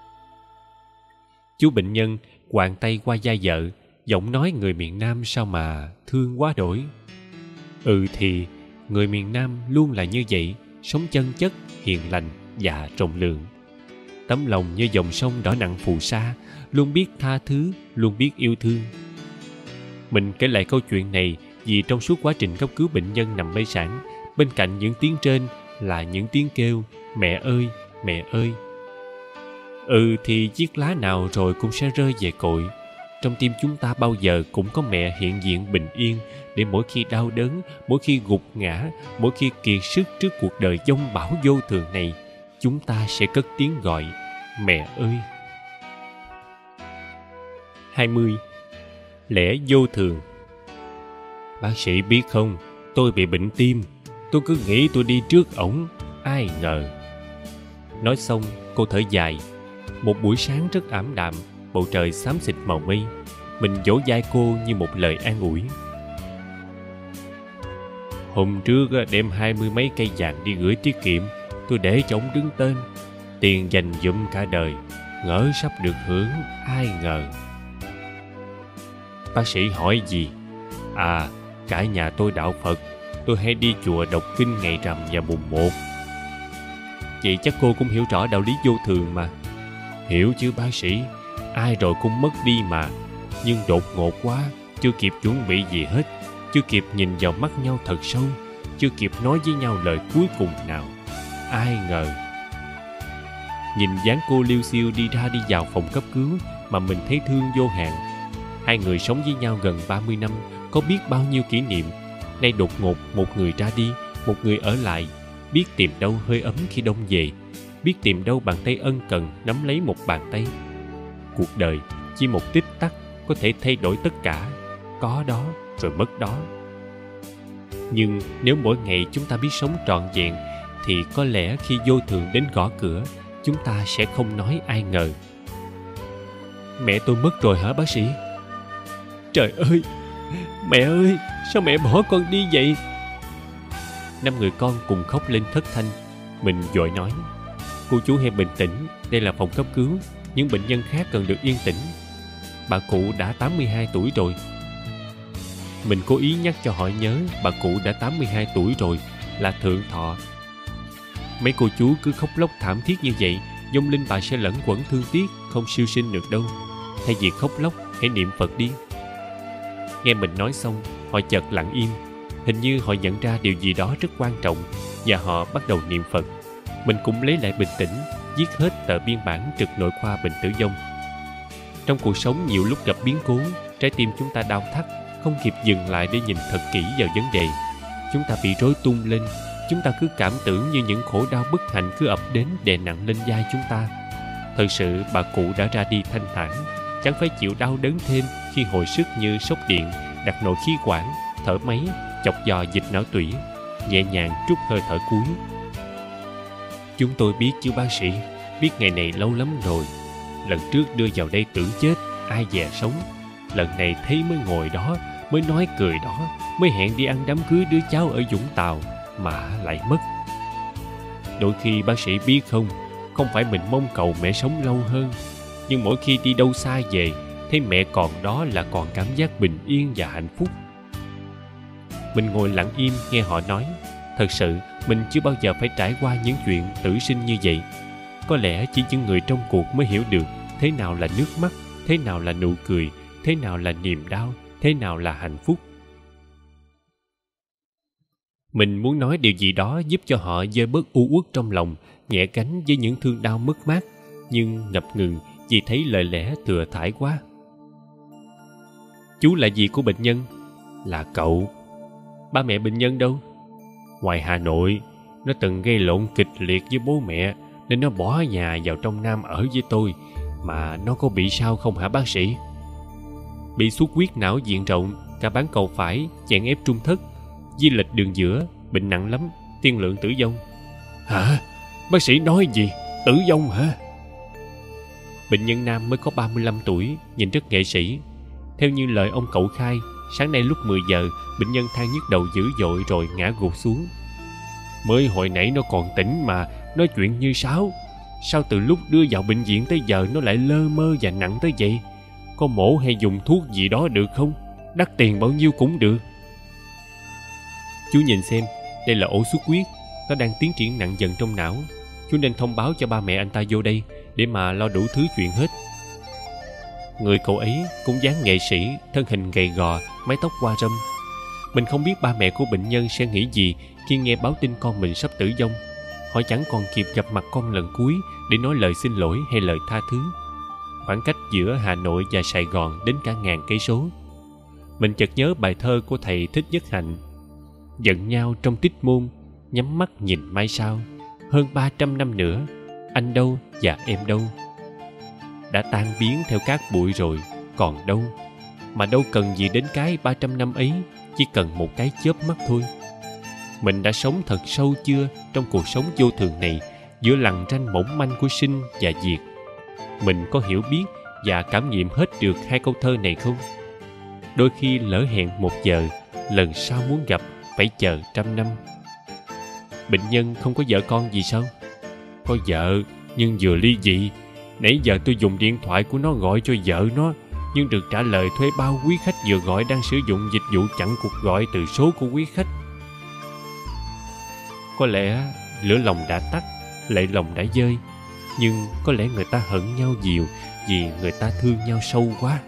Chú bệnh nhân quàng tay qua vai vợ, giọng nói người miền Nam sao mà thương quá đổi. Thì người miền Nam luôn là như vậy, sống chân chất, hiền lành và rộng lượng. Tấm lòng như dòng sông đỏ nặng phù sa, luôn biết tha thứ, luôn biết yêu thương. Mình kể lại câu chuyện này vì trong suốt quá trình cấp cứu bệnh nhân nằm mê sản, bên cạnh những tiếng trên là những tiếng kêu mẹ ơi, mẹ ơi. Thì chiếc lá nào rồi cũng sẽ rơi về cội. Trong tim chúng ta bao giờ cũng có mẹ hiện diện bình yên, để mỗi khi đau đớn, mỗi khi gục ngã, mỗi khi kiệt sức trước cuộc đời dông bão vô thường này, chúng ta sẽ cất tiếng gọi mẹ ơi. 20. Lẽ vô thường. Bác sĩ biết không, tôi bị bệnh tim. Tôi cứ nghĩ tôi đi trước ổng, ai ngờ. Nói xong, cô thở dài. Một buổi sáng rất ảm đạm, bầu trời xám xịt màu mây. Mình vỗ vai cô như một lời an ủi. Hôm trước đem 20 mấy cây vàng đi gửi tiết kiệm, tôi để cho ổng đứng tên. Tiền dành dụm cả đời, ngỡ sắp được hưởng, ai ngờ. Bác sĩ hỏi gì? Cả nhà tôi đạo Phật, tôi hay đi chùa đọc kinh ngày rằm và mùng 1. Vậy chắc cô cũng hiểu rõ đạo lý vô thường mà. Hiểu chứ bác sĩ, ai rồi cũng mất đi mà. Nhưng đột ngột quá, chưa kịp chuẩn bị gì hết, chưa kịp nhìn vào mắt nhau thật sâu, chưa kịp nói với nhau lời cuối cùng nào. Ai ngờ. Nhìn dáng cô liêu xiêu đi ra đi vào phòng cấp cứu, mà mình thấy thương vô hạn. Hai người sống với nhau gần 30 năm, có biết bao nhiêu kỷ niệm. Nay đột ngột một người ra đi, một người ở lại. Biết tìm đâu hơi ấm khi đông về, biết tìm đâu bàn tay ân cần nắm lấy một bàn tay. Cuộc đời chỉ một tích tắc có thể thay đổi tất cả, có đó rồi mất đó. Nhưng nếu mỗi ngày chúng ta biết sống trọn vẹn, thì có lẽ khi vô thường đến gõ cửa, chúng ta sẽ không nói ai ngờ: "Mẹ tôi mất rồi hả bác sĩ?" "Trời ơi, mẹ ơi, sao mẹ bỏ con đi vậy?" 5 người con cùng khóc lên thất thanh. Mình vội nói: "Cô chú hãy bình tĩnh, đây là phòng cấp cứu, những bệnh nhân khác cần được yên tĩnh. Bà cụ đã 82 tuổi rồi." Mình cố ý nhắc cho họ nhớ bà cụ đã 82 tuổi rồi, là thượng thọ. Mấy cô chú cứ khóc lóc thảm thiết như vậy, vong linh bà sẽ lẫn quẩn thương tiếc, không siêu sinh được đâu. Thay vì khóc lóc, hãy niệm Phật đi. Nghe mình nói xong, họ chợt lặng im. Hình như họ nhận ra điều gì đó rất quan trọng, và họ bắt đầu niệm Phật. Mình cũng lấy lại bình tĩnh, viết hết tờ biên bản trực nội khoa bệnh tử vong. Trong cuộc sống nhiều lúc gặp biến cố, trái tim chúng ta đau thắt, không kịp dừng lại để nhìn thật kỹ vào vấn đề. Chúng ta bị rối tung lên, chúng ta cứ cảm tưởng như những khổ đau bất hạnh cứ ập đến đè nặng lên vai chúng ta. Thật sự bà cụ đã ra đi thanh thản, chẳng phải chịu đau đớn thêm khi hồi sức như sốc điện, đặt nội khí quản, thở máy, chọc giò dịch não tủy, nhẹ nhàng trút hơi thở cuối. "Chúng tôi biết chứ bác sĩ, biết ngày này lâu lắm rồi. Lần trước đưa vào đây tưởng chết, ai dè sống. Lần này thấy mới ngồi đó, mới nói cười đó, mới hẹn đi ăn đám cưới đứa cháu ở Vũng Tàu, mà lại mất. Đôi khi bác sĩ biết không, không phải mình mong cầu mẹ sống lâu hơn, nhưng mỗi khi đi đâu xa về, thấy mẹ còn đó là còn cảm giác bình yên và hạnh phúc." Mình ngồi lặng im nghe họ nói. Thật sự mình chưa bao giờ phải trải qua những chuyện tử sinh như vậy. Có lẽ chỉ những người trong cuộc mới hiểu được thế nào là nước mắt, thế nào là nụ cười, thế nào là niềm đau, thế nào là hạnh phúc. Mình muốn nói điều gì đó giúp cho họ vơi bớt u uất trong lòng, nhẹ gánh với những thương đau mất mát, nhưng ngập ngừng vì thấy lời lẽ thừa thãi quá. "Chú là gì của bệnh nhân?" "Là cậu." "Ba mẹ bệnh nhân đâu?" "Ngoài Hà Nội. Nó từng gây lộn kịch liệt với bố mẹ, nên nó bỏ nhà vào trong Nam ở với tôi. Mà nó có bị sao không hả bác sĩ?" "Bị xuất huyết não diện rộng, cả bán cầu phải, chèn ép trung thất, di lệch đường giữa, bệnh nặng lắm, tiên lượng tử vong." "Hả? Bác sĩ nói gì? Tử vong hả?" Bệnh nhân nam mới có 35 tuổi, nhìn rất nghệ sĩ. Theo như lời ông cậu khai, sáng nay lúc 10 giờ, bệnh nhân than nhức đầu dữ dội rồi ngã gục xuống. Mới hồi nãy nó còn tỉnh mà, nói chuyện như sáo. Sao từ lúc đưa vào bệnh viện tới giờ nó lại lơ mơ và nặng tới vậy? Có mổ hay dùng thuốc gì đó được không? Đắt tiền bao nhiêu cũng được." "Chú nhìn xem, đây là ổ xuất huyết, nó đang tiến triển nặng dần trong não. Chú nên thông báo cho ba mẹ anh ta vô đây để mà lo đủ thứ chuyện hết." Người cậu ấy cũng dáng nghệ sĩ, thân hình gầy gò, mái tóc hoa râm. Mình không biết ba mẹ của bệnh nhân sẽ nghĩ gì khi nghe báo tin con mình sắp tử vong. Họ chẳng còn kịp gặp mặt con lần cuối để nói lời xin lỗi hay lời tha thứ. Khoảng cách giữa Hà Nội và Sài Gòn đến cả ngàn cây số. Mình chợt nhớ bài thơ của thầy Thích Nhất Hạnh: "Giận nhau trong tích môn, nhắm mắt nhìn mai sau. Hơn 300 năm nữa, anh đâu và em đâu. Đã tan biến theo cát bụi rồi, còn đâu. Mà đâu cần gì đến cái 300 năm ấy, chỉ cần một cái chớp mắt thôi." Mình đã sống thật sâu chưa trong cuộc sống vô thường này, giữa lằn ranh mỏng manh của sinh và diệt? Mình có hiểu biết và cảm nghiệm hết được hai câu thơ này không? Đôi khi lỡ hẹn 1 giờ, lần sau muốn gặp phải chờ 100 năm. Bệnh nhân không có vợ con gì sao? Có vợ, nhưng vừa ly dị. Nãy giờ tôi dùng điện thoại của nó gọi cho vợ nó, nhưng được trả lời thuê bao quý khách vừa gọi đang sử dụng dịch vụ chặn cuộc gọi từ số của quý khách. Có lẽ lửa lòng đã tắt, lệ lòng đã dơi, nhưng có lẽ người ta hận nhau nhiều vì người ta thương nhau sâu quá.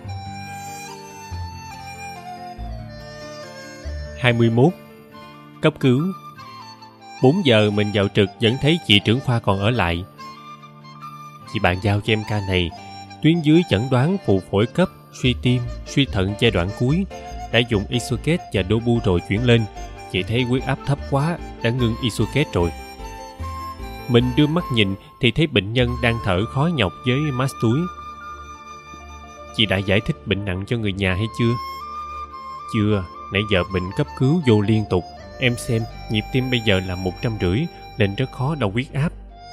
21. Cấp cứu. 4 giờ mình vào trực vẫn thấy chị trưởng khoa còn ở lại. "Chị bàn giao cho em ca này, Tuyến dưới chẩn đoán phù phổi cấp, suy tim, suy thận giai đoạn cuối. Đã dùng Isoket và Dobu rồi chuyển lên. Chị thấy huyết áp thấp quá, đã ngưng Isoket rồi. Mình đưa mắt nhìn thì thấy bệnh nhân đang thở khó nhọc với mask túi. Chị đã giải thích bệnh nặng cho người nhà hay chưa? Chưa, nãy giờ bệnh cấp cứu vô liên tục. Em xem, nhịp tim bây giờ là 150 nên rất khó đo huyết áp.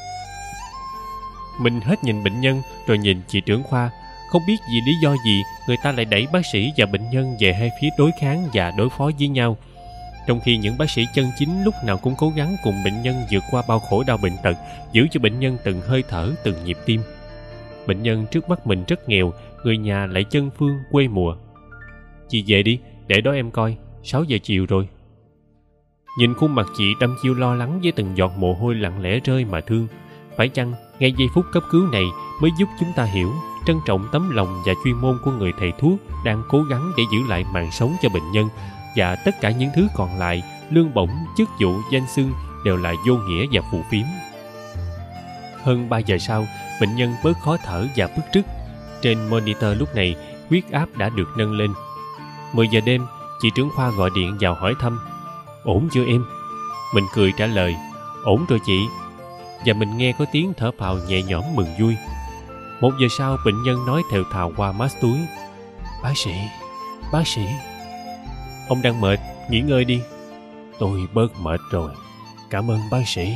Mình hết nhìn bệnh nhân rồi nhìn chị trưởng khoa. Không biết vì lý do gì người ta lại đẩy bác sĩ và bệnh nhân về hai phía đối kháng và đối phó với nhau. Trong khi những bác sĩ chân chính lúc nào cũng cố gắng cùng bệnh nhân vượt qua bao khổ đau bệnh tật, giữ cho bệnh nhân từng hơi thở, từng nhịp tim. Bệnh nhân trước mắt mình rất nghèo, người nhà lại chân phương quê mùa. Chị về đi, để đó em coi, 6 giờ chiều rồi. Nhìn khuôn mặt chị đăm chiêu lo lắng với từng giọt mồ hôi lặng lẽ rơi mà thương. Phải chăng ngay giây phút cấp cứu này mới giúp chúng ta hiểu, trân trọng tấm lòng và chuyên môn của người thầy thuốc đang cố gắng để giữ lại mạng sống cho bệnh nhân, và tất cả những thứ còn lại, lương bổng, chức vụ, danh xưng đều là vô nghĩa và phù phiếm. Hơn 3 giờ sau, bệnh nhân bớt khó thở và bứt rứt. Trên monitor lúc này, huyết áp đã được nâng lên. 10 giờ đêm, chị trưởng khoa gọi điện vào hỏi thăm. Ổn chưa em? Mình cười trả lời, ổn rồi chị. Và mình nghe có tiếng thở phào nhẹ nhõm mừng vui. 1 giờ sau, bệnh nhân nói thều thào qua mask túi. Bác sĩ. Ông đang mệt, nghỉ ngơi đi. Tôi bớt mệt rồi, cảm ơn bác sĩ.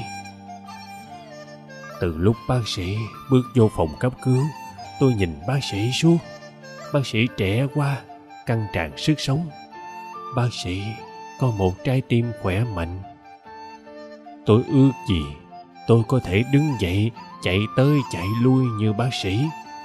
Từ lúc bác sĩ bước vô phòng cấp cứu, tôi nhìn bác sĩ suốt. Bác sĩ trẻ quá, căng tràn sức sống. Bác sĩ có một trái tim khỏe mạnh. Tôi ước gì tôi có thể đứng dậy, chạy tới chạy lui như bác sĩ.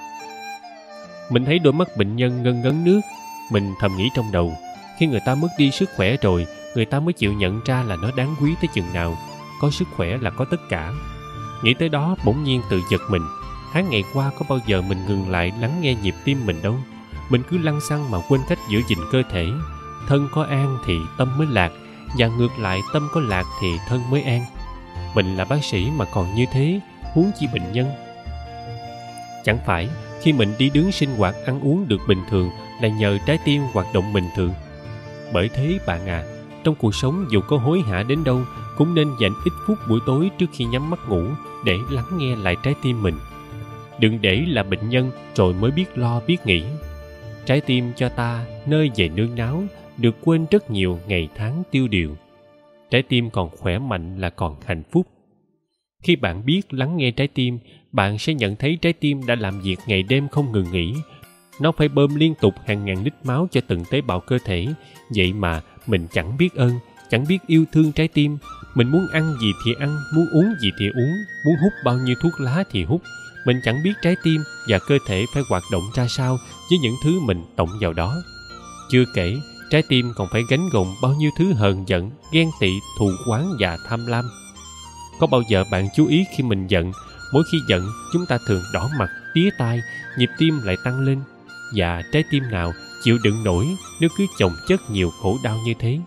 Mình thấy đôi mắt bệnh nhân ngân ngấn nước. Mình thầm nghĩ trong đầu, khi người ta mất đi sức khỏe rồi, người ta mới chịu nhận ra là nó đáng quý tới chừng nào. Có sức khỏe là có tất cả. Nghĩ tới đó bỗng nhiên tự giật mình. Tháng ngày qua có bao giờ mình ngừng lại lắng nghe nhịp tim mình đâu. Mình cứ lăng xăng mà quên cách giữ gìn cơ thể. Thân có an thì tâm mới lạc, và ngược lại tâm có lạc thì thân mới an. Mình là bác sĩ mà còn như thế, huống chi bệnh nhân. Chẳng phải khi mình đi đứng sinh hoạt ăn uống được bình thường là nhờ trái tim hoạt động bình thường. Bởi thế bạn à, trong cuộc sống dù có hối hả đến đâu cũng nên dành ít phút buổi tối trước khi nhắm mắt ngủ để lắng nghe lại trái tim mình. Đừng để là bệnh nhân rồi mới biết lo biết nghĩ. Trái tim cho ta nơi về nương náu, được quên rất nhiều ngày tháng tiêu điều. Trái tim còn khỏe mạnh là còn hạnh phúc. Khi bạn biết lắng nghe trái tim, bạn sẽ nhận thấy trái tim đã làm việc ngày đêm không ngừng nghỉ. Nó phải bơm liên tục hàng ngàn lít máu cho từng tế bào cơ thể. Vậy mà mình chẳng biết ơn, chẳng biết yêu thương trái tim. Mình muốn ăn gì thì ăn, muốn uống gì thì uống, muốn hút bao nhiêu thuốc lá thì hút. Mình chẳng biết trái tim và cơ thể phải hoạt động ra sao với những thứ mình tổng vào đó. Chưa kể, trái tim còn phải gánh gồng bao nhiêu thứ hờn giận, ghen tị, thù oán và tham lam. Có bao giờ bạn chú ý khi mình giận, mỗi khi giận chúng ta thường đỏ mặt, tía tai, nhịp tim lại tăng lên. Và trái tim nào chịu đựng nổi nếu cứ chồng chất nhiều khổ đau như thế?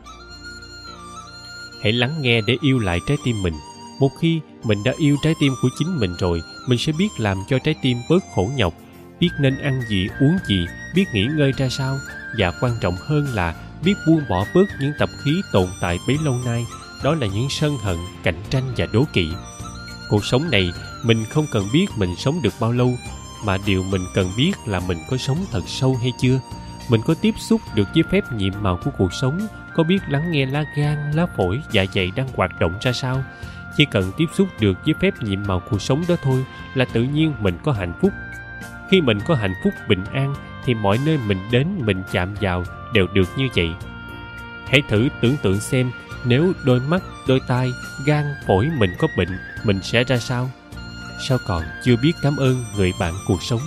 Hãy lắng nghe để yêu lại trái tim mình. Một khi mình đã yêu trái tim của chính mình rồi, mình sẽ biết làm cho trái tim bớt khổ nhọc, biết nên ăn gì, uống gì, biết nghỉ ngơi ra sao, và quan trọng hơn là biết buông bỏ bớt những tập khí tồn tại bấy lâu nay. Đó là những sân hận, cạnh tranh và đố kỵ. Cuộc sống này mình không cần biết mình sống được bao lâu, mà điều mình cần biết là mình có sống thật sâu hay chưa. Mình có tiếp xúc được với phép nhiệm màu của cuộc sống, có biết lắng nghe lá gan, lá phổi, dạ dày đang hoạt động ra sao. Chỉ cần tiếp xúc được với phép nhiệm màu cuộc sống đó thôi là tự nhiên mình có hạnh phúc. Khi mình có hạnh phúc bình an thì mọi nơi mình đến, mình chạm vào đều được như vậy. Hãy thử tưởng tượng xem, nếu đôi mắt, đôi tai, gan, phổi mình có bệnh, mình sẽ ra sao? Sao còn chưa biết cảm ơn người bạn cuộc sống?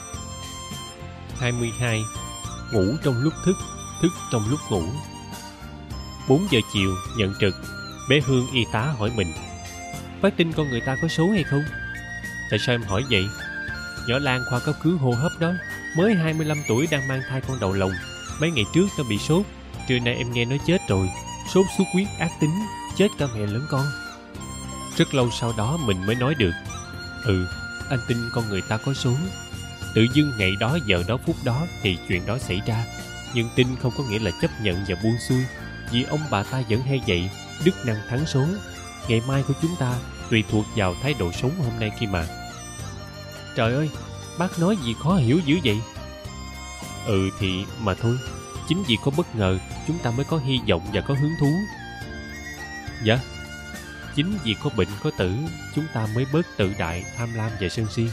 22. Ngủ trong lúc thức, thức trong lúc ngủ. 4 giờ chiều, nhận trực. Bé Hương y tá hỏi mình: Phát tin con người ta có số hay không? Tại sao em hỏi vậy? Nhỏ Lan khoa cấp cứu hô hấp đó, mới 25 tuổi đang mang thai con đầu lòng. Mấy ngày trước nó bị sốt, trưa nay em nghe nói chết rồi. Sốt xuất huyết ác tính, chết cả mẹ lẫn con. Rất lâu sau đó mình mới nói được: anh tin con người ta có số. Tự dưng ngày đó giờ đó phút đó thì chuyện đó xảy ra. Nhưng tin không có nghĩa là chấp nhận và buông xuôi, vì ông bà ta vẫn hay dạy đức năng thắng số. Ngày mai của chúng ta tùy thuộc vào thái độ sống hôm nay kia mà. Trời ơi, bác nói gì khó hiểu dữ vậy? Ừ thì mà thôi, chính vì có bất ngờ chúng ta mới có hy vọng và có hứng thú. Dạ, chính vì có bệnh có tử chúng ta mới bớt tự đại, tham lam và sân si.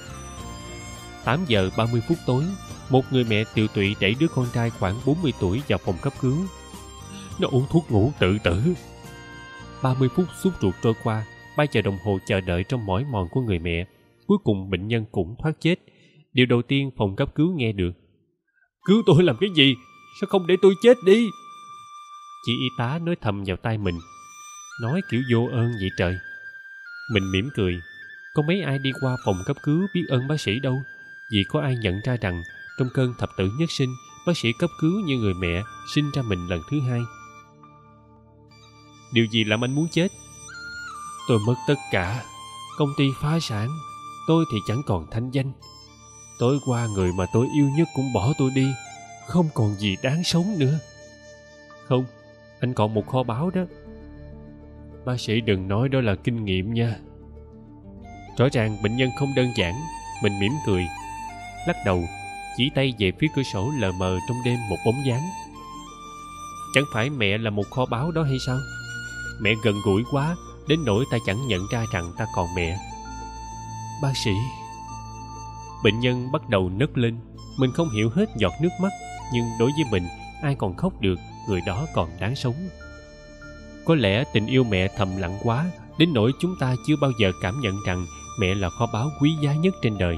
8 giờ 30 phút tối, một người mẹ tiều tụy đẩy đứa con trai khoảng 40 tuổi vào phòng cấp cứu. Nó uống thuốc ngủ tự tử. 30 phút sốt ruột trôi qua, 3 giờ đồng hồ chờ đợi trong mỏi mòn của người mẹ. Cuối cùng bệnh nhân cũng thoát chết. Điều đầu tiên phòng cấp cứu nghe được: cứu tôi làm cái gì? Sao không để tôi chết đi? Chị y tá nói thầm vào tai mình. Nói kiểu vô ơn vậy trời. Mình mỉm cười. Có mấy ai đi qua phòng cấp cứu biết ơn bác sĩ đâu. Vì có ai nhận ra rằng trong cơn thập tử nhất sinh, bác sĩ cấp cứu như người mẹ sinh ra mình lần thứ hai. Điều gì làm anh muốn chết? Tôi mất tất cả. Công ty phá sản. Tôi thì chẳng còn thanh danh. Tối qua người mà tôi yêu nhất cũng bỏ tôi đi. Không còn gì đáng sống nữa. Không, anh còn một kho báu đó. Bác sĩ đừng nói đó là kinh nghiệm nha. Rõ ràng bệnh nhân không đơn giản. Mình mỉm cười, lắc đầu, chỉ tay về phía cửa sổ lờ mờ trong đêm một bóng dáng. Chẳng phải mẹ là một kho báu đó hay sao? Mẹ gần gũi quá đến nỗi ta chẳng nhận ra rằng ta còn mẹ. Bác sĩ. Bệnh nhân bắt đầu nấc lên. Mình không hiểu hết giọt nước mắt, nhưng đối với mình, ai còn khóc được, người đó còn đáng sống. Có lẽ tình yêu mẹ thầm lặng quá, đến nỗi chúng ta chưa bao giờ cảm nhận rằng mẹ là kho báu quý giá nhất trên đời.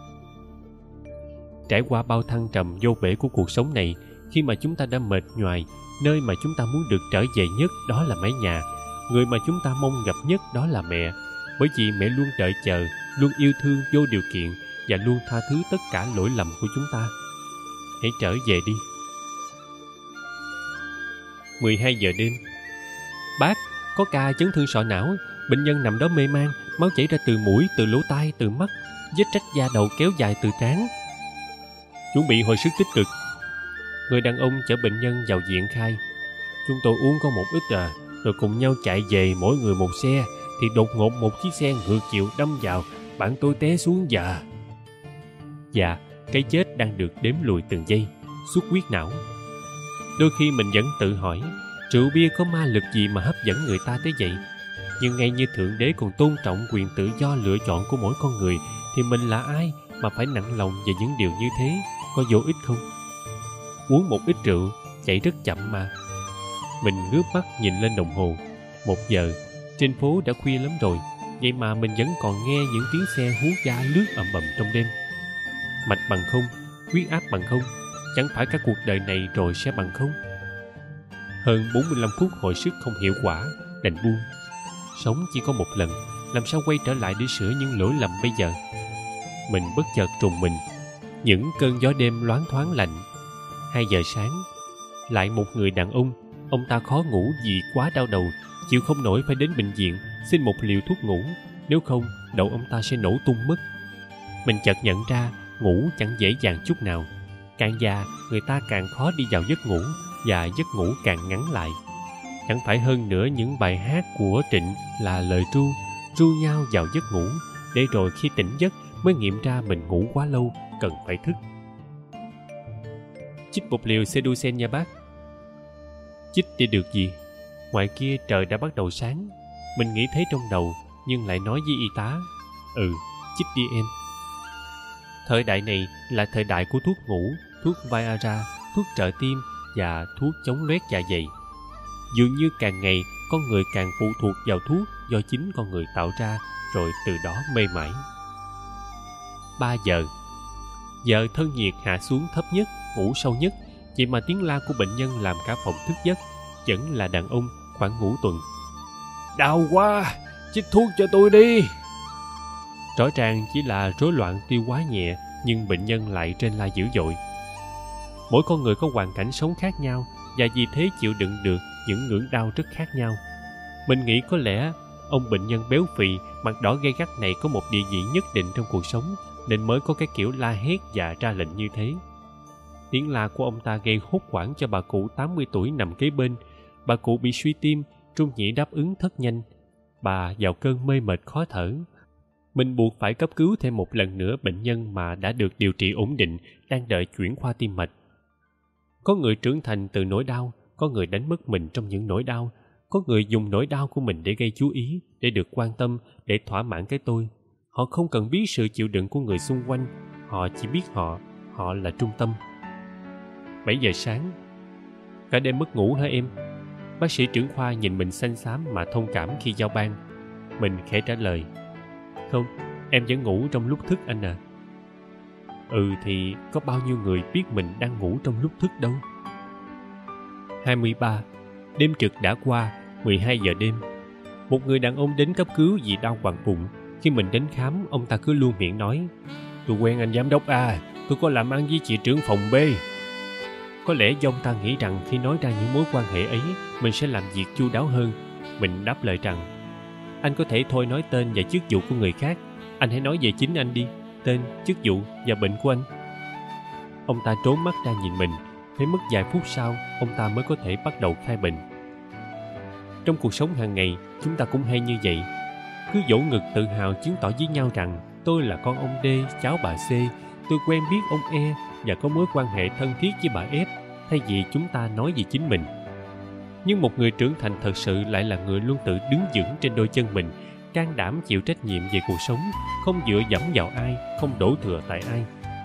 Trải qua bao thăng trầm vô bể của cuộc sống này, khi mà chúng ta đã mệt nhoài, nơi mà chúng ta muốn được trở về nhất đó là mái nhà, người mà chúng ta mong gặp nhất đó là mẹ. Bởi vì mẹ luôn đợi chờ, luôn yêu thương vô điều kiện và luôn tha thứ tất cả lỗi lầm của chúng ta. Hãy trở về đi. 12 giờ đêm. Bác, có ca chấn thương sọ não. Bệnh nhân nằm đó mê man, máu chảy ra từ mũi, từ lỗ tai, từ mắt, vết rách da đầu kéo dài từ trán. Chuẩn bị hồi sức tích cực. Người đàn ông chở bệnh nhân vào viện khai. Chúng tôi uống có một ít rồi cùng nhau chạy về mỗi người một xe, thì đột ngột một chiếc xe ngược chiều đâm vào, bạn tôi té xuống và... Dạ, cái chết đang được đếm lùi từng giây, xuất huyết não. Đôi khi mình vẫn tự hỏi, rượu bia có ma lực gì mà hấp dẫn người ta tới vậy? Nhưng ngay như Thượng Đế còn tôn trọng quyền tự do lựa chọn của mỗi con người, thì mình là ai mà phải nặng lòng về những điều như thế? Có vô ích không? Uống một ít rượu, chạy rất chậm mà. Mình ngước mắt nhìn lên đồng hồ. 1 giờ, trên phố đã khuya lắm rồi, vậy mà mình vẫn còn nghe những tiếng xe hú ga lướt ầm ầm trong đêm. Mạch bằng không, huyết áp bằng không, chẳng phải cả cuộc đời này rồi sẽ bằng không? Hơn 45 phút hồi sức không hiệu quả, đành buông. Sống chỉ có một lần, làm sao quay trở lại để sửa những lỗi lầm bây giờ? Mình bất chợt trùng mình. Những cơn gió đêm loáng thoáng lạnh. 2 giờ sáng. Lại một người đàn ông ta khó ngủ vì quá đau đầu, chịu không nổi phải đến bệnh viện xin một liều thuốc ngủ, nếu không đầu ông ta sẽ nổ tung mất. Mình chợt nhận ra ngủ chẳng dễ dàng chút nào. Càng già, người ta càng khó đi vào giấc ngủ, và giấc ngủ càng ngắn lại. Chẳng phải hơn nữa những bài hát của Trịnh là lời ru nhau vào giấc ngủ, để rồi khi tỉnh giấc mới nghiệm ra mình ngủ quá lâu, cần phải thức. Chích một liều Seducen nha bác. Chích để được gì? Ngoài kia trời đã bắt đầu sáng. Mình nghĩ thế trong đầu, nhưng lại nói với y tá, chích đi em. Thời đại này là thời đại của thuốc ngủ, thuốc Viagra, thuốc trợ tim và thuốc chống loét dạ dày. Dường như càng ngày con người càng phụ thuộc vào thuốc do chính con người tạo ra, rồi từ đó mê mải. 3 giờ. Giờ thân nhiệt hạ xuống thấp nhất, ngủ sâu nhất, vậy mà tiếng la của bệnh nhân làm cả phòng thức giấc. Vẫn là đàn ông khoảng ngủ tuần. Đau quá, chích thuốc cho tôi đi. Rõ ràng chỉ là rối loạn tiêu hóa nhẹ, nhưng bệnh nhân lại trên la dữ dội. Mỗi con người có hoàn cảnh sống khác nhau, và vì thế chịu đựng được những ngưỡng đau rất khác nhau. Mình nghĩ có lẽ ông bệnh nhân béo phì Mặt đỏ gay gắt này có một địa vị nhất định trong cuộc sống, nên mới có cái kiểu la hét và ra lệnh như thế. Tiếng la của ông ta gây hốt hoảng cho bà cụ 80 tuổi nằm kế bên. Bà cụ bị suy tim, trung nhĩ đáp ứng thất nhanh. Bà vào cơn mê mệt khó thở. Mình buộc phải cấp cứu thêm một lần nữa bệnh nhân mà đã được điều trị ổn định, đang đợi chuyển khoa tim mạch. Có người trưởng thành từ nỗi đau, có người đánh mất mình trong những nỗi đau, có người dùng nỗi đau của mình để gây chú ý, để được quan tâm, để thỏa mãn cái tôi. Họ không cần biết sự chịu đựng của người xung quanh, họ chỉ biết họ là trung tâm. 7 giờ sáng. Cả đêm mất ngủ hả em? Bác sĩ trưởng khoa nhìn mình xanh xám mà thông cảm khi giao ban. Mình khẽ trả lời: Không, em vẫn ngủ trong lúc thức anh à. Thì có bao nhiêu người biết mình đang ngủ trong lúc thức đâu. 23. Đêm trực đã qua, 12 giờ đêm. Một người đàn ông đến cấp cứu vì đau quặn bụng. Khi mình đến khám, ông ta cứ luôn miệng nói: Tôi quen anh giám đốc A, tôi có làm ăn với chị trưởng phòng B. Có lẽ do ông ta nghĩ rằng khi nói ra những mối quan hệ ấy, mình sẽ làm việc chu đáo hơn. Mình đáp lời rằng: Anh có thể thôi nói tên và chức vụ của người khác. Anh hãy nói về chính anh đi, tên, chức vụ và bệnh của anh. Ông ta trốn mắt ra nhìn mình. Phải mất vài phút sau, ông ta mới có thể bắt đầu khai bệnh. Trong cuộc sống hàng ngày, chúng ta cũng hay như vậy. Cứ vỗ ngực tự hào chứng tỏ với nhau rằng tôi là con ông D, cháu bà C, tôi quen biết ông E và có mối quan hệ thân thiết với bà F, thay vì chúng ta nói về chính mình. Nhưng một người trưởng thành thật sự lại là người luôn tự đứng vững trên đôi chân mình, can đảm chịu trách nhiệm về cuộc sống, không dựa dẫm vào ai, không đổ thừa tại ai.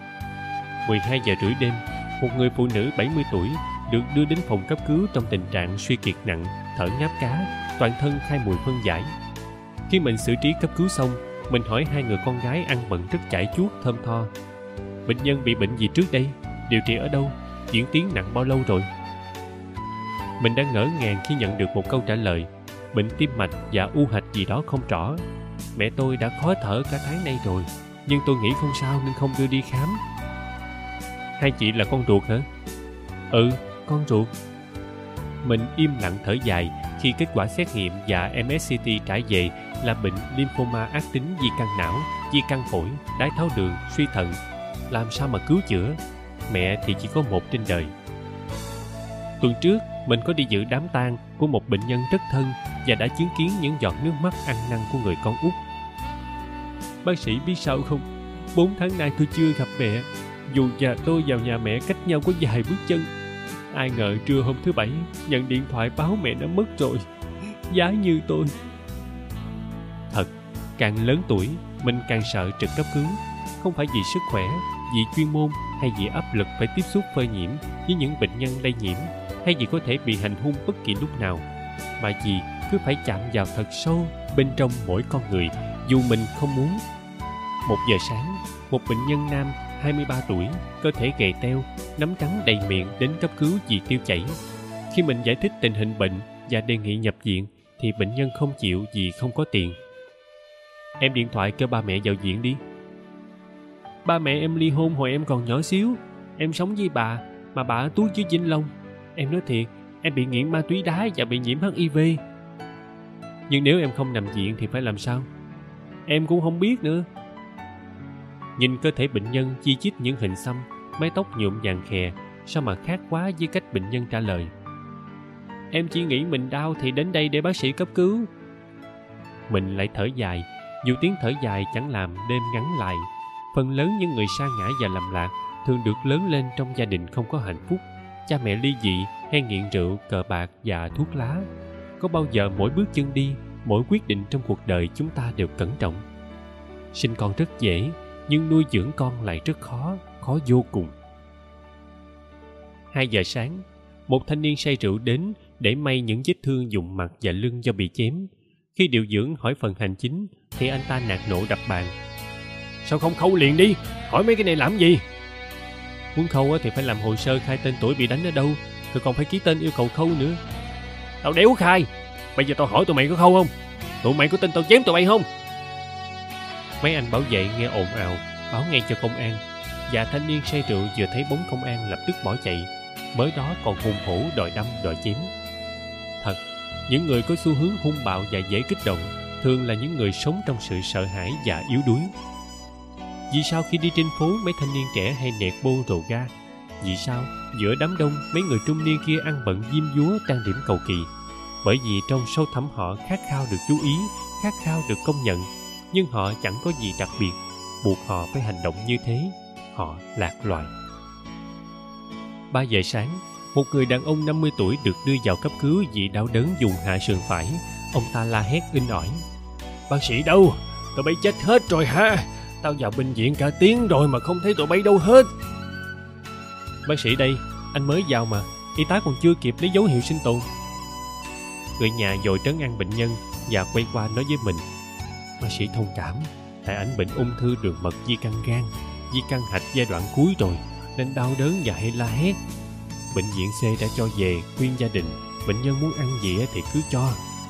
12 giờ rưỡi đêm, một người phụ nữ 70 tuổi được đưa đến phòng cấp cứu trong tình trạng suy kiệt nặng, thở ngáp cá, toàn thân khai mùi phân giải. Khi mình xử trí cấp cứu xong, mình hỏi hai người con gái ăn bận rất chải chuốt thơm tho: Bệnh nhân bị bệnh gì trước đây? Điều trị ở đâu? Diễn tiến nặng bao lâu rồi? Mình đang ngỡ ngàng khi nhận được một câu trả lời: bệnh tim mạch và u hạch gì đó không rõ. Mẹ tôi đã khó thở cả tháng nay rồi, nhưng tôi nghĩ không sao nên không đưa đi khám. Hai chị là con ruột hả? Con ruột. Mình im lặng thở dài khi kết quả xét nghiệm và MSCT trả về là bệnh lymphoma ác tính di căn não, di căn phổi, đái tháo đường, suy thận. Làm sao mà cứu chữa? Mẹ thì chỉ có một trên đời. Tuần trước, mình có đi dự đám tang của một bệnh nhân rất thân và đã chứng kiến những giọt nước mắt ăn năn của người con út. Bác sĩ biết sao không? 4 tháng nay tôi chưa gặp mẹ. Dù và tôi vào nhà mẹ cách nhau có vài bước chân. Ai ngờ trưa hôm thứ Bảy nhận điện thoại báo mẹ đã mất rồi. Giá như tôi. Thật, càng lớn tuổi mình càng sợ trực cấp cứu. Không phải vì sức khỏe, vì chuyên môn hay vì áp lực phải tiếp xúc phơi nhiễm với những bệnh nhân lây nhiễm, hay vì có thể bị hành hung bất kỳ lúc nào, mà vì cứ phải chạm vào thật sâu bên trong mỗi con người dù mình không muốn. 1 giờ sáng, một bệnh nhân nam 23 tuổi, cơ thể gầy teo, nắm trắng đầy miệng đến cấp cứu vì tiêu chảy. Khi mình giải thích tình hình bệnh và đề nghị nhập viện thì bệnh nhân không chịu vì không có tiền. Em điện thoại kêu ba mẹ vào viện đi. Ba mẹ em ly hôn hồi em còn nhỏ xíu. Em sống với bà mà bà ở Tú dưới Vĩnh Long. Em nói thiệt, em bị nghiện ma túy đá và bị nhiễm HIV. Nhưng nếu em không nằm viện thì phải làm sao? Em cũng không biết nữa. Nhìn cơ thể bệnh nhân chi chít những hình xăm, mái tóc nhuộm vàng khè, sao mà khác quá với cách bệnh nhân trả lời. Em chỉ nghĩ mình đau thì đến đây để bác sĩ cấp cứu. Mình lại thở dài, dù tiếng thở dài chẳng làm đêm ngắn lại. Phần lớn những người sa ngã và lầm lạc thường được lớn lên trong gia đình không có hạnh phúc, cha mẹ ly dị hay nghiện rượu, cờ bạc và thuốc lá. Có bao giờ mỗi bước chân đi, mỗi quyết định trong cuộc đời chúng ta đều cẩn trọng? Sinh con rất dễ, nhưng nuôi dưỡng con lại rất khó, khó vô cùng. 2 giờ sáng, một thanh niên say rượu đến để may những vết thương vùng mặt và lưng do bị chém. Khi điều dưỡng hỏi phần hành chính thì anh ta nạt nộ đập bàn. Sao không khâu liền đi? Hỏi mấy cái này làm gì? Muốn khâu thì phải làm hồ sơ khai tên tuổi bị đánh ở đâu, rồi còn phải ký tên yêu cầu khâu nữa. Tao đéo khai. Bây giờ tao hỏi tụi mày có khâu không? Tụi mày có tin tao chém tụi mày không? Mấy anh bảo vệ nghe ồn ào, báo ngay cho công an. Và thanh niên say rượu vừa thấy bóng công an lập tức bỏ chạy. Mới đó còn hùng hổ đòi đâm đòi chém. Thật, những người có xu hướng hung bạo và dễ kích động thường là những người sống trong sự sợ hãi và yếu đuối. Vì sao khi đi trên phố mấy thanh niên trẻ hay nẹt bô rồ ga? Vì sao giữa đám đông mấy người trung niên kia ăn bận diêm dúa trang điểm cầu kỳ? Bởi vì trong sâu thẳm họ khát khao được chú ý, khát khao được công nhận, nhưng họ chẳng có gì đặc biệt buộc họ phải hành động như thế. Họ lạc loài. 3 giờ sáng, một người đàn ông 50 tuổi được đưa vào cấp cứu vì đau đớn vùng hạ sườn phải. Ông ta la hét inh ỏi: "Bác sĩ đâu? Tụi bay chết hết rồi hả? Tao vào bệnh viện cả tiếng rồi mà không thấy tụi bay đâu hết." "Bác sĩ đây, anh mới vào mà, y tá còn chưa kịp lấy dấu hiệu sinh tồn." Người nhà vội trấn an bệnh nhân và quay qua nói với mình: "Bác sĩ thông cảm, tại ảnh bệnh ung thư đường mật di căn gan, di căn hạch giai đoạn cuối rồi, nên đau đớn và hay la hét. Bệnh viện C đã cho về, khuyên gia đình, bệnh nhân muốn ăn gì thì cứ cho."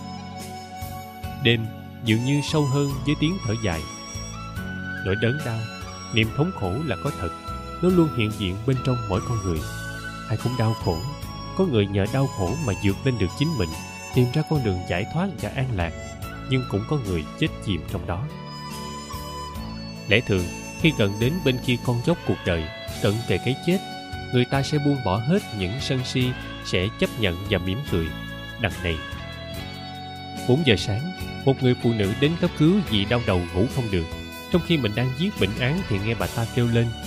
Đêm dường như sâu hơn với tiếng thở dài. Nỗi đớn đau, niềm thống khổ là có thật, nó luôn hiện diện bên trong mỗi con người. Ai cũng đau khổ, có người nhờ đau khổ mà vượt lên được chính mình, tìm ra con đường giải thoát và an lạc, nhưng cũng có người chết chìm trong đó. Lẽ thường, khi gần đến bên kia con dốc cuộc đời, cận kề cái chết, người ta sẽ buông bỏ hết những sân si, sẽ chấp nhận và mỉm cười. Đằng này, 4 giờ sáng, một người phụ nữ đến cấp cứu vì đau đầu ngủ không được. Trong khi mình đang viết bệnh án thì nghe bà ta kêu lên: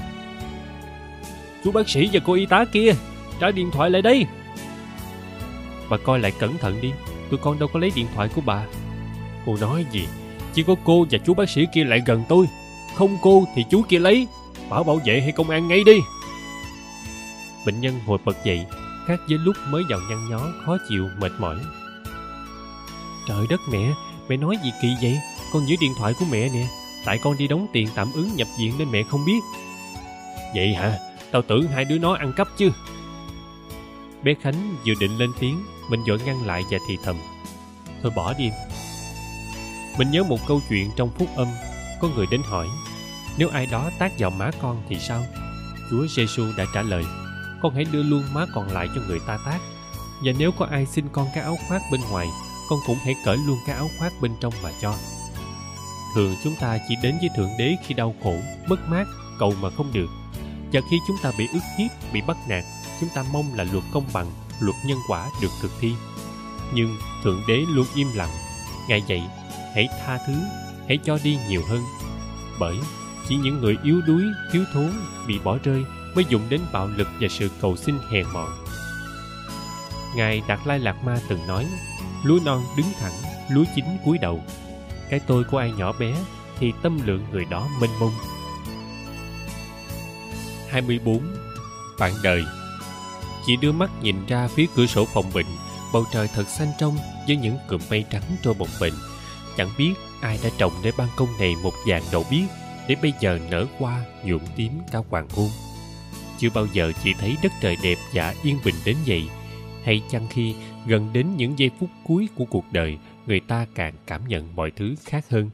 "Chú bác sĩ và cô y tá kia, trả điện thoại lại đây." Bà coi lại cẩn thận đi, tụi con đâu có lấy điện thoại của bà. "Cô nói gì? Chỉ có cô và chú bác sĩ kia lại gần tôi. Không cô thì chú kia lấy. Bảo bảo vệ hay công an ngay đi." Bệnh nhân hồi bật dậy, khác với lúc mới vào nhăn nhó, khó chịu, mệt mỏi. "Trời đất mẹ, mẹ nói gì kỳ vậy? Con giữ điện thoại của mẹ nè. Tại con đi đóng tiền tạm ứng nhập viện nên mẹ không biết." "Vậy hả? Tao tưởng hai đứa nó ăn cắp chứ." Bé Khánh vừa định lên tiếng, mình vội ngăn lại và thì thầm: "Thôi bỏ đi." Mình nhớ một câu chuyện trong Phúc Âm. Có người đến hỏi: "Nếu ai đó tát vào má con thì sao?" Chúa Giêsu đã trả lời: "Con hãy đưa luôn má còn lại cho người ta tát. Và nếu có ai xin con cái áo khoác bên ngoài, con cũng hãy cởi luôn cái áo khoác bên trong mà cho." Thường chúng ta chỉ đến với Thượng Đế khi đau khổ, mất mát, cầu mà không được. Và khi chúng ta bị ức hiếp, bị bắt nạt, chúng ta mong là luật công bằng, luật nhân quả được thực thi. Nhưng Thượng Đế luôn im lặng. Ngài dạy: hãy tha thứ, hãy cho đi nhiều hơn. Bởi chỉ những người yếu đuối, thiếu thốn, bị bỏ rơi mới dùng đến bạo lực và sự cầu xin hèn mọn. Ngài Đạt Lai Lạt Ma từng nói: lúa non đứng thẳng, lúa chín cúi đầu. Cái tôi của ai nhỏ bé thì tâm lượng người đó mênh mông. 24. Bạn đời. Chị đưa mắt nhìn ra phía cửa sổ phòng bệnh. Bầu trời thật xanh trong với những cụm mây trắng trôi bồng bềnh. Chẳng biết ai đã trồng nơi ban công này một vài đậu biếc để bây giờ nở hoa nhuộm tím cả hoàng hôn. Chưa bao giờ chị thấy đất trời đẹp và yên bình đến vậy. Hay chăng khi gần đến những giây phút cuối của cuộc đời, người ta càng cảm nhận mọi thứ khác hơn.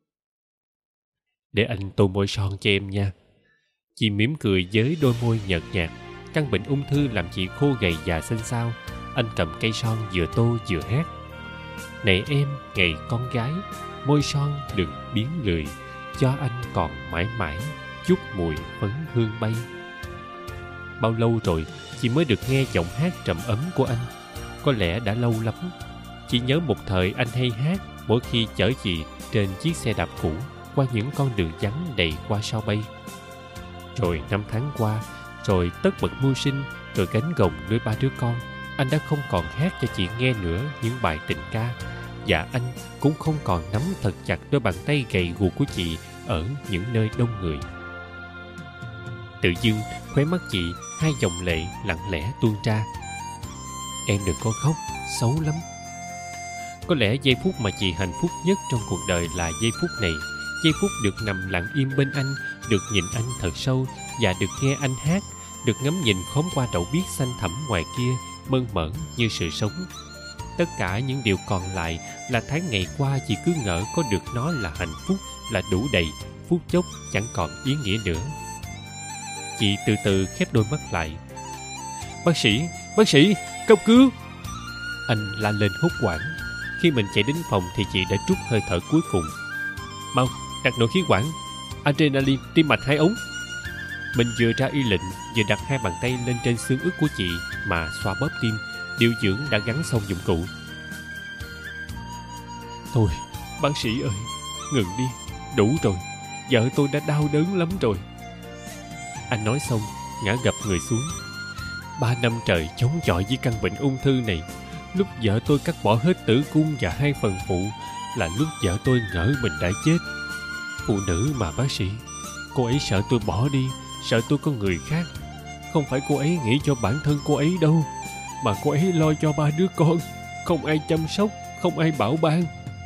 Để anh tô môi son cho em nha. Chị mỉm cười với đôi môi nhợt nhạt. Căn bệnh ung thư làm chị khô gầy và xanh xao. Anh cầm cây son vừa tô vừa hát: này em, ngày con gái, môi son đừng biến lười, cho anh còn mãi mãi chút mùi phấn hương bay. Bao lâu rồi chị mới được nghe giọng hát trầm ấm của anh. Có lẽ đã lâu lắm. Chị nhớ một thời anh hay hát mỗi khi chở chị trên chiếc xe đạp cũ qua những con đường vắng đầy hoa sao bay. Rồi năm tháng qua, rồi tất bật mưu sinh, rồi gánh gồng nuôi 3 đứa con, anh đã không còn hát cho chị nghe nữa những bài tình ca. Và anh cũng không còn nắm thật chặt đôi bàn tay gầy guộc của chị ở những nơi đông người. Tự dưng khóe mắt chị hai dòng lệ lặng lẽ tuôn ra. Em đừng có khóc, xấu lắm. Có lẽ giây phút mà chị hạnh phúc nhất trong cuộc đời là giây phút này. Giây phút được nằm lặng im bên anh, được nhìn anh thật sâu và được nghe anh hát, được ngắm nhìn khóm hoa đậu biếc xanh thẳm ngoài kia mơn mởn như sự sống. Tất cả những điều còn lại là tháng ngày qua chị cứ ngỡ có được nó là hạnh phúc, là đủ đầy, phút chốc chẳng còn ý nghĩa nữa. Chị từ từ khép đôi mắt lại. Bác sĩ, cấp cứu! Anh la lên hốt hoảng. Khi mình chạy đến phòng thì chị đã trút hơi thở cuối cùng. Mau, đặt nội khí quản, adrenaline, tim mạch 2 ống. Mình vừa ra y lệnh, vừa đặt 2 bàn tay lên trên xương ức của chị mà xoa bóp tim. Điều dưỡng đã gắn xong dụng cụ. Thôi, bác sĩ ơi, ngừng đi, đủ rồi. Vợ tôi đã đau đớn lắm rồi. Anh nói xong, ngã gập người xuống. 3 năm trời chống chọi với căn bệnh ung thư này. Lúc vợ tôi cắt bỏ hết tử cung và 2 phần phụ là lúc vợ tôi ngỡ mình đã chết. Phụ nữ mà bác sĩ, cô ấy sợ tôi bỏ đi, sợ tôi có người khác. Không phải cô ấy nghĩ cho bản thân cô ấy đâu, mà cô ấy lo cho 3 đứa con. Không ai chăm sóc, không ai bảo ban.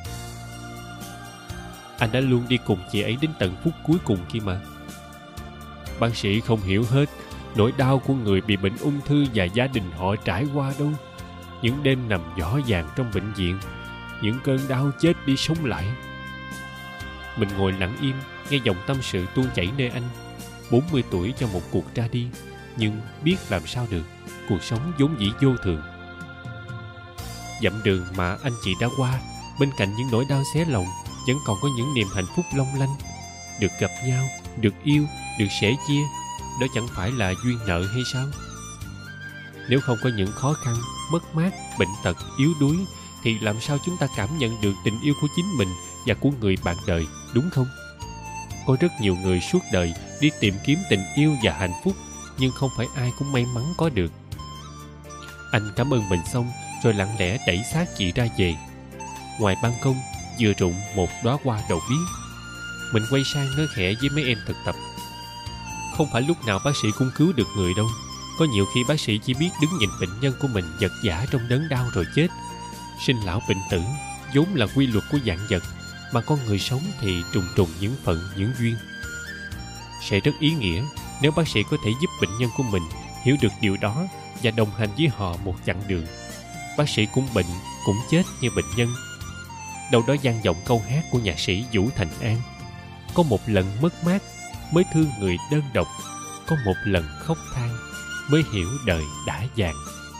Anh đã luôn đi cùng chị ấy đến tận phút cuối cùng kia mà. Bác sĩ không hiểu hết nỗi đau của người bị bệnh ung thư và gia đình họ trải qua đâu. Những đêm nằm giỏ vàng trong bệnh viện, những cơn đau chết đi sống lại. Mình ngồi lặng im, nghe dòng tâm sự tuôn chảy nơi anh. 40 tuổi cho một cuộc ra đi, nhưng biết làm sao được, cuộc sống vốn dĩ vô thường. Dặm đường mà anh chị đã qua, bên cạnh những nỗi đau xé lòng, vẫn còn có những niềm hạnh phúc long lanh. Được gặp nhau, được yêu, được sẻ chia, đó chẳng phải là duyên nợ hay sao? Nếu không có những khó khăn, mất mát, bệnh tật, yếu đuối, thì làm sao chúng ta cảm nhận được tình yêu của chính mình và của người bạn đời, đúng không? Có rất nhiều người suốt đời đi tìm kiếm tình yêu và hạnh phúc, nhưng không phải ai cũng may mắn có được. Anh cảm ơn mình xong, rồi lặng lẽ đẩy xác chị ra về. Ngoài ban công, vừa rụng một đóa hoa đậu biếc. Mình quay sang nói khẽ với mấy em thực tập. Không phải lúc nào bác sĩ cũng cứu được người đâu. Có nhiều khi bác sĩ chỉ biết đứng nhìn bệnh nhân của mình vật vã trong đớn đau rồi chết. Sinh lão bệnh tử vốn là quy luật của vạn vật, mà con người sống thì trùng trùng những phận, những duyên. Sẽ rất ý nghĩa nếu bác sĩ có thể giúp bệnh nhân của mình hiểu được điều đó và đồng hành với họ một chặng đường. Bác sĩ cũng bệnh, cũng chết như bệnh nhân. Đâu đó vang vọng câu hát của nhạc sĩ Vũ Thành An. Có một lần mất mát mới thương người đơn độc, có một lần khóc than mới hiểu đời đã vàng.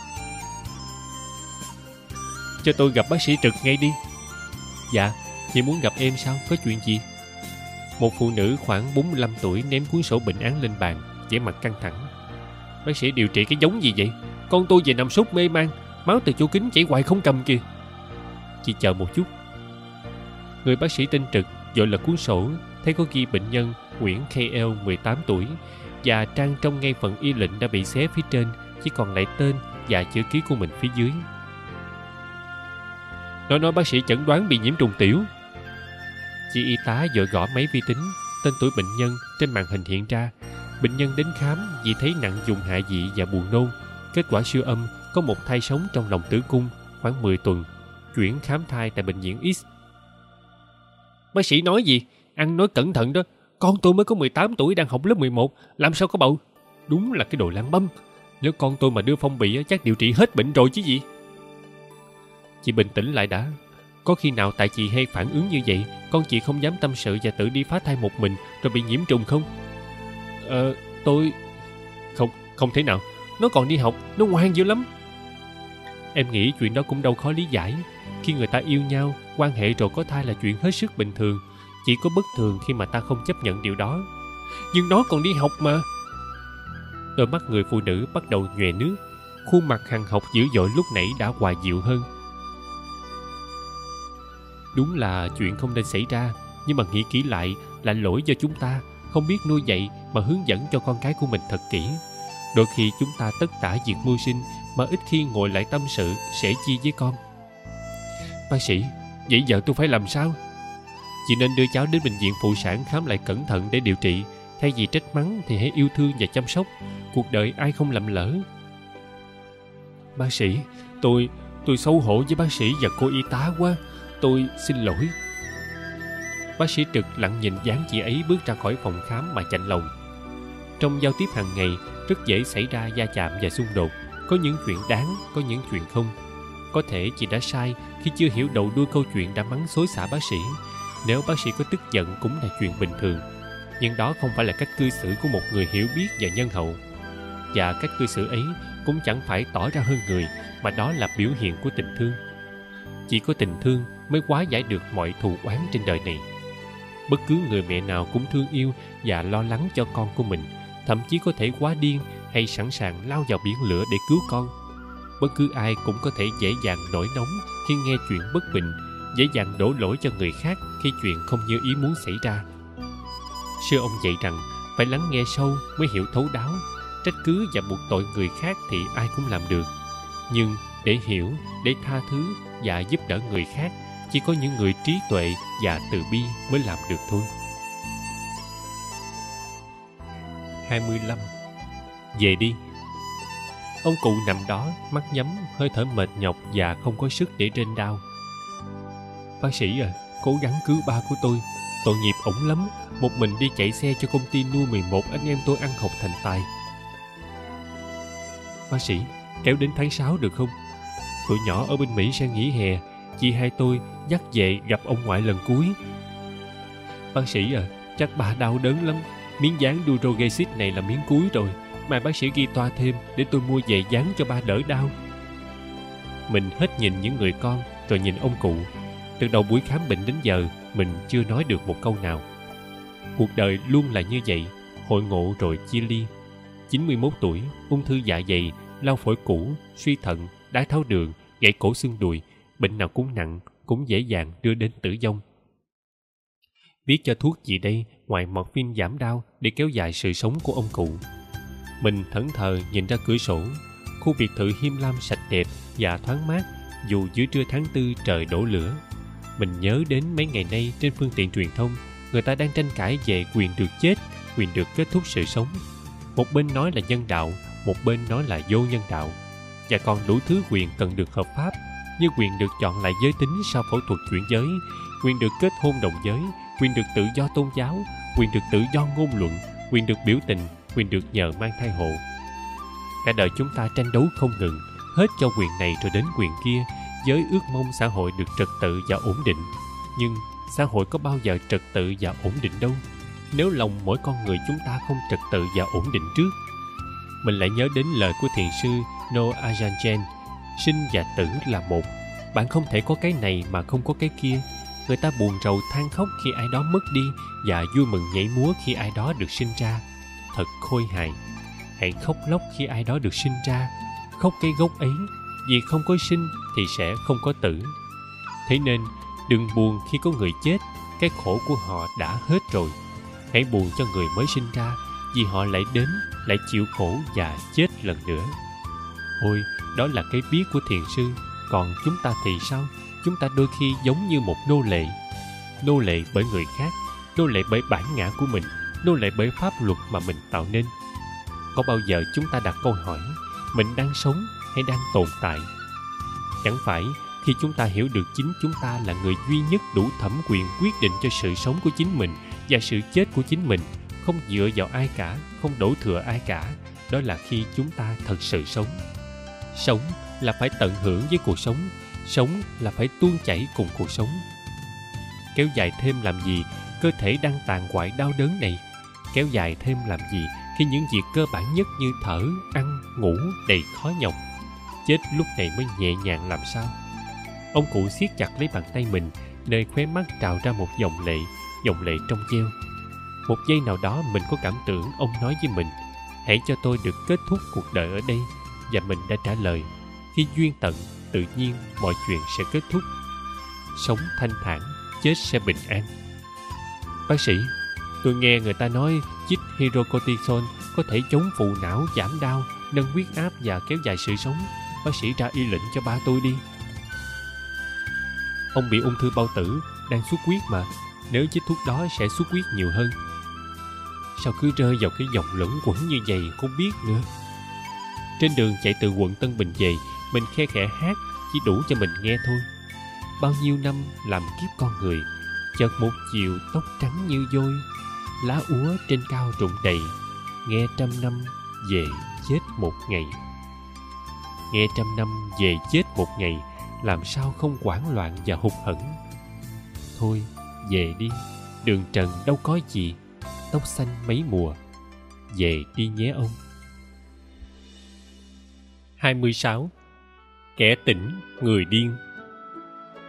Cho tôi gặp bác sĩ Trực ngay đi. Dạ, chị muốn gặp em sao? Có chuyện gì? Một phụ nữ khoảng 45 tuổi ném cuốn sổ bệnh án lên bàn, vẻ mặt căng thẳng. Bác sĩ điều trị cái giống gì vậy? Con tôi về nằm sốt mê man, máu từ chỗ kính chảy hoài không cầm kìa. Chị chờ một chút. Người bác sĩ tên Trực vội lật cuốn sổ, thấy có ghi bệnh nhân Nguyễn KL 18 tuổi và trang trong ngay phần y lệnh đã bị xé phía trên, chỉ còn lại tên và chữ ký của mình phía dưới. Nó nói bác sĩ chẩn đoán bị nhiễm trùng tiểu. Chị y tá vội gõ máy vi tính, tên tuổi bệnh nhân trên màn hình hiện ra. Bệnh nhân đến khám vì thấy nặng dùng hạ vị và buồn nôn. Kết quả siêu âm có một thai sống trong lòng tử cung khoảng 10 tuần. Chuyển khám thai tại bệnh viện X. Bác sĩ nói gì? Ăn nói cẩn thận đó. Con tôi mới có 18 tuổi đang học lớp 11, làm sao có bầu? Đúng là cái đồ lang băm. Nếu con tôi mà đưa phong bì chắc điều trị hết bệnh rồi chứ gì. Chị bình tĩnh lại đã. Có khi nào tại chị hay phản ứng như vậy, con chị không dám tâm sự và tự đi phá thai một mình rồi bị nhiễm trùng không? Tôi... Không thể nào. Nó còn đi học, nó ngoan dữ lắm. Em nghĩ chuyện đó cũng đâu khó lý giải. Khi người ta yêu nhau, quan hệ rồi có thai là chuyện hết sức bình thường. Chỉ có bất thường khi mà ta không chấp nhận điều đó. Nhưng nó còn đi học mà. Đôi mắt người phụ nữ bắt đầu nhòe nước. Khuôn mặt hằn học dữ dội lúc nãy đã hòa dịu hơn. Đúng là chuyện không nên xảy ra, nhưng mà nghĩ kỹ lại là lỗi do chúng ta không biết nuôi dạy mà hướng dẫn cho con cái của mình thật kỹ. Đôi khi chúng ta tất tả việc mưu sinh mà ít khi ngồi lại tâm sự, sẻ chia với con. Bác sĩ, vậy giờ tôi phải làm sao? Chị nên đưa cháu đến bệnh viện phụ sản khám lại cẩn thận để điều trị. Thay vì trách mắng thì hãy yêu thương và chăm sóc. Cuộc đời ai không lầm lỡ. Bác sĩ, tôi xấu hổ với bác sĩ và cô y tá quá. Tôi xin lỗi. Bác sĩ Trực lặng nhìn dáng chị ấy bước ra khỏi phòng khám mà chạnh lòng. Trong giao tiếp hàng ngày rất dễ xảy ra va chạm và xung đột. Có những chuyện đáng, có những chuyện không. Có thể chị đã sai khi chưa hiểu đầu đuôi câu chuyện đã mắng xối xả bác sĩ. Nếu bác sĩ có tức giận cũng là chuyện bình thường. Nhưng đó không phải là cách cư xử của một người hiểu biết và nhân hậu. Và cách cư xử ấy cũng chẳng phải tỏ ra hơn người, mà đó là biểu hiện của tình thương. Chỉ có tình thương mới hóa giải được mọi thù oán trên đời này. Bất cứ người mẹ nào cũng thương yêu và lo lắng cho con của mình, thậm chí có thể quá điên hay sẵn sàng lao vào biển lửa để cứu con. Bất cứ ai cũng có thể dễ dàng nổi nóng khi nghe chuyện bất bình, dễ dàng đổ lỗi cho người khác khi chuyện không như ý muốn xảy ra. Sư ông dạy rằng phải lắng nghe sâu mới hiểu thấu đáo. Trách cứ và buộc tội người khác thì ai cũng làm được, nhưng để hiểu, để tha thứ và giúp đỡ người khác, chỉ có những người trí tuệ và từ bi mới làm được thôi. 25. Về đi. Ông cụ nằm đó, mắt nhắm, hơi thở mệt nhọc và không có sức để rên đau. Bác sĩ à, cố gắng cứu ba của tôi. Tội nghiệp ổng lắm, một mình đi chạy xe cho công ty nuôi 11 anh em tôi ăn học thành tài. Bác sĩ, kéo đến tháng 6 được không? Tụi nhỏ ở bên Mỹ sang nghỉ hè, chị hai tôi dắt về gặp ông ngoại lần cuối. Bác sĩ à, chắc bà đau đớn lắm. Miếng dán Durogesic này là miếng cuối rồi. Mai bác sĩ ghi toa thêm để tôi mua về dán cho ba đỡ đau. Mình hết nhìn những người con rồi nhìn ông cụ. Từ đầu buổi khám bệnh đến giờ, mình chưa nói được một câu nào. Cuộc đời luôn là như vậy, hội ngộ rồi chia ly. 91 tuổi, ung thư dạ dày, lao phổi cũ, suy thận, đái tháo đường, gãy cổ xương đùi, bệnh nào cũng nặng, cũng dễ dàng đưa đến tử vong. Viết cho thuốc gì đây ngoài morphine giảm đau để kéo dài sự sống của ông cụ. Mình thẫn thờ nhìn ra cửa sổ. Khu biệt thự hiêm lam sạch đẹp và thoáng mát, dù giữa trưa tháng 4 trời đổ lửa. Mình nhớ đến mấy ngày nay trên phương tiện truyền thông, người ta đang tranh cãi về quyền được chết, quyền được kết thúc sự sống. Một bên nói là nhân đạo, một bên nói là vô nhân đạo. Và còn đủ thứ quyền cần được hợp pháp, như quyền được chọn lại giới tính sau phẫu thuật chuyển giới, quyền được kết hôn đồng giới, quyền được tự do tôn giáo, quyền được tự do ngôn luận, quyền được biểu tình, quyền được nhờ mang thai hộ. Cả đời chúng ta tranh đấu không ngừng, hết cho quyền này rồi đến quyền kia, với ước mong xã hội được trật tự và ổn định. Nhưng xã hội có bao giờ trật tự và ổn định đâu, nếu lòng mỗi con người chúng ta không trật tự và ổn định trước. Mình lại nhớ đến lời của thiền sư Noah Ajanchen: sinh và tử là một. Bạn không thể có cái này mà không có cái kia. Người ta buồn rầu than khóc khi ai đó mất đi, và vui mừng nhảy múa khi ai đó được sinh ra. Thật khôi hài. Hãy khóc lóc khi ai đó được sinh ra. Khóc cái gốc ấy, vì không có sinh thì sẽ không có tử. Thế nên đừng buồn khi có người chết, cái khổ của họ đã hết rồi. Hãy buồn cho người mới sinh ra, vì họ lại đến, lại chịu khổ và chết lần nữa. Ôi, đó là cái biết của thiền sư. Còn chúng ta thì sao? Chúng ta đôi khi giống như một nô lệ. Nô lệ bởi người khác, nô lệ bởi bản ngã của mình, nô lệ bởi pháp luật mà mình tạo nên. Có bao giờ chúng ta đặt câu hỏi, mình đang sống hay đang tồn tại? Chẳng phải khi chúng ta hiểu được chính chúng ta là người duy nhất đủ thẩm quyền quyết định cho sự sống của chính mình và sự chết của chính mình, không dựa vào ai cả, không đổ thừa ai cả, đó là khi chúng ta thật sự sống. Sống là phải tận hưởng với cuộc sống, sống là phải tuôn chảy cùng cuộc sống. Kéo dài thêm làm gì cơ thể đang tàn hoại đau đớn này? Kéo dài thêm làm gì khi những việc cơ bản nhất như thở, ăn, ngủ đầy khó nhọc? Chết lúc này mới nhẹ nhàng làm sao? Ông cụ siết chặt lấy bàn tay mình, nơi khóe mắt trào ra một dòng lệ trong veo. Một giây nào đó mình có cảm tưởng ông nói với mình: hãy cho tôi được kết thúc cuộc đời ở đây. Và mình đã trả lời: khi duyên tận, tự nhiên mọi chuyện sẽ kết thúc. Sống thanh thản, chết sẽ bình an. Bác sĩ, tôi nghe người ta nói chích hydrocortisone có thể chống phù não, giảm đau, nâng huyết áp và kéo dài sự sống. Bác sĩ ra y lệnh cho ba tôi đi. Ông bị ung thư bao tử, đang xuất huyết mà. Nếu chích thuốc đó sẽ xuất huyết nhiều hơn. Sao cứ rơi vào cái vòng luẩn quẩn như vậy không biết nữa. Trên đường chạy từ quận Tân Bình về, mình khe khẽ hát chỉ đủ cho mình nghe thôi. Bao nhiêu năm làm kiếp con người, chợt một chiều tóc trắng như vôi, lá úa trên cao rụng đầy, nghe 100 năm về chết một ngày. Nghe 100 năm về chết một ngày, làm sao không hoảng loạn và hụt hẫng. Thôi về đi, đường trần đâu có gì, tóc xanh mấy mùa. Về đi nhé ông. 26. Kẻ tỉnh người điên.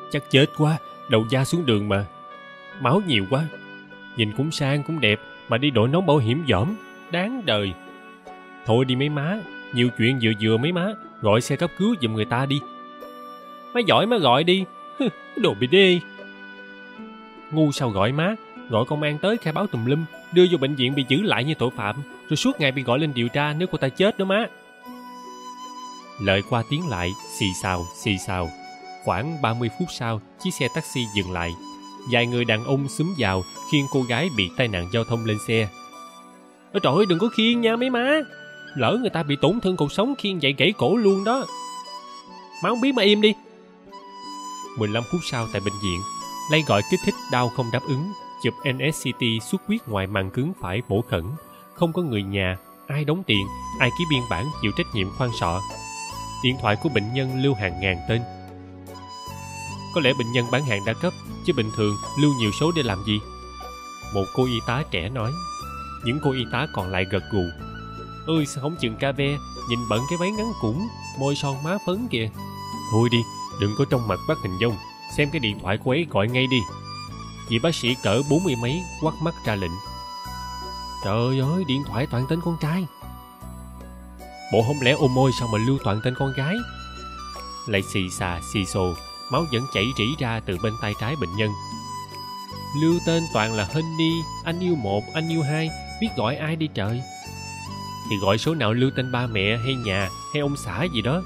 Chắc chết quá, đầu da xuống đường mà. Máu nhiều quá. Nhìn cũng sang cũng đẹp mà đi đội nón bảo hiểm dỏm. Đáng đời. Thôi đi mấy má, nhiều chuyện vừa vừa mấy má. Gọi xe cấp cứu giùm người ta đi. Má giỏi má gọi đi. Đồ bị đê. Ngu sao gọi má. Gọi công an tới khai báo tùm lum, đưa vô bệnh viện bị giữ lại như tội phạm, rồi suốt ngày bị gọi lên điều tra nếu cô ta chết đó má. Lời qua tiếng lại, xì xào, xì xào. Khoảng 30 phút sau, chiếc xe taxi dừng lại. Vài người đàn ông xúm vào khiêng cô gái bị tai nạn giao thông lên xe. Ôi trời ơi, đừng có khiêng nha mấy má. Lỡ người ta bị tổn thương cột sống khiêng vậy gãy cổ luôn đó. Má không biết mà im đi. 15 phút sau tại bệnh viện, Lay gọi kích thích đau không đáp ứng, chụp NSCT xuất huyết ngoài màng cứng phải mổ khẩn. Không có người nhà, ai đóng tiền, ai ký biên bản chịu trách nhiệm khoan sọ. Điện thoại của bệnh nhân lưu hàng ngàn tên. Có lẽ bệnh nhân bán hàng đa cấp, chứ bình thường lưu nhiều số để làm gì? Một cô y tá trẻ nói. Những cô y tá còn lại gật gù. Ơi sao không chừng ca ve, nhìn bận cái váy ngắn cũn, môi son má phấn kìa. Thôi đi, đừng có trong mặt bắt hình dong, xem cái điện thoại cô ấy gọi ngay đi. Vị bác sĩ cỡ 40 mấy quắt mắt ra lệnh. Trời ơi, điện thoại toàn tên con trai. Bộ không lẽ ôm môi sao mà lưu toàn tên con gái? Lại xì xà xì xồ, máu vẫn chảy rỉ ra từ bên tay trái bệnh nhân. Lưu tên toàn là Honey, anh yêu 1, anh yêu 2, biết gọi ai đi trời? Thì gọi số nào lưu tên ba mẹ hay nhà hay ông xã gì đó.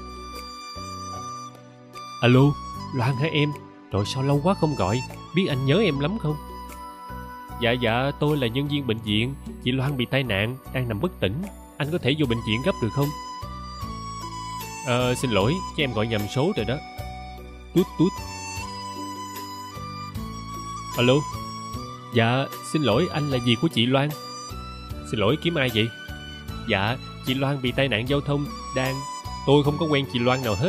Alo, Loan hả em? Rồi sao lâu quá không gọi, biết anh nhớ em lắm không? Dạ, tôi là nhân viên bệnh viện, chị Loan bị tai nạn, đang nằm bất tỉnh. Anh có thể vô bệnh viện gấp được không? Xin lỗi, cho em gọi nhầm số rồi đó. Tút tút. Alo. Dạ, xin lỗi, anh là gì của chị Loan? Xin lỗi, kiếm ai vậy? Dạ, chị Loan bị tai nạn giao thông, tôi không có quen chị Loan nào hết.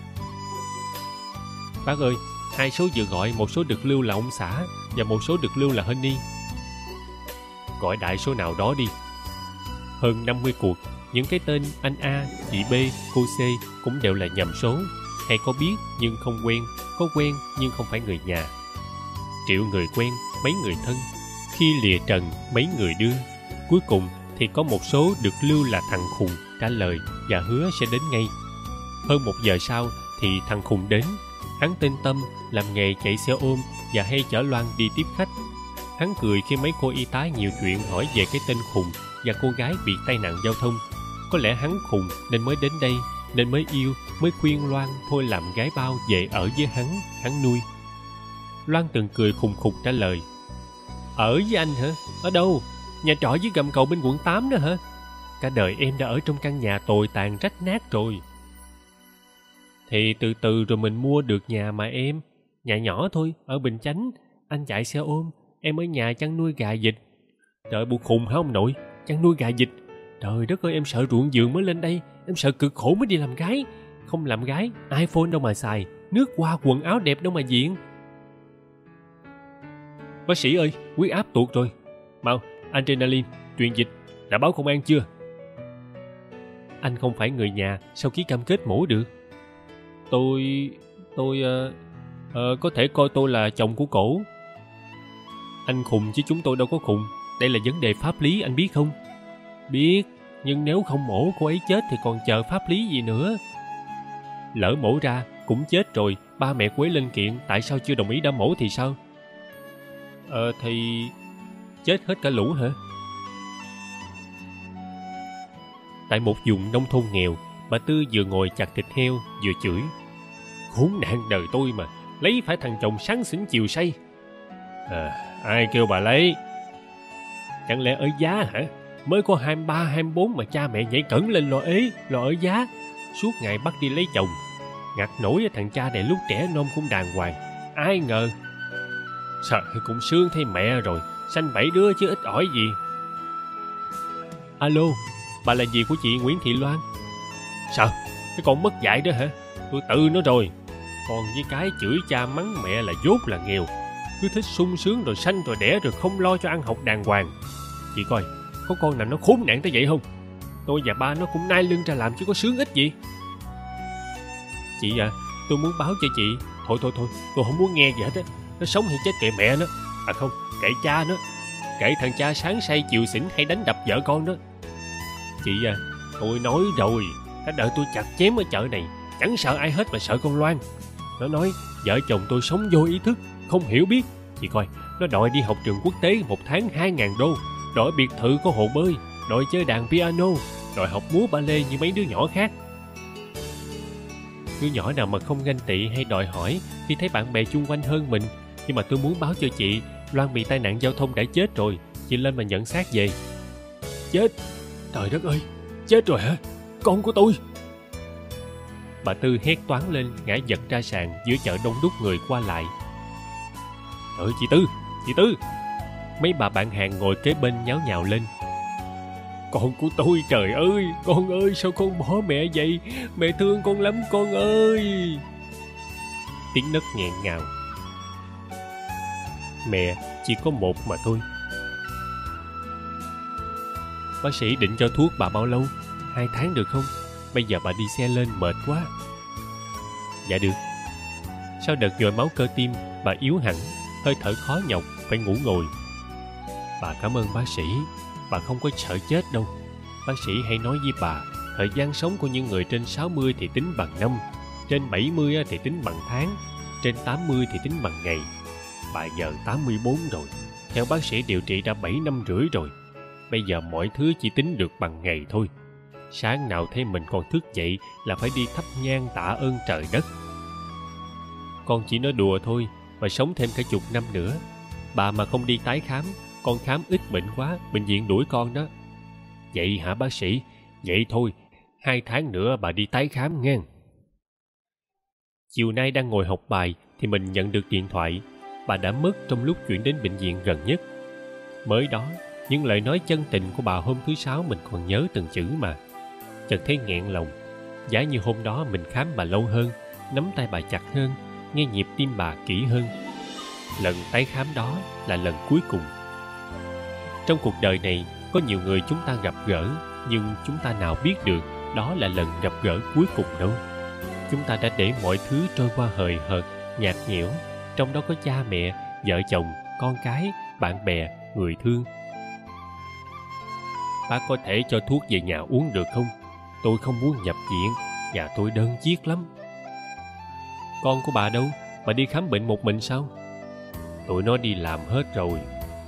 Bác ơi, 2 số vừa gọi, một số được lưu là ông xã và một số được lưu là Honey. Gọi đại số nào đó đi. Hơn 50 cuộc, những cái tên anh A, chị B, cô C cũng đều là nhầm số, hay có biết nhưng không quen, có quen nhưng không phải người nhà. Triệu người quen, mấy người thân, khi lìa trần mấy người đưa. Cuối cùng thì có một số được lưu là thằng khùng trả lời và hứa sẽ đến ngay. Hơn 1 giờ sau thì thằng khùng đến. Hắn tên Tâm, làm nghề chạy xe ôm và hay chở Loan đi tiếp khách. Hắn cười khi mấy cô y tá nhiều chuyện hỏi về cái tên khùng và cô gái bị tai nạn giao thông. Có lẽ hắn khùng nên mới đến đây, nên mới yêu, mới khuyên Loan thôi làm gái bao về ở với hắn nuôi. Loan từng cười khùng khục trả lời. Ở với anh hả? Ở đâu? Nhà trọ dưới gầm cầu bên quận 8 đó hả? Cả đời em đã ở trong căn nhà tồi tàn rách nát rồi. Thì từ từ rồi mình mua được nhà mà em. Nhà nhỏ thôi, ở Bình Chánh. Anh chạy xe ôm, em ở nhà chăn nuôi gà vịt. Trời, bộ khùng hả ông nội? Chăn nuôi gà vịt? Trời đất ơi, em sợ ruộng vườn mới lên đây. Em sợ cực khổ mới đi làm gái. Không làm gái, iPhone đâu mà xài, nước hoa quần áo đẹp đâu mà diện. Bác sĩ ơi, huyết áp tụt rồi. Mau, adrenaline, truyền dịch. Đã báo công an chưa? Anh không phải người nhà, sao ký cam kết mổ được? Tôi có thể coi tôi là chồng của cổ. Anh khùng chứ chúng tôi đâu có khùng. Đây là vấn đề pháp lý, anh biết không? Biết, nhưng nếu không mổ cô ấy chết thì còn chờ pháp lý gì nữa. Lỡ mổ ra cũng chết rồi, ba mẹ cô ấy lên kiện, tại sao chưa đồng ý đã mổ thì sao? Thì chết hết cả lũ hả? Tại một vùng nông thôn nghèo, bà Tư vừa ngồi chặt thịt heo vừa chửi. Khốn nạn đời tôi mà, lấy phải thằng chồng sáng xỉn chiều say. Ai kêu bà lấy? Chẳng lẽ ở giá hả? Mới có 23, 24 mà cha mẹ nhảy cẫng lên lo ế, lo ở giá. Suốt ngày bắt đi lấy chồng. Ngặt nổi thằng cha này lúc trẻ non cũng đàng hoàng. Ai ngờ. Sợ cũng sướng thay mẹ rồi, sanh 7 đứa chứ ít ỏi gì. Alo, bà là gì của chị Nguyễn Thị Loan? Sao? Cái con mất dạy đó hả? Tôi tự nó rồi. Còn với cái chửi cha mắng mẹ là dốt là nghèo. Cứ thích sung sướng rồi sanh rồi đẻ rồi không lo cho ăn học đàng hoàng. Chị coi, có con nào nó khốn nạn tới vậy không? Tôi và ba nó cũng nai lưng ra làm chứ có sướng ít gì. Chị à, tôi muốn báo cho chị, Thôi, tôi không muốn nghe gì hết á. Nó sống hay chết kệ mẹ nó. À không, kệ cha nó. Kệ thằng cha sáng say chiều xỉn hay đánh đập vợ con đó. Chị à, tôi nói rồi, đã đợi tôi chặt chém ở chợ này, chẳng sợ ai hết mà sợ con Loan. Nó nói vợ chồng tôi sống vô ý thức, không hiểu biết. Chị coi, nó đòi đi học trường quốc tế 1 tháng 2.000 đô, đòi biệt thự có hồ bơi, đòi chơi đàn piano, đòi học múa ballet như mấy đứa nhỏ khác. Đứa nhỏ nào mà không ganh tị hay đòi hỏi khi thấy bạn bè chung quanh hơn mình. Nhưng mà tôi muốn báo cho chị, Loan bị tai nạn giao thông đã chết rồi. Chị lên mà nhận xác về. Chết? Trời đất ơi, chết rồi hả? Con của tôi. Bà Tư hét toáng lên, ngã giật ra sàn giữa chợ đông đúc người qua lại. Chị Tư. Mấy bà bạn hàng ngồi kế bên nháo nhào lên. Con của tôi, trời ơi, con ơi, sao con bỏ mẹ vậy? Mẹ thương con lắm con ơi. Tiếng nấc nghẹn ngào. Mẹ chỉ có một mà thôi. Bác sĩ định cho thuốc bà bao lâu? 2 tháng được không? Bây giờ bà đi xe lên mệt quá. Dạ được. Sau đợt nhồi máu cơ tim, bà yếu hẳn, hơi thở khó nhọc, phải ngủ ngồi. Bà cảm ơn bác sĩ. Bà không có sợ chết đâu. Bác sĩ hay nói với bà, thời gian sống của những người trên 60 thì tính bằng năm, trên 70 thì tính bằng tháng, trên 80 thì tính bằng ngày. Bà giờ 84 rồi. Theo bác sĩ điều trị đã 7 năm rưỡi rồi. Bây giờ mọi thứ chỉ tính được bằng ngày thôi. Sáng nào thấy mình còn thức dậy là phải đi thắp nhang tạ ơn trời đất. Con chỉ nói đùa thôi, và sống thêm cả chục năm nữa. Bà mà không đi tái khám, con khám ít bệnh quá, bệnh viện đuổi con đó. Vậy hả bác sĩ? Vậy thôi, 2 tháng nữa bà đi tái khám nghe. Chiều nay đang ngồi học bài thì mình nhận được điện thoại. Bà đã mất trong lúc chuyển đến bệnh viện gần nhất. Mới đó, những lời nói chân tình của bà hôm thứ Sáu mình còn nhớ từng chữ mà. Chợt thấy nghẹn lòng. Giá như hôm đó mình khám bà lâu hơn, nắm tay bà chặt hơn, nghe nhịp tim bà kỹ hơn. Lần tái khám đó là lần cuối cùng. Trong cuộc đời này, có nhiều người chúng ta gặp gỡ, nhưng chúng ta nào biết được đó là lần gặp gỡ cuối cùng đâu. Chúng ta đã để mọi thứ trôi qua hời hợt, nhạt nhẽo. Trong đó có cha mẹ, vợ chồng, con cái, bạn bè, người thương. Bác có thể cho thuốc về nhà uống được không? Tôi không muốn nhập viện, và tôi đơn chiếc lắm. Con của bà đâu? Bà đi khám bệnh một mình sao? Tụi nó đi làm hết rồi.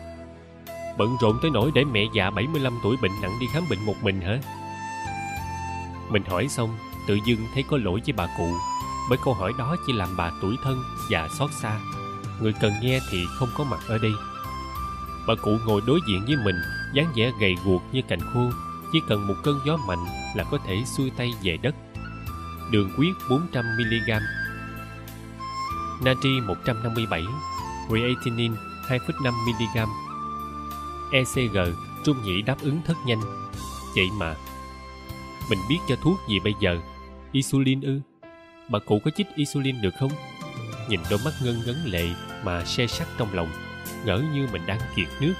Bận rộn tới nỗi để mẹ già 75 tuổi bệnh nặng đi khám bệnh một mình hả? Mình hỏi xong, tự dưng thấy có lỗi với bà cụ, bởi câu hỏi đó chỉ làm bà tủi thân và xót xa. Người cần nghe thì không có mặt ở đây. Bà cụ ngồi đối diện với mình, dáng vẻ gầy guộc như cành khô, chỉ cần một cơn gió mạnh là có thể xuôi tay về đất. Đường huyết 400mg, natri 157, creatinine 2,5mg, ECG trung nhĩ đáp ứng thất nhanh. Vậy mà mình biết cho thuốc gì bây giờ? Insulin ư? Bà cụ có chích insulin được không? Nhìn đôi mắt ngân ngấn lệ mà se sắt trong lòng, ngỡ như mình đang kiệt nước.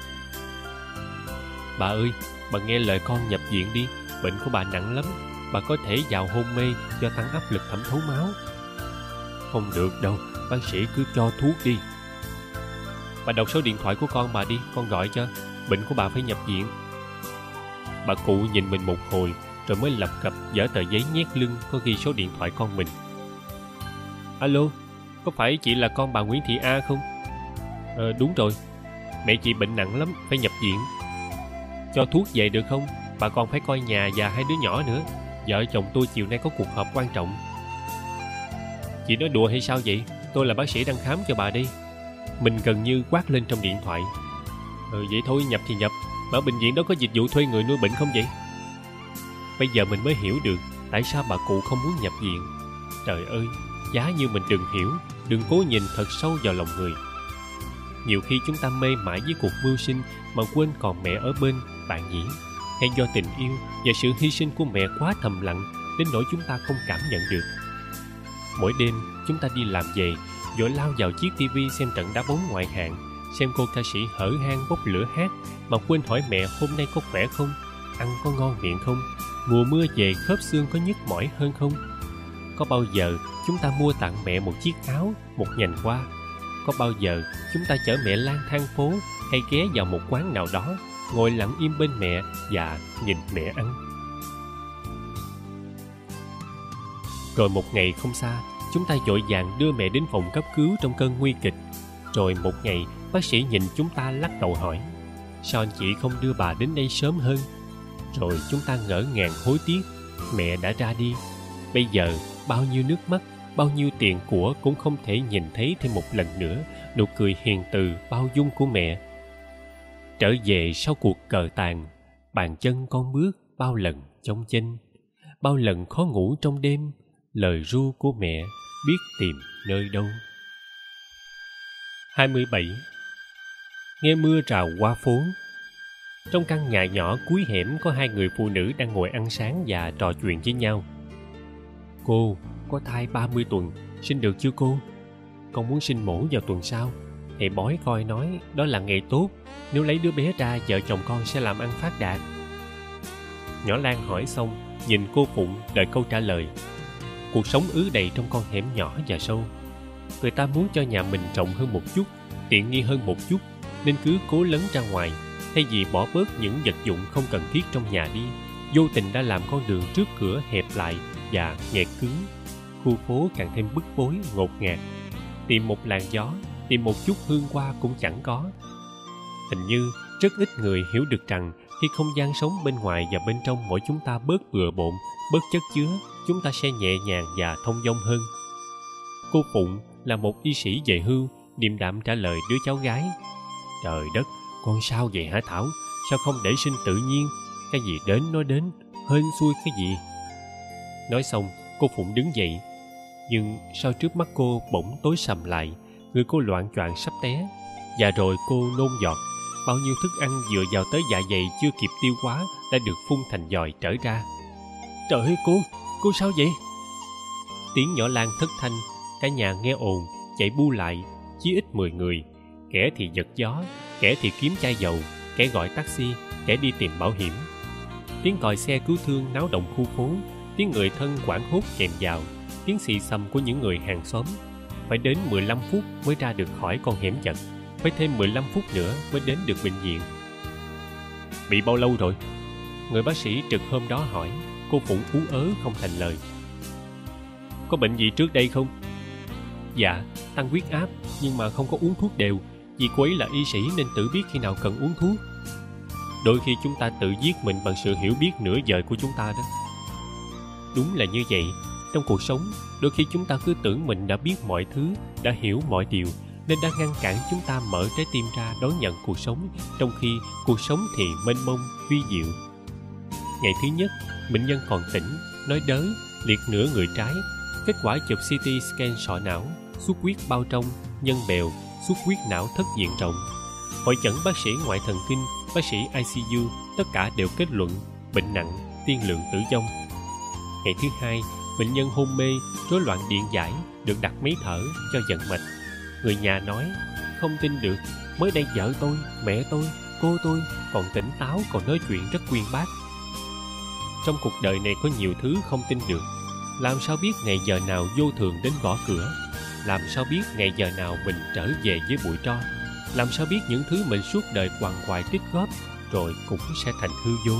Bà ơi, bà nghe lời con nhập viện đi. Bệnh của bà nặng lắm. Bà có thể vào hôn mê do tăng áp lực thẩm thấu máu. Không được đâu, bác sĩ cứ cho thuốc đi. Bà đọc số điện thoại của con bà đi, con gọi cho. Bệnh của bà phải nhập viện. Bà cụ nhìn mình một hồi rồi mới lập cập dở tờ giấy nhét lưng có ghi số điện thoại con mình. Alo, có phải chị là con bà Nguyễn Thị A không? Đúng rồi. Mẹ chị bệnh nặng lắm, phải nhập viện. Cho thuốc về được không? Bà còn phải coi nhà và 2 đứa nhỏ nữa. Vợ chồng tôi chiều nay có cuộc họp quan trọng. Chị nói đùa hay sao vậy? Tôi là bác sĩ đang khám cho bà đây. Mình gần như quát lên trong điện thoại. Vậy thôi, nhập thì nhập. Mà ở bệnh viện đó có dịch vụ thuê người nuôi bệnh không vậy? Bây giờ mình mới hiểu được tại sao bà cụ không muốn nhập viện. Trời ơi, giá như mình đừng hiểu, đừng cố nhìn thật sâu vào lòng người. Nhiều khi chúng ta mê mải với cuộc mưu sinh mà quên còn mẹ ở bên, bạn nhỉ? Hay do tình yêu và sự hy sinh của mẹ quá thầm lặng đến nỗi chúng ta không cảm nhận được. Mỗi đêm chúng ta đi làm về, vội lao vào chiếc tivi xem trận đá bóng ngoại hạng, xem cô ca sĩ hở hang bốc lửa hát mà quên hỏi mẹ hôm nay có khỏe không, ăn có ngon miệng không, mùa mưa về khớp xương có nhức mỏi hơn không. Có bao giờ chúng ta mua tặng mẹ một chiếc áo, một nhành hoa? Có bao giờ chúng ta chở mẹ lang thang phố hay ghé vào một quán nào đó, ngồi lặng im bên mẹ và nhìn mẹ ăn? Rồi một ngày không xa, chúng ta vội vàng đưa mẹ đến phòng cấp cứu trong cơn nguy kịch. Rồi một ngày, bác sĩ nhìn chúng ta lắc đầu hỏi: sao anh chị không đưa bà đến đây sớm hơn? Rồi chúng ta ngỡ ngàng hối tiếc, mẹ đã ra đi. Bây giờ, bao nhiêu nước mắt, bao nhiêu tiền của cũng không thể nhìn thấy thêm một lần nữa nụ cười hiền từ bao dung của mẹ. Trở về sau cuộc cờ tàn, bàn chân con bước bao lần chông chênh, bao lần khó ngủ trong đêm, lời ru của mẹ biết tìm nơi đâu. 27. Nghe mưa rào qua phố. Trong căn nhà nhỏ cuối hẻm có hai người phụ nữ đang ngồi ăn sáng và trò chuyện với nhau. Cô có thai 30 tuần, sinh được chưa cô? Con muốn sinh mổ vào tuần sau. Thầy bói coi nói đó là ngày tốt, nếu lấy đứa bé ra vợ chồng con sẽ làm ăn phát đạt. Nhỏ Lan hỏi xong, nhìn cô Phụng đợi câu trả lời. Cuộc sống ứ đầy trong con hẻm nhỏ và sâu. Người ta muốn cho nhà mình rộng hơn một chút, tiện nghi hơn một chút, nên cứ cố lấn ra ngoài, thay vì bỏ bớt những vật dụng không cần thiết trong nhà đi, vô tình đã làm con đường trước cửa hẹp lại và nghẹt cứng. Khu phố càng thêm bức bối, ngột ngạt. Tìm một làn gió, tìm một chút hương hoa cũng chẳng có. Hình như rất ít người hiểu được rằng khi không gian sống bên ngoài và bên trong mỗi chúng ta bớt bừa bộn, bớt chất chứa, chúng ta sẽ nhẹ nhàng và thông dong hơn. Cô Phụng là một y sĩ về hưu, điềm đạm trả lời đứa cháu gái: Trời đất, con sao vậy hả Thảo? Sao không để sinh tự nhiên? Cái gì đến nói đến, hên xui cái gì? Nói xong, cô Phụng đứng dậy. Nhưng sau trước mắt cô bỗng tối sầm lại, người cô loạng choạng sắp té. Và rồi cô nôn giọt. Bao nhiêu thức ăn vừa vào tới dạ dày chưa kịp tiêu hóa đã được phun thành giòi trở ra. Trời ơi cô sao vậy? Tiếng nhỏ Lan thất thanh. Cả nhà nghe ồn, chạy bu lại, chí ít 10 người. Kẻ thì giật gió, kẻ thì kiếm chai dầu, kẻ gọi taxi, kẻ đi tìm bảo hiểm. Tiếng còi xe cứu thương náo động khu phố, tiếng người thân hoảng hốt chèm vào, tiếng xì xầm của những người hàng xóm. Phải đến 15 phút mới ra được khỏi con hẻm chật, phải thêm 15 phút nữa mới đến được bệnh viện. Bị bao lâu rồi? Người bác sĩ trực hôm đó hỏi. Cô Phụng ú ớ không thành lời. Có bệnh gì trước đây không? Dạ, tăng huyết áp, nhưng mà không có uống thuốc đều. Vì cô ấy là y sĩ nên tự biết khi nào cần uống thuốc. Đôi khi chúng ta tự giết mình bằng sự hiểu biết nửa vời của chúng ta đó. Đúng là như vậy. Trong cuộc sống, đôi khi chúng ta cứ tưởng mình đã biết mọi thứ, đã hiểu mọi điều, nên đã ngăn cản chúng ta mở trái tim ra đón nhận cuộc sống, trong khi cuộc sống thì mênh mông, vi diệu. Ngày thứ nhất, bệnh nhân còn tỉnh, nói đớ, liệt nửa người trái. Kết quả chụp CT scan sọ não, xuất huyết bao trong, nhân bèo, xuất huyết não thất diện rộng. Hội chẩn bác sĩ ngoại thần kinh, bác sĩ ICU, tất cả đều kết luận bệnh nặng, tiên lượng tử vong. Ngày thứ hai, bệnh nhân hôn mê, rối loạn điện giải, được đặt máy thở cho vận mạch. Người nhà nói, không tin được, mới đây vợ tôi, mẹ tôi, cô tôi còn tỉnh táo, còn nói chuyện rất uyên bác. Trong cuộc đời này có nhiều thứ không tin được. Làm sao biết ngày giờ nào vô thường đến gõ cửa? Làm sao biết ngày giờ nào mình trở về với bụi tro? Làm sao biết những thứ mình suốt đời quằn quại tích góp rồi cũng sẽ thành hư vô?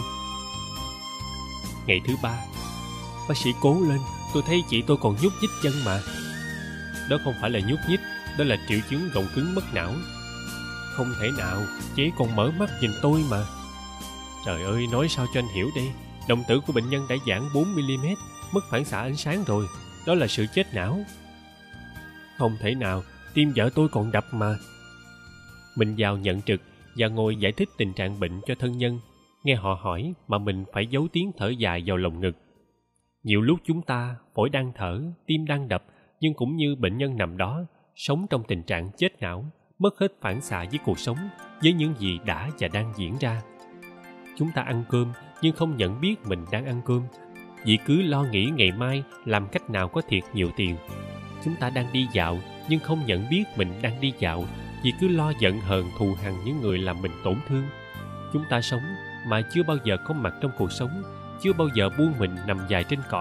Ngày thứ ba, bác sĩ cố lên, tôi thấy chị tôi còn nhúc nhích chân mà. Đó không phải là nhúc nhích, đó là triệu chứng gọng cứng mất não. Không thể nào, chị ấy còn mở mắt nhìn tôi mà. Trời ơi, nói sao cho anh hiểu đây? Đồng tử của bệnh nhân đã giãn 4mm, mất phản xạ ánh sáng rồi. Đó là sự chết não. Không thể nào, tim vợ tôi còn đập mà. Mình vào nhận trực và ngồi giải thích tình trạng bệnh cho thân nhân. Nghe họ hỏi mà mình phải giấu tiếng thở dài vào lồng ngực. Nhiều lúc chúng ta, phổi đang thở, tim đang đập, nhưng cũng như bệnh nhân nằm đó, sống trong tình trạng chết não, mất hết phản xạ với cuộc sống, với những gì đã và đang diễn ra. Chúng ta ăn cơm nhưng không nhận biết mình đang ăn cơm, vì cứ lo nghĩ ngày mai làm cách nào có thiệt nhiều tiền. Chúng ta đang đi dạo nhưng không nhận biết mình đang đi dạo, vì cứ lo giận hờn thù hằn những người làm mình tổn thương. Chúng ta sống mà chưa bao giờ có mặt trong cuộc sống, chưa bao giờ buông mình nằm dài trên cỏ,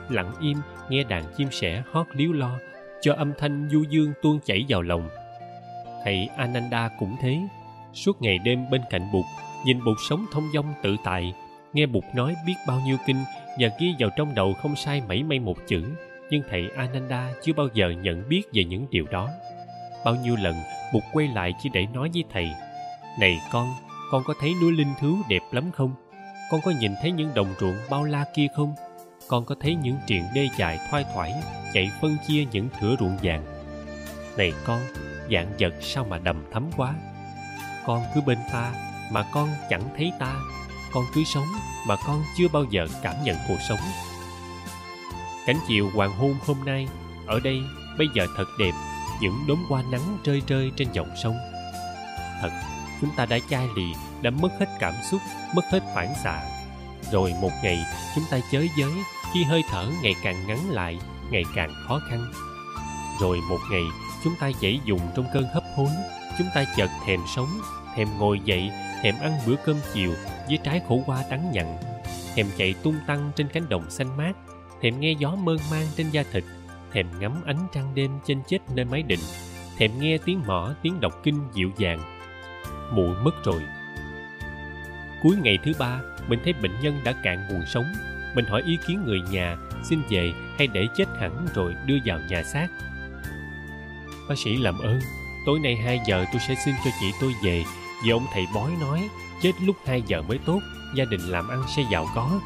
lặng im nghe đàn chim sẻ hót líu lo, cho âm thanh du dương tuôn chảy vào lòng. Thầy Ananda cũng thế, suốt ngày đêm bên cạnh Bụt, nhìn Bụt sống thông dong tự tại, nghe Bụt nói biết bao nhiêu kinh và ghi vào trong đầu không sai mảy may một chữ. Nhưng thầy Ananda chưa bao giờ nhận biết về những điều đó. Bao nhiêu lần Bụt quay lại chỉ để nói với thầy: "Này con có thấy núi Linh Thứu đẹp lắm không? Con có nhìn thấy những đồng ruộng bao la kia không? Con có thấy những triền đê dài thoai thoải chạy phân chia những thửa ruộng vàng? Này con, vạn vật sao mà đầm thắm quá. Con cứ bên ta mà con chẳng thấy ta. Con cứ sống mà con chưa bao giờ cảm nhận cuộc sống." Cảnh chiều hoàng hôn hôm nay ở đây bây giờ thật đẹp, những đốm hoa nắng rơi rơi trên dòng sông. Thật, chúng ta đã chai lì, đã mất hết cảm xúc, mất hết phản xạ. Rồi một ngày chúng ta chới giới khi hơi thở ngày càng ngắn lại, ngày càng khó khăn. Rồi một ngày chúng ta dãy dùng trong cơn hấp hối, chúng ta chợt thèm sống, thèm ngồi dậy, thèm ăn bữa cơm chiều với trái khổ qua đắng nhặn, thèm chạy tung tăng trên cánh đồng xanh mát, thèm nghe gió mơn man trên da thịt, thèm ngắm ánh trăng đêm chênh chếch nơi mái đình, thèm nghe tiếng mõ, tiếng đọc kinh dịu dàng. Muộn mất rồi. Cuối ngày thứ 3, mình thấy bệnh nhân đã cạn nguồn sống. Mình hỏi ý kiến người nhà, xin về hay để chết hẳn rồi đưa vào nhà xác. Bác sĩ làm ơn, tối nay 2 giờ tôi sẽ xin cho chị tôi về, vì ông thầy bói nói chết lúc 2 giờ mới tốt, gia đình làm ăn sẽ giàu có.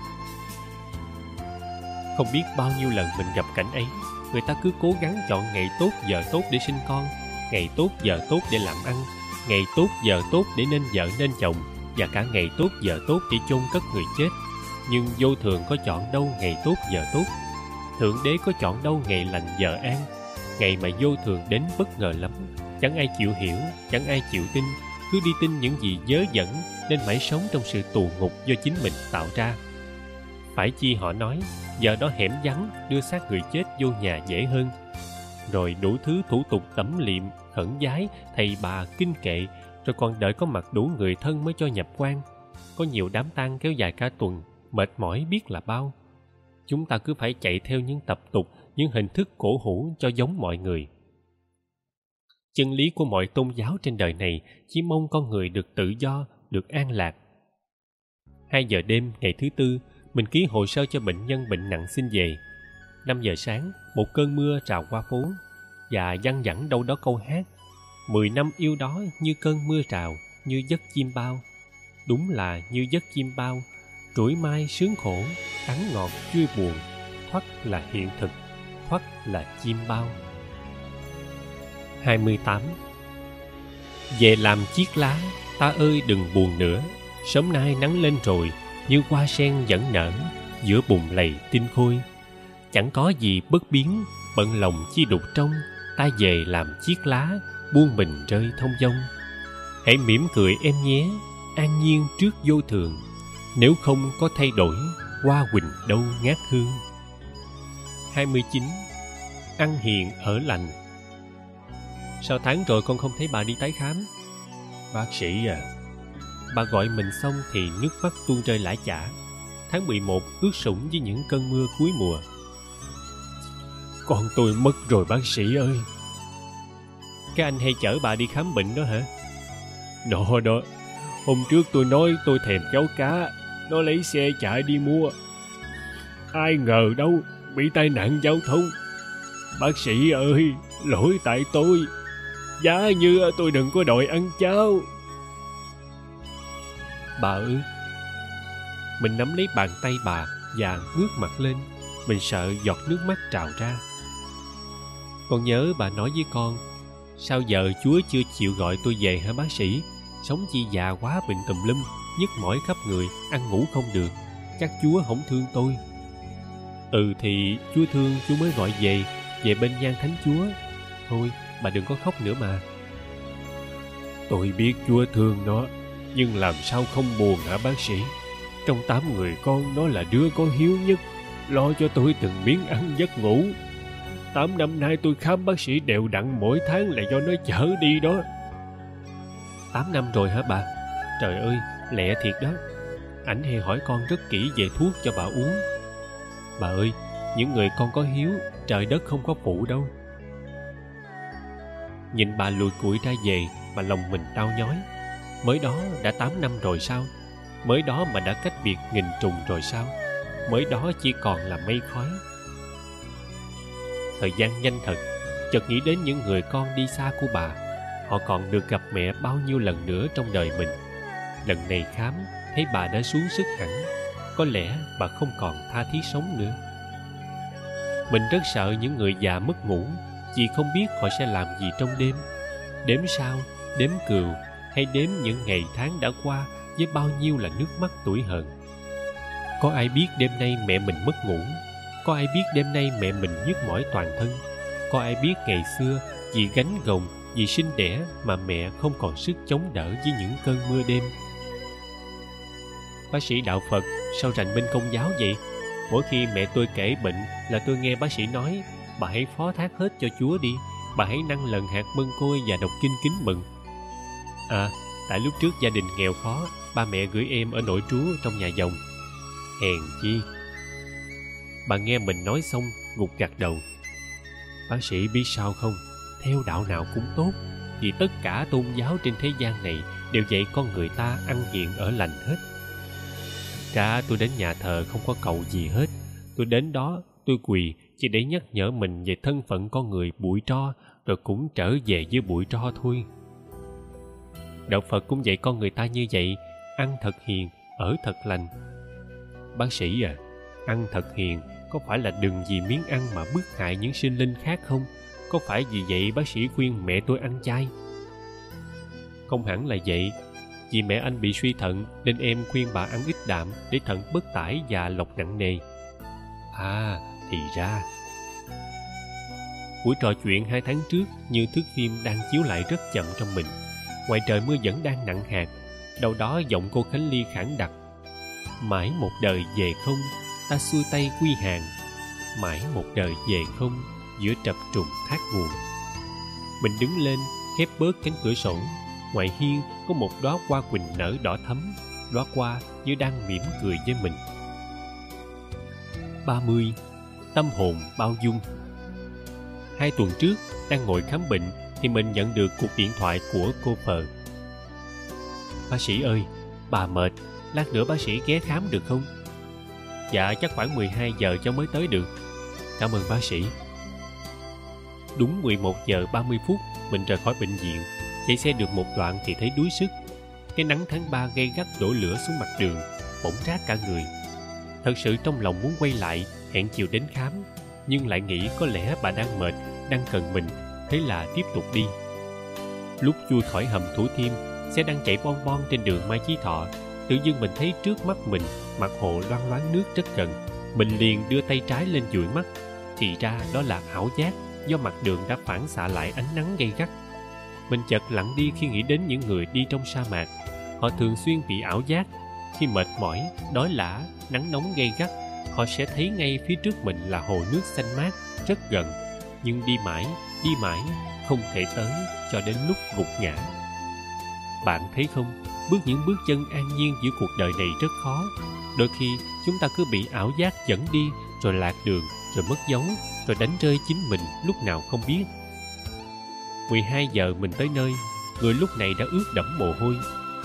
Không biết bao nhiêu lần mình gặp cảnh ấy, người ta cứ cố gắng chọn ngày tốt giờ tốt để sinh con, ngày tốt giờ tốt để làm ăn, ngày tốt giờ tốt để nên vợ nên chồng, và cả ngày tốt giờ tốt để chôn cất người chết. Nhưng vô thường có chọn đâu ngày tốt giờ tốt. Thượng đế có chọn đâu ngày lành giờ an. Ngày mà vô thường đến bất ngờ lắm, chẳng ai chịu hiểu, chẳng ai chịu tin, cứ đi tin những gì dớ dẫn, nên mãi sống trong sự tù ngục do chính mình tạo ra. Phải chi họ nói, giờ đó hẻm vắng, đưa xác người chết vô nhà dễ hơn. Rồi đủ thứ thủ tục tẩm liệm, khẩn vái, thầy bà, kinh kệ, rồi còn đợi có mặt đủ người thân mới cho nhập quan. Có nhiều đám tang kéo dài cả tuần, mệt mỏi biết là bao. Chúng ta cứ phải chạy theo những tập tục, những hình thức cổ hủ cho giống mọi người. Chân lý của mọi tôn giáo trên đời này chỉ mong con người được tự do, được an lạc. 2 giờ đêm ngày thứ 4, mình ký hồ sơ cho bệnh nhân bệnh nặng xin về. 5 giờ sáng, một cơn mưa trào qua phố và văng vẳng đâu đó câu hát: 10 năm yêu đó như cơn mưa trào, như giấc chim bao. Đúng là như giấc chim bao, trũi mai sướng khổ, đắng ngọt chua buồn, thoắt là hiện thực, thoắt là chim bao. 28. Về làm chiếc lá, ta ơi đừng buồn nữa. Sớm nay nắng lên rồi, như hoa sen vẫn nở giữa bùn lầy tinh khôi. Chẳng có gì bất biến, bận lòng chi đục trong. Ta về làm chiếc lá, buông mình rơi thông dong. Hãy mỉm cười em nhé, an nhiên trước vô thường. Nếu không có thay đổi, hoa huỳnh đâu ngát hương. 29. Ăn hiền ở lành. Sao tháng rồi con không thấy bà đi tái khám? Bác sĩ à. Bà gọi mình xong thì nước mắt tuôn rơi lã chã. Tháng 11 ướt sũng với những cơn mưa cuối mùa. Con tôi mất rồi bác sĩ ơi. Cái anh hay chở bà đi khám bệnh đó hả? Nó đó. Hôm trước tôi nói tôi thèm cháo cá, nó lấy xe chạy đi mua. Ai ngờ đâu bị tai nạn giao thông. Bác sĩ ơi, lỗi tại tôi. Giá như tôi đừng có đòi ăn cháo. Bà ơi. Mình nắm lấy bàn tay bà và ngước mặt lên. Mình sợ giọt nước mắt trào ra. Con nhớ bà nói với con, sao giờ Chúa chưa chịu gọi tôi về hả bác sĩ? Sống chi già quá bệnh tùm lum, nhức mỏi khắp người, ăn ngủ không được. Chắc Chúa không thương tôi. Ừ thì Chúa thương Chúa mới gọi về bên nhan thánh Chúa. Thôi bà đừng có khóc nữa mà. Tôi biết Chúa thương nó, nhưng làm sao không buồn hả bác sĩ? Trong 8 người con nó là đứa có hiếu nhất, lo cho tôi từng miếng ăn giấc ngủ. 8 năm nay tôi khám bác sĩ đều đặn mỗi tháng là do nó chở đi đó. 8 năm rồi hả bà? Trời ơi, lẹ thiệt đó. Ảnh hay hỏi con rất kỹ về thuốc cho bà uống. Bà ơi, Những người con có hiếu, trời đất không có phụ đâu. Nhìn bà lùi cụi ra về mà lòng mình đau nhói. Mới đó đã 8 năm rồi sao? Mới đó mà đã cách biệt nghìn trùng rồi sao? Mới đó chỉ còn là mây khói. Thời gian nhanh thật. Chợt nghĩ đến những người con đi xa của bà. Họ còn được gặp mẹ bao nhiêu lần nữa trong đời mình. Lần này khám, thấy bà đã xuống sức hẳn. Có lẽ bà không còn tha thiết sống nữa. Mình rất sợ những người già mất ngủ, vì không biết họ sẽ làm gì trong đêm. Đếm sao, đếm cừu, hay đếm những ngày tháng đã qua với bao nhiêu là nước mắt tủi hờn. Có ai biết đêm nay mẹ mình mất ngủ? Có ai biết đêm nay mẹ mình nhức mỏi toàn thân? Có ai biết ngày xưa vì gánh gồng, vì sinh đẻ mà mẹ không còn sức chống đỡ với những cơn mưa đêm? Bác sĩ đạo Phật sao rành bên Công giáo vậy? Mỗi khi mẹ tôi kể bệnh là tôi nghe bác sĩ nói: bà hãy phó thác hết cho Chúa đi, bà hãy năn lần hạt mân côi và đọc kinh kính mừng. À, tại lúc trước gia đình nghèo khó, ba mẹ gửi em ở nội trú trong nhà dòng. Hèn chi. Bà nghe mình nói xong gục gặt đầu. Bác sĩ biết sao không? Theo đạo nào cũng tốt, vì tất cả tôn giáo trên thế gian này đều dạy con người ta ăn hiền ở lành hết. Cả tôi đến nhà thờ không có cầu gì hết. Tôi đến đó, tôi quỳ chỉ để nhắc nhở mình về thân phận con người bụi tro, rồi cũng trở về với bụi tro thôi. Đạo Phật cũng dạy con người ta như vậy: ăn thật hiền, ở thật lành. Bác sĩ à, ăn thật hiền có phải là đừng vì miếng ăn mà bức hại những sinh linh khác không? Có phải vì vậy bác sĩ khuyên mẹ tôi ăn chay? Không hẳn là vậy. Vì mẹ anh bị suy thận nên em khuyên bà ăn ít đạm để thận bất tải và lọc nặng nề. À, thì ra. Buổi trò chuyện 2 tháng trước như thước phim đang chiếu lại rất chậm trong mình. Ngoài trời mưa vẫn đang nặng hạt. Đâu đó giọng cô Khánh Ly khản đặc: mãi một đời về không, ta xuôi tay quy hàng. Mãi một đời về không, giữa trập trùng thác nguồn. Mình đứng lên, khép bớt cánh cửa sổ. Ngoài hiên có một đóa hoa quỳnh nở đỏ thắm. Đóa hoa như đang mỉm cười với mình. 30. Tâm hồn bao dung. 2 tuần trước, đang ngồi khám bệnh thì mình nhận được cuộc điện thoại của cô Phờ. Bác sĩ ơi, bà mệt, lát nữa bác sĩ ghé khám được không? Dạ, chắc khoảng 12 giờ cháu mới tới được. Cảm ơn bác sĩ. Đúng 11 giờ 30 phút, mình rời khỏi bệnh viện. Chạy xe được một đoạn thì thấy đuối sức. Cái nắng tháng 3 gay gắt đổ lửa xuống mặt đường, bỏng rát cả người. Thật sự trong lòng muốn quay lại, hẹn chiều đến khám, nhưng lại nghĩ có lẽ bà đang mệt, đang cần mình, thế là tiếp tục đi. Lúc chui khỏi hầm Thủ Thiêm, xe đang chạy bon bon trên đường Mai Chí Thọ. Tự dưng mình thấy trước mắt mình mặt hồ loang loáng nước rất gần. Mình liền đưa tay trái lên dụi mắt. Thì ra đó là ảo giác, do mặt đường đã phản xạ lại ánh nắng gay gắt. Mình chợt lặng đi khi nghĩ đến những người đi trong sa mạc. Họ thường xuyên bị ảo giác. Khi mệt mỏi, đói lả, nắng nóng gay gắt, họ sẽ thấy ngay phía trước mình là hồ nước xanh mát, rất gần. Nhưng đi mãi, không thể tới cho đến lúc gục ngã. Bạn thấy không, những bước chân an nhiên giữa cuộc đời này rất khó. Đôi khi chúng ta cứ bị ảo giác dẫn đi, rồi lạc đường, rồi mất dấu, rồi đánh rơi chính mình lúc nào không biết. 12 giờ mình tới nơi, người lúc này đã ướt đẫm mồ hôi.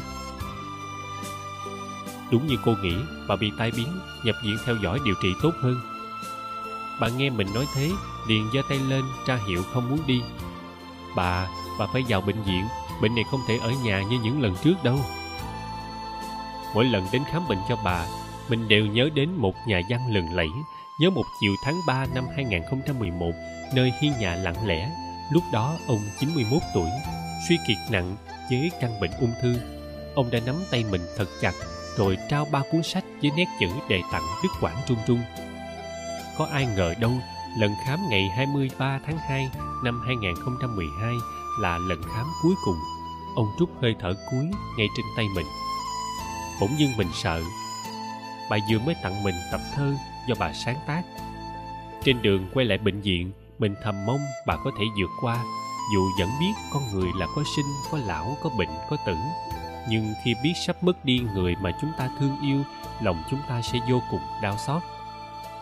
Đúng như cô nghĩ, bà bị tai biến, nhập viện theo dõi điều trị tốt hơn. Bà nghe mình nói thế, liền giơ tay lên ra hiệu không muốn đi. Bà phải vào bệnh viện, bệnh này không thể ở nhà như những lần trước đâu. Mỗi lần đến khám bệnh cho bà, mình đều nhớ đến một nhà văn lừng lẫy, nhớ một chiều tháng 3 năm 2011, nơi hiên nhà lặng lẽ. Lúc đó ông 91 tuổi, suy kiệt nặng với căn bệnh ung thư. Ông đã nắm tay mình thật chặt, rồi trao 3 cuốn sách với nét chữ đề tặng đứt quãng trung trung. Có ai ngờ đâu, lần khám ngày 23 tháng 2 năm 2012 là lần khám cuối cùng. Ông trút hơi thở cuối ngay trên tay mình. Bỗng dưng mình sợ. Bà vừa mới tặng mình tập thơ do bà sáng tác. Trên đường quay lại bệnh viện, mình thầm mong bà có thể vượt qua. Dù vẫn biết con người là có sinh, có lão, có bệnh, có tử, nhưng khi biết sắp mất đi người mà chúng ta thương yêu, lòng chúng ta sẽ vô cùng đau xót.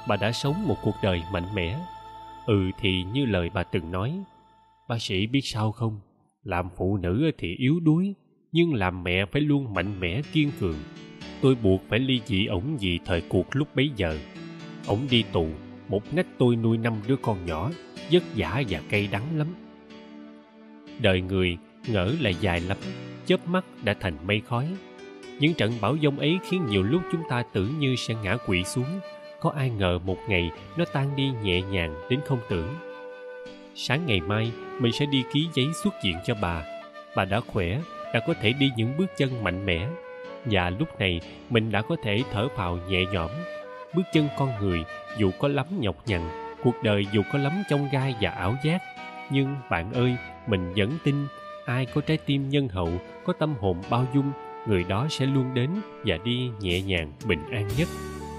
bà đã sống một cuộc đời mạnh mẽ. Thì như lời bà từng nói, bác sĩ biết sao không? Làm phụ nữ thì yếu đuối, nhưng làm mẹ phải luôn mạnh mẽ kiên cường. Tôi buộc phải ly dị ổng vì thời cuộc lúc bấy giờ. Ổng đi tù, một nách tôi nuôi 5 đứa con nhỏ, vất vả và cay đắng lắm. Đời người ngỡ là dài lắm, chớp mắt đã thành mây khói. Những trận bão giông ấy khiến nhiều lúc chúng ta tưởng như sẽ ngã quỵ xuống. Có ai ngờ một ngày nó tan đi nhẹ nhàng đến không tưởng. Sáng ngày mai mình sẽ đi ký giấy xuất viện cho bà. Bà đã khỏe, đã có thể đi những bước chân mạnh mẽ. Và lúc này mình đã có thể thở phào nhẹ nhõm. Bước chân con người dù có lắm nhọc nhằn, cuộc đời dù có lắm chông gai và ảo giác, nhưng bạn ơi, mình vẫn tin ai có trái tim nhân hậu, có tâm hồn bao dung, người đó sẽ luôn đến và đi nhẹ nhàng bình an nhất.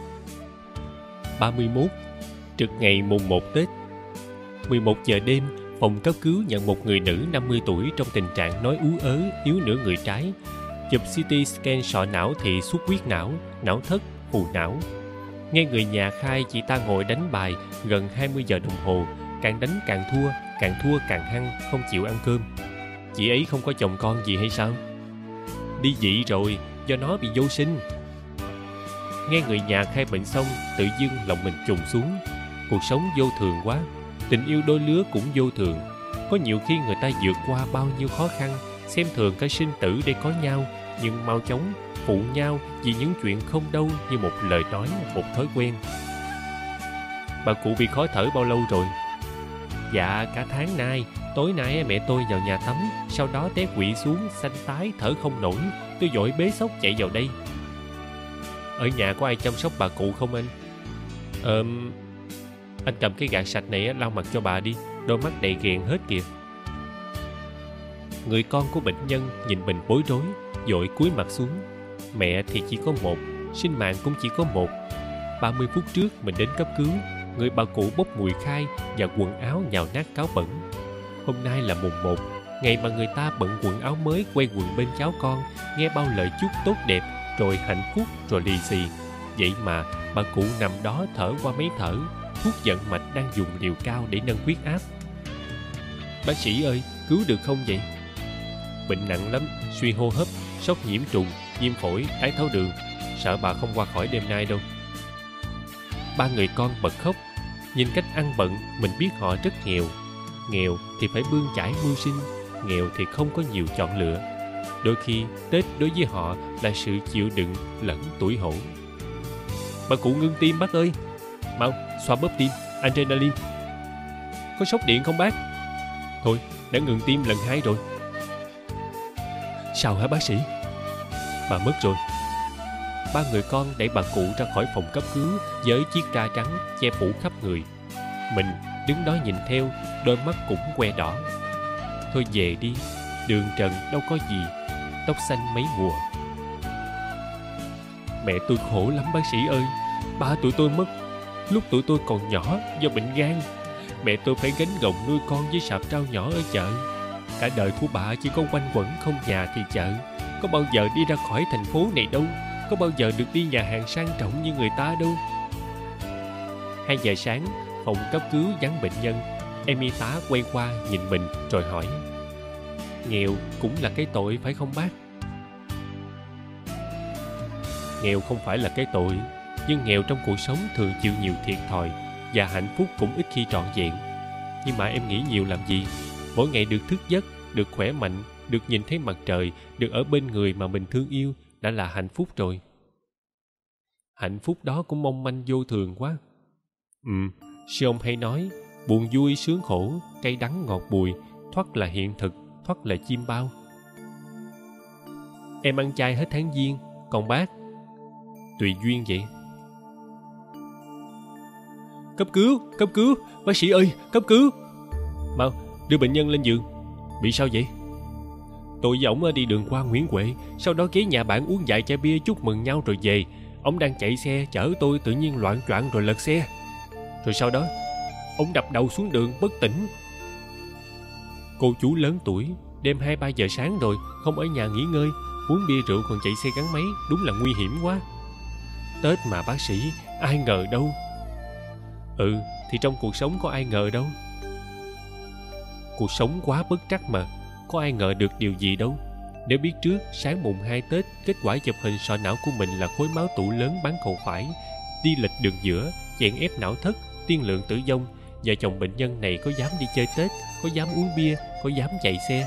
31. Trực ngày mùng 1 Tết. 11 giờ đêm, phòng cấp cứu nhận một người nữ 50 tuổi trong tình trạng nói ú ớ, yếu nửa người trái. Chụp CT scan sọ não thì xuất huyết não, não thất, phù não. Nghe người nhà khai chị ta ngồi đánh bài gần 20 giờ đồng hồ, càng đánh càng thua càng hăng, không chịu ăn cơm. Chị ấy không có chồng con gì hay sao? Đi dị rồi, do nó bị vô sinh. Nghe người nhà khai bệnh xong, tự dưng lòng mình trùng xuống. Cuộc sống vô thường quá, tình yêu đôi lứa cũng vô thường. Có nhiều khi người ta vượt qua bao nhiêu khó khăn, xem thường cái sinh tử để có nhau, nhưng mau chóng phụ nhau vì những chuyện không đâu như một lời nói, một thói quen. Bà cụ bị khó thở bao lâu rồi? Dạ cả tháng nay. Tối nay mẹ tôi vào nhà tắm, sau đó té quỵ xuống, xanh tái, thở không nổi. Tôi vội bế xốc chạy vào đây. Ở nhà có ai chăm sóc bà cụ không anh? Anh cầm cái gạt sạch này lau mặt cho bà đi, đôi mắt đầy ghẹn hết kìa. Người con của bệnh nhân nhìn mình bối rối, vội cúi mặt xuống. Mẹ thì chỉ có một, sinh mạng cũng chỉ có một. 30 phút trước mình đến cấp cứu, người bà cụ bốc mùi khai và quần áo nhào nát cáo bẩn. Hôm nay là mùng 1, ngày mà người ta bận quần áo mới quay quần bên cháu con, nghe bao lời chúc tốt đẹp, rồi hạnh phúc, rồi lì xì. Vậy mà bà cụ nằm đó thở qua máy thở, thuốc vận mạch đang dùng liều cao để nâng huyết áp. Bác sĩ ơi, cứu được không vậy? Bệnh nặng lắm, suy hô hấp, sốc nhiễm trùng, viêm phổi, đái tháo đường. Sợ bà không qua khỏi đêm nay đâu. Ba người con bật khóc. Nhìn cách ăn bận, mình biết họ rất nghèo. Nghèo thì phải bươn chải mưu sinh, nghèo thì không có nhiều chọn lựa. Đôi khi Tết đối với họ là sự chịu đựng lẫn tủi hổ. Bà cụ ngưng tim bác ơi. Mau xoa bóp tim, adrenaline. Có sốc điện không bác? Thôi, đã ngừng tim lần 2 rồi. Sao hả bác sĩ? Bà mất rồi. Ba người con đẩy bà cụ ra khỏi phòng cấp cứu với chiếc ra trắng che phủ khắp người. Mình đứng đó nhìn theo, đôi mắt cũng que đỏ. Thôi về đi, đường trần đâu có gì, tóc xanh mấy mùa. Mẹ tôi khổ lắm bác sĩ ơi. Ba tụi tôi mất lúc tụi tôi còn nhỏ do bệnh gan. Mẹ tôi phải gánh gồng nuôi con với sạp rau nhỏ ở chợ. Cả đời của bà chỉ có quanh quẩn không nhà thì chợ. Có bao giờ đi ra khỏi thành phố này đâu. Có bao giờ được đi nhà hàng sang trọng như người ta đâu. 2 giờ sáng, phòng cấp cứu vắng bệnh nhân. Em y tá quay qua nhìn mình rồi hỏi: nghèo cũng là cái tội phải không bác? Nghèo không phải là cái tội, nhưng nghèo trong cuộc sống thường chịu nhiều thiệt thòi và hạnh phúc cũng ít khi trọn vẹn. Nhưng mà em nghĩ nhiều làm gì? Mỗi ngày được thức giấc, được khỏe mạnh, được nhìn thấy mặt trời, được ở bên người mà mình thương yêu đã là hạnh phúc rồi. Hạnh phúc đó cũng mong manh vô thường quá. Sư ông hay nói, buồn vui sướng khổ, cay đắng ngọt bùi, thoắt là hiện thực, thoắt là chim bao. Em ăn chay hết tháng Giêng, còn bác? Tùy duyên vậy. Cấp cứu, bác sĩ ơi, cấp cứu. Mau, đưa bệnh nhân lên giường. Bị sao vậy? Tôi với ổng đi đường qua Nguyễn Huệ, sau đó ghé nhà bạn uống vài chai bia chúc mừng nhau rồi về. Ông đang chạy xe chở tôi tự nhiên loạng choạng rồi lật xe. Rồi sau đó, ông đập đầu xuống đường bất tỉnh. Cô chú lớn tuổi, đêm 2-3 giờ sáng rồi, không ở nhà nghỉ ngơi, uống bia rượu còn chạy xe gắn máy, đúng là nguy hiểm quá. Tết mà bác sĩ, ai ngờ đâu. Ừ, thì trong cuộc sống có ai ngờ đâu. Cuộc sống quá bất trắc mà, có ai ngờ được điều gì đâu. Nếu biết trước sáng mùng 2 Tết kết quả chụp hình sọ não của mình là khối máu tụ lớn bán cầu phải, đi lệch đường giữa, chèn ép não thất, tiên lượng tử vong, vợ chồng bệnh nhân này có dám đi chơi Tết, có dám uống bia, có dám chạy xe.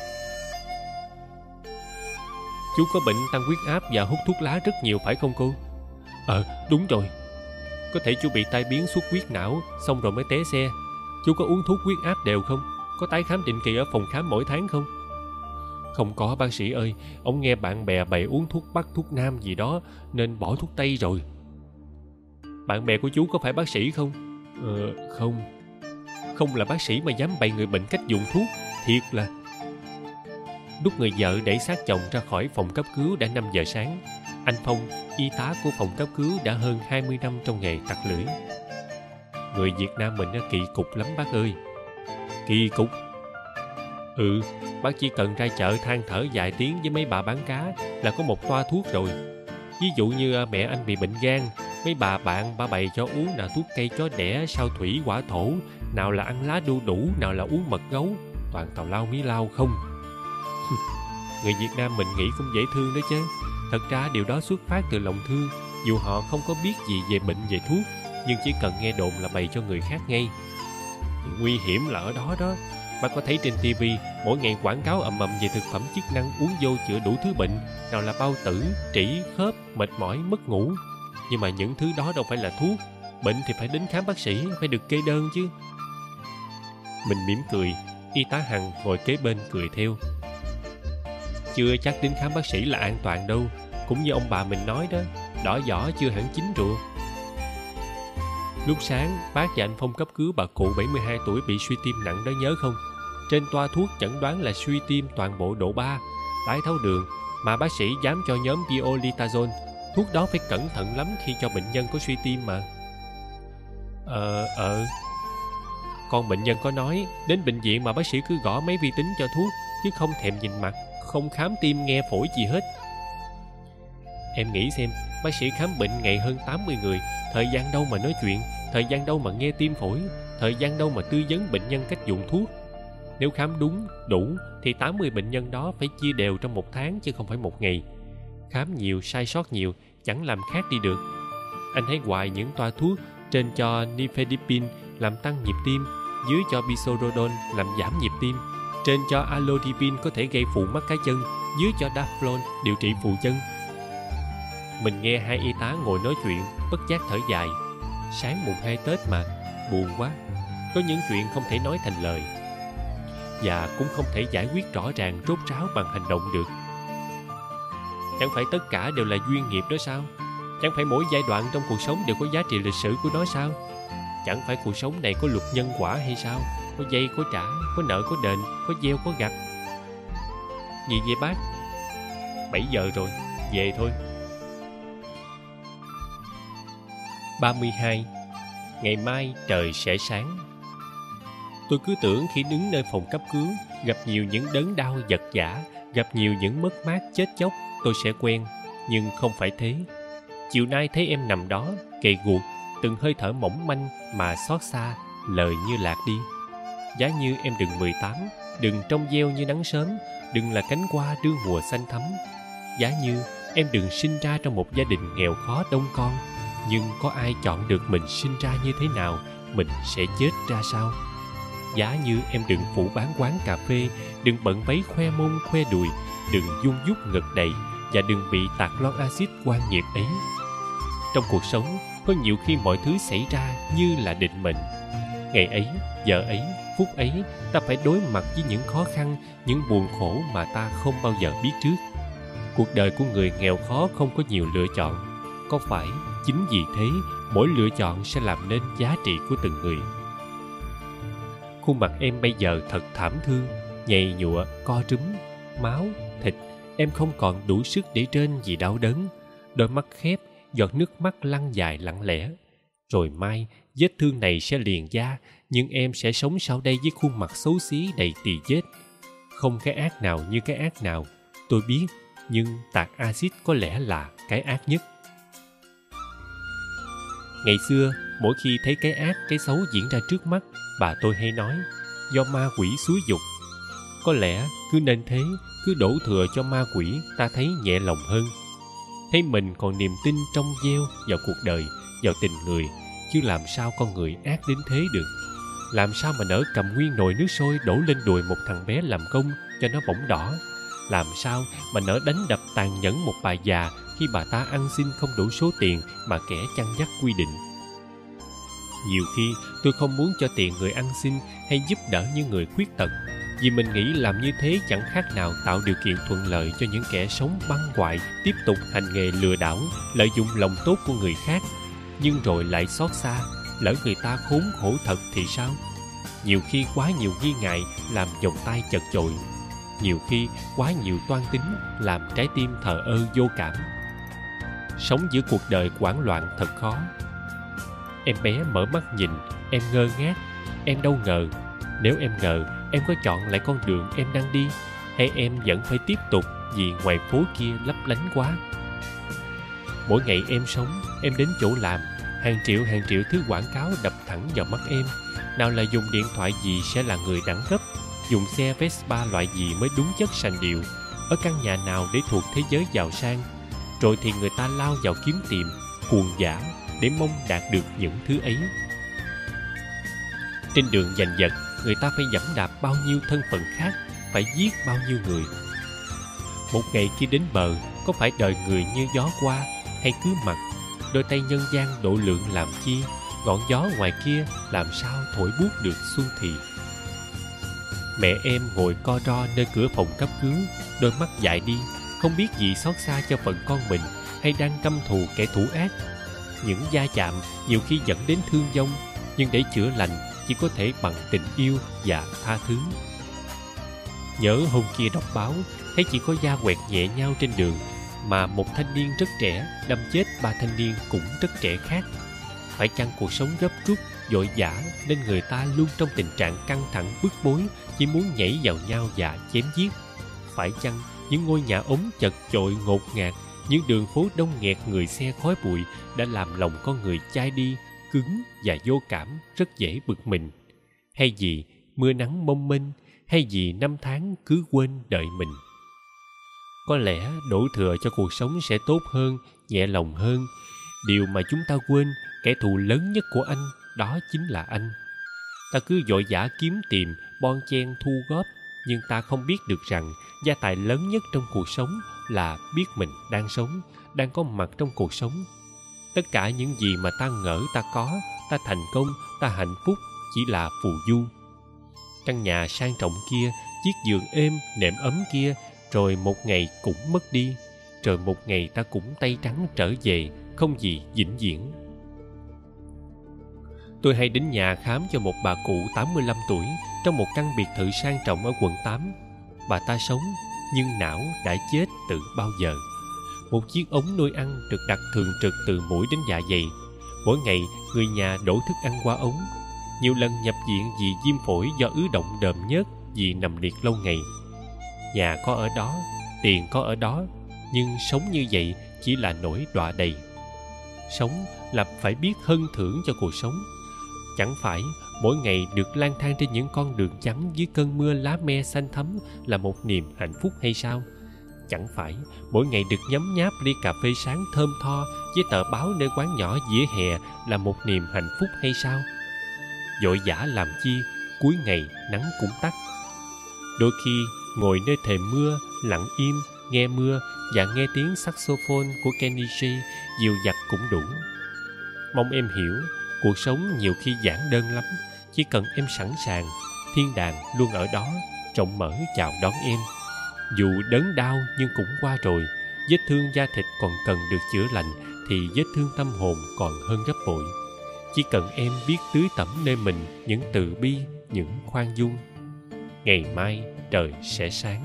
Chú có bệnh tăng huyết áp và hút thuốc lá rất nhiều phải không cô? Đúng rồi. Có thể chú bị tai biến xuất huyết não, xong rồi mới té xe. Chú có uống thuốc huyết áp đều không? Có tái khám định kỳ ở phòng khám mỗi tháng không? Không có bác sĩ ơi, ông nghe bạn bè bày uống thuốc Bắc thuốc Nam gì đó nên bỏ thuốc Tây rồi. Bạn bè của chú có phải bác sĩ không? Không. Không là bác sĩ mà dám bày người bệnh cách dùng thuốc, thiệt là. Lúc người vợ đẩy xác chồng ra khỏi phòng cấp cứu đã 5 giờ sáng. Anh Phong, y tá của phòng cấp cứu đã hơn 20 năm trong nghề tặc lưỡi. Người Việt Nam mình kỳ cục lắm bác ơi. Kỳ cục? Bác chỉ cần ra chợ than thở vài tiếng với mấy bà bán cá là có một toa thuốc rồi. Ví dụ như mẹ anh bị bệnh gan, mấy bà bạn bà bày cho uống là thuốc cây chó đẻ, sao thủy, hỏa thổ, nào là ăn lá đu đủ, nào là uống mật gấu, toàn tào lao mí lao không. Người Việt Nam mình nghĩ cũng dễ thương đó chứ. Thật ra điều đó xuất phát từ lòng thương, dù họ không có biết gì về bệnh về thuốc, nhưng chỉ cần nghe đồn là bày cho người khác ngay. Nguy hiểm là ở đó đó. Bác có thấy trên TV mỗi ngày quảng cáo ầm ầm về thực phẩm chức năng uống vô chữa đủ thứ bệnh, nào là bao tử, trĩ, khớp, mệt mỏi, mất ngủ. Nhưng mà những thứ đó đâu phải là thuốc. Bệnh thì phải đến khám bác sĩ, phải được kê đơn chứ. Mình mỉm cười, y tá Hằng ngồi kế bên cười theo. Chưa chắc đến khám bác sĩ là an toàn đâu. Cũng như ông bà mình nói đó, đỏ vỏ chưa hẳn chín rượu. Lúc sáng, bác và anh Phong cấp cứu bà cụ 72 tuổi bị suy tim nặng đó nhớ không? Trên toa thuốc chẩn đoán là suy tim toàn bộ độ 3, đái tháo đường, mà bác sĩ dám cho nhóm pioglitazone. Thuốc đó phải cẩn thận lắm khi cho bệnh nhân có suy tim mà. Con bệnh nhân có nói, đến bệnh viện mà bác sĩ cứ gõ mấy vi tính cho thuốc, chứ không thèm nhìn mặt, không khám tim nghe phổi gì hết. Em nghĩ xem, bác sĩ khám bệnh ngày hơn 80 người, thời gian đâu mà nói chuyện, thời gian đâu mà nghe tim phổi, thời gian đâu mà tư vấn bệnh nhân cách dùng thuốc. Nếu khám đúng, đủ, thì 80 bệnh nhân đó phải chia đều trong một tháng chứ không phải một ngày. Khám nhiều, sai sót nhiều, chẳng làm khác đi được. Anh thấy hoài những toa thuốc, trên cho nifedipine làm tăng nhịp tim, dưới cho bisorodol làm giảm nhịp tim, trên cho alodipine có thể gây phù mắt cá chân, dưới cho daflon điều trị phù chân. Mình nghe hai y tá ngồi nói chuyện, bất giác thở dài. Sáng mùng 2 Tết mà, buồn quá. Có những chuyện không thể nói thành lời, và cũng không thể giải quyết rõ ràng rốt ráo bằng hành động được. Chẳng phải tất cả đều là duyên nghiệp đó sao? Chẳng phải mỗi giai đoạn trong cuộc sống đều có giá trị lịch sử của nó sao? Chẳng phải cuộc sống này có luật nhân quả hay sao? Có vay có trả, có nợ có đền, có gieo có gặt. Gì vậy bác? 7 giờ rồi, về thôi. 32. Ngày mai trời sẽ sáng. Tôi cứ tưởng khi đứng nơi phòng cấp cứu, gặp nhiều những đớn đau vật vã, gặp nhiều những mất mát chết chóc, tôi sẽ quen. Nhưng không phải thế. Chiều nay thấy em nằm đó, gầy guộc, từng hơi thở mỏng manh mà xót xa, lời như lạc đi. Giá như em đừng 18, đừng trong veo như nắng sớm, đừng là cánh hoa đương mùa xanh thắm. Giá như em đừng sinh ra trong một gia đình nghèo khó đông con, nhưng có ai chọn được mình sinh ra như thế nào, mình sẽ chết ra sao. Giá như em đừng phụ bán quán cà phê, đừng bận váy khoe mông khoe đùi, đừng dung dút ngực đầy, và đừng bị tạt lon axit quan nghiệp ấy. Trong cuộc sống, có nhiều khi mọi thứ xảy ra như là định mệnh. Ngày ấy, giờ ấy, phút ấy, ta phải đối mặt với những khó khăn, những buồn khổ mà ta không bao giờ biết trước. Cuộc đời của người nghèo khó không có nhiều lựa chọn. Có phải chính vì thế mỗi lựa chọn sẽ làm nên giá trị của từng người? Khuôn mặt em bây giờ thật thảm thương, nhầy nhụa, co rúm, máu, thịt. Em không còn đủ sức để rên vì đau đớn. Đôi mắt khép, giọt nước mắt lăn dài lặng lẽ. Rồi mai, vết thương này sẽ liền da, nhưng em sẽ sống sau đây với khuôn mặt xấu xí đầy tì vết. Không cái ác nào như cái ác nào, tôi biết, nhưng tạt axit có lẽ là cái ác nhất. Ngày xưa, Mỗi khi thấy cái ác, cái xấu diễn ra trước mắt, bà tôi hay nói, do ma quỷ xúi giục. Có lẽ cứ nên thế, cứ đổ thừa cho ma quỷ, ta thấy nhẹ lòng hơn. Thấy mình còn niềm tin trong veo vào cuộc đời, vào tình người, chứ làm sao con người ác đến thế được. Làm sao mà nỡ cầm nguyên nồi nước sôi đổ lên đùi một thằng bé làm công cho nó bỏng đỏ. Làm sao mà nỡ đánh đập tàn nhẫn một bà già khi bà ta ăn xin không đủ số tiền mà kẻ chăn dắt quy định. Nhiều khi tôi không muốn cho tiền người ăn xin hay giúp đỡ những người khuyết tật, vì mình nghĩ làm như thế chẳng khác nào tạo điều kiện thuận lợi cho những kẻ sống băng hoại tiếp tục hành nghề lừa đảo, lợi dụng lòng tốt của người khác. Nhưng rồi lại xót xa, lỡ người ta khốn khổ thật thì sao? Nhiều khi quá nhiều nghi ngại làm vòng tay chật chội. Nhiều khi quá nhiều toan tính làm trái tim thờ ơ vô cảm. Sống giữa cuộc đời hoảng loạn thật khó. Em bé mở mắt nhìn, em ngơ ngác. Em đâu ngờ. Nếu em ngờ, em có chọn lại con đường em đang đi, hay em vẫn phải tiếp tục vì ngoài phố kia lấp lánh quá? Mỗi ngày em sống, em đến chỗ làm, hàng triệu thứ quảng cáo đập thẳng vào mắt em. Nào là dùng điện thoại gì sẽ là người đẳng cấp, dùng xe Vespa loại gì mới đúng chất sành điệu, ở căn nhà nào để thuộc thế giới giàu sang. Rồi thì người ta lao vào kiếm tìm, cuồng dã để mong đạt được những thứ ấy. Trên đường giành giật, người ta phải giẫm đạp bao nhiêu thân phận khác, phải giết bao nhiêu người. Một ngày khi đến bờ, có phải đời người như gió qua, hay cứ mặc đôi tay nhân gian độ lượng làm chi? Ngọn gió ngoài kia làm sao thổi buốt được xuân thì. Mẹ em ngồi co ro nơi cửa phòng cấp cứu, đôi mắt dại đi, không biết gì xót xa cho phận con mình, hay đang căm thù kẻ thủ ác. Những va chạm nhiều khi dẫn đến thương vong, nhưng để chữa lành chỉ có thể bằng tình yêu và tha thứ. Nhớ hôm kia đọc báo, thấy chỉ có da quẹt nhẹ nhau trên đường, mà một thanh niên rất trẻ đâm chết 3 thanh niên cũng rất trẻ khác. Phải chăng cuộc sống gấp rút, vội vã nên người ta luôn trong tình trạng căng thẳng bức bối, chỉ muốn nhảy vào nhau và chém giết? Phải chăng những ngôi nhà ống chật chội ngột ngạt, những đường phố đông nghẹt người xe khói bụi đã làm lòng con người chai đi, cứng và vô cảm, rất dễ bực mình? Hay vì mưa nắng mông mênh, hay vì năm tháng cứ quên đợi mình? Có lẽ đổ thừa cho cuộc sống sẽ tốt hơn, nhẹ lòng hơn. Điều mà chúng ta quên, kẻ thù lớn nhất của anh, đó chính là anh. Ta cứ vội vã kiếm tìm, bon chen thu góp, nhưng ta không biết được rằng gia tài lớn nhất trong cuộc sống là biết mình đang sống, đang có mặt trong cuộc sống. Tất cả những gì mà ta ngỡ ta có, ta thành công, ta hạnh phúc chỉ là phù du. Căn nhà sang trọng kia, chiếc giường êm, nệm ấm kia, rồi một ngày cũng mất đi, rồi một ngày ta cũng tay trắng trở về, không gì vĩnh viễn. Tôi hay đến nhà khám cho một bà cụ 85 tuổi trong một căn biệt thự sang trọng ở quận 8. Bà ta sống, nhưng não đã chết từ bao giờ. Một chiếc ống nuôi ăn được đặt thường trực từ mũi đến dạ dày. Mỗi ngày, người nhà đổ thức ăn qua ống. Nhiều lần nhập viện vì viêm phổi do ứ động đờm nhớt vì nằm liệt lâu ngày. Nhà có ở đó, tiền có ở đó, nhưng sống như vậy chỉ là nỗi đọa đầy. Sống là phải biết hân thưởng cho cuộc sống. Chẳng phải mỗi ngày được lang thang trên những con đường trắng dưới cơn mưa lá me xanh thắm là một niềm hạnh phúc hay sao? Chẳng phải mỗi ngày được nhấm nháp ly cà phê sáng thơm tho với tờ báo nơi quán nhỏ vỉa hè là một niềm hạnh phúc hay sao? Vội vã làm chi, cuối ngày nắng cũng tắt. Đôi khi ngồi nơi thềm mưa, lặng im, nghe mưa và nghe tiếng saxophone của Kenny G dịu dặt cũng đủ. Mong em hiểu, cuộc sống nhiều khi giản đơn lắm. Chỉ cần em sẵn sàng, thiên đàng luôn ở đó, rộng mở chào đón em. Dù đớn đau nhưng cũng qua rồi. Vết thương da thịt còn cần được chữa lành, thì vết thương tâm hồn còn hơn gấp bội. Chỉ cần em biết tưới tẩm nơi mình những từ bi, những khoan dung. Ngày mai trời sẽ sáng.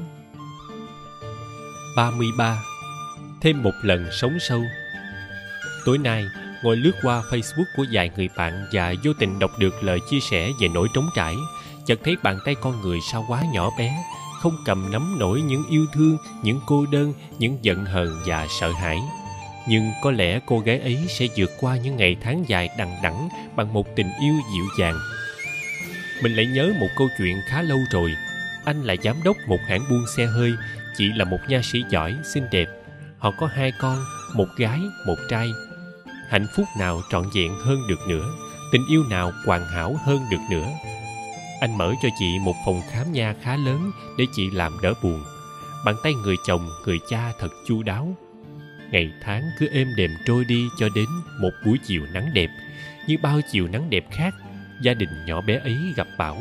33. Thêm một lần sống sâu. Tối nay, ngồi lướt qua Facebook của vài người bạn và vô tình đọc được lời chia sẻ về nỗi trống trải, chợt thấy bàn tay con người sao quá nhỏ bé, không cầm nắm nổi những yêu thương, những cô đơn, những giận hờn và sợ hãi. Nhưng có lẽ cô gái ấy sẽ vượt qua những ngày tháng dài đằng đẵng bằng một tình yêu dịu dàng. Mình lại nhớ một câu chuyện khá lâu rồi. Anh là giám đốc một hãng buôn xe hơi, chị là một nha sĩ giỏi, xinh đẹp. Họ có 2 con, một gái, một trai. Hạnh phúc nào trọn vẹn hơn được nữa, tình yêu nào hoàn hảo hơn được nữa. Anh mở cho chị một phòng khám nha khá lớn để chị làm đỡ buồn. Bàn tay người chồng, người cha thật chu đáo. Ngày tháng cứ êm đềm trôi đi cho đến một buổi chiều nắng đẹp. Như bao chiều nắng đẹp khác, gia đình nhỏ bé ấy gặp bão.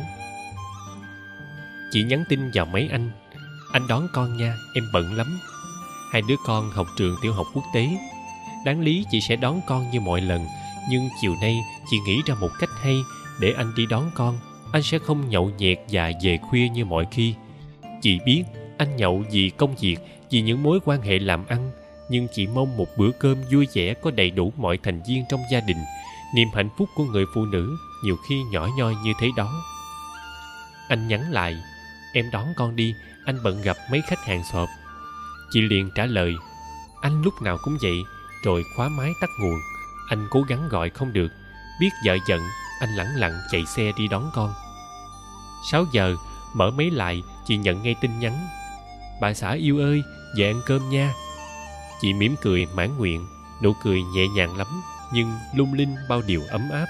Chị nhắn tin vào máy anh: "Anh đón con nha, em bận lắm." 2 đứa con học trường tiểu học quốc tế. Đáng lý chị sẽ đón con như mọi lần, nhưng chiều nay chị nghĩ ra một cách hay để anh đi đón con. Anh sẽ không nhậu nhẹt và về khuya như mọi khi. Chị biết anh nhậu vì công việc, vì những mối quan hệ làm ăn, nhưng chị mong một bữa cơm vui vẻ có đầy đủ mọi thành viên trong gia đình. Niềm hạnh phúc của người phụ nữ nhiều khi nhỏ nhoi như thế đó. Anh nhắn lại: "Em đón con đi, anh bận gặp mấy khách hàng shop." Chị liền trả lời: "Anh lúc nào cũng vậy." Rồi khóa máy tắt nguồn. Anh cố gắng gọi không được. Biết vợ giận, anh lẳng lặng chạy xe đi đón con. 6 giờ, mở máy lại, chị nhận ngay tin nhắn: "Bà xã yêu ơi, về ăn cơm nha." Chị mỉm cười mãn nguyện, nụ cười nhẹ nhàng lắm, nhưng lung linh bao điều ấm áp.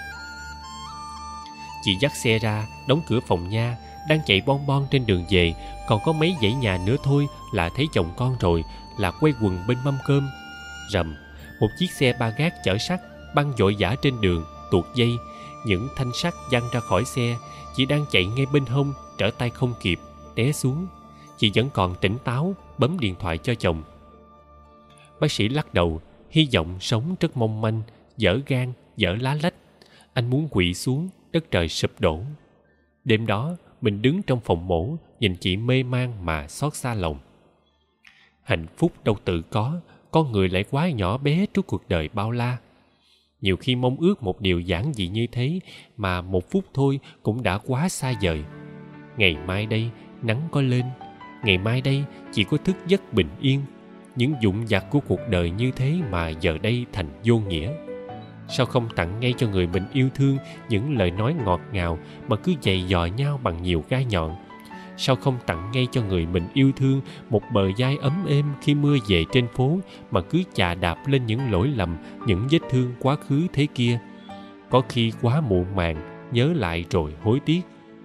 Chị dắt xe ra, đóng cửa phòng nha, đang chạy bon bon trên đường về. Còn có mấy dãy nhà nữa thôi là thấy chồng con rồi, là quay quần bên mâm cơm. Rầm, một chiếc xe ba gác chở sắt băng vội vã trên đường, tuột dây. Những thanh sắt văng ra khỏi xe. Chị đang chạy ngay bên hông, trở tay không kịp, té xuống. Chị vẫn còn tỉnh táo, bấm điện thoại cho chồng. Bác sĩ lắc đầu, hy vọng sống rất mong manh, dở gan, dở lá lách. Anh muốn quỵ xuống, đất trời sụp đổ. Đêm đó, mình đứng trong phòng mổ, nhìn chị mê man mà xót xa lòng. Hạnh phúc đâu tự có, con người lại quá nhỏ bé trước cuộc đời bao la. Nhiều khi mong ước một điều giản dị như thế mà một phút thôi cũng đã quá xa vời. Ngày mai đây, nắng có lên. Ngày mai đây, chỉ có thức giấc bình yên. Những vụn vặt của cuộc đời như thế mà giờ đây thành vô nghĩa. Sao không tặng ngay cho người mình yêu thương những lời nói ngọt ngào mà cứ giày dò nhau bằng nhiều gai nhọn? Sao không tặng ngay cho người mình yêu thương một bờ vai ấm êm khi mưa về trên phố mà cứ chà đạp lên những lỗi lầm, những vết thương quá khứ thế kia? Có khi quá muộn màng, nhớ lại rồi hối tiếc.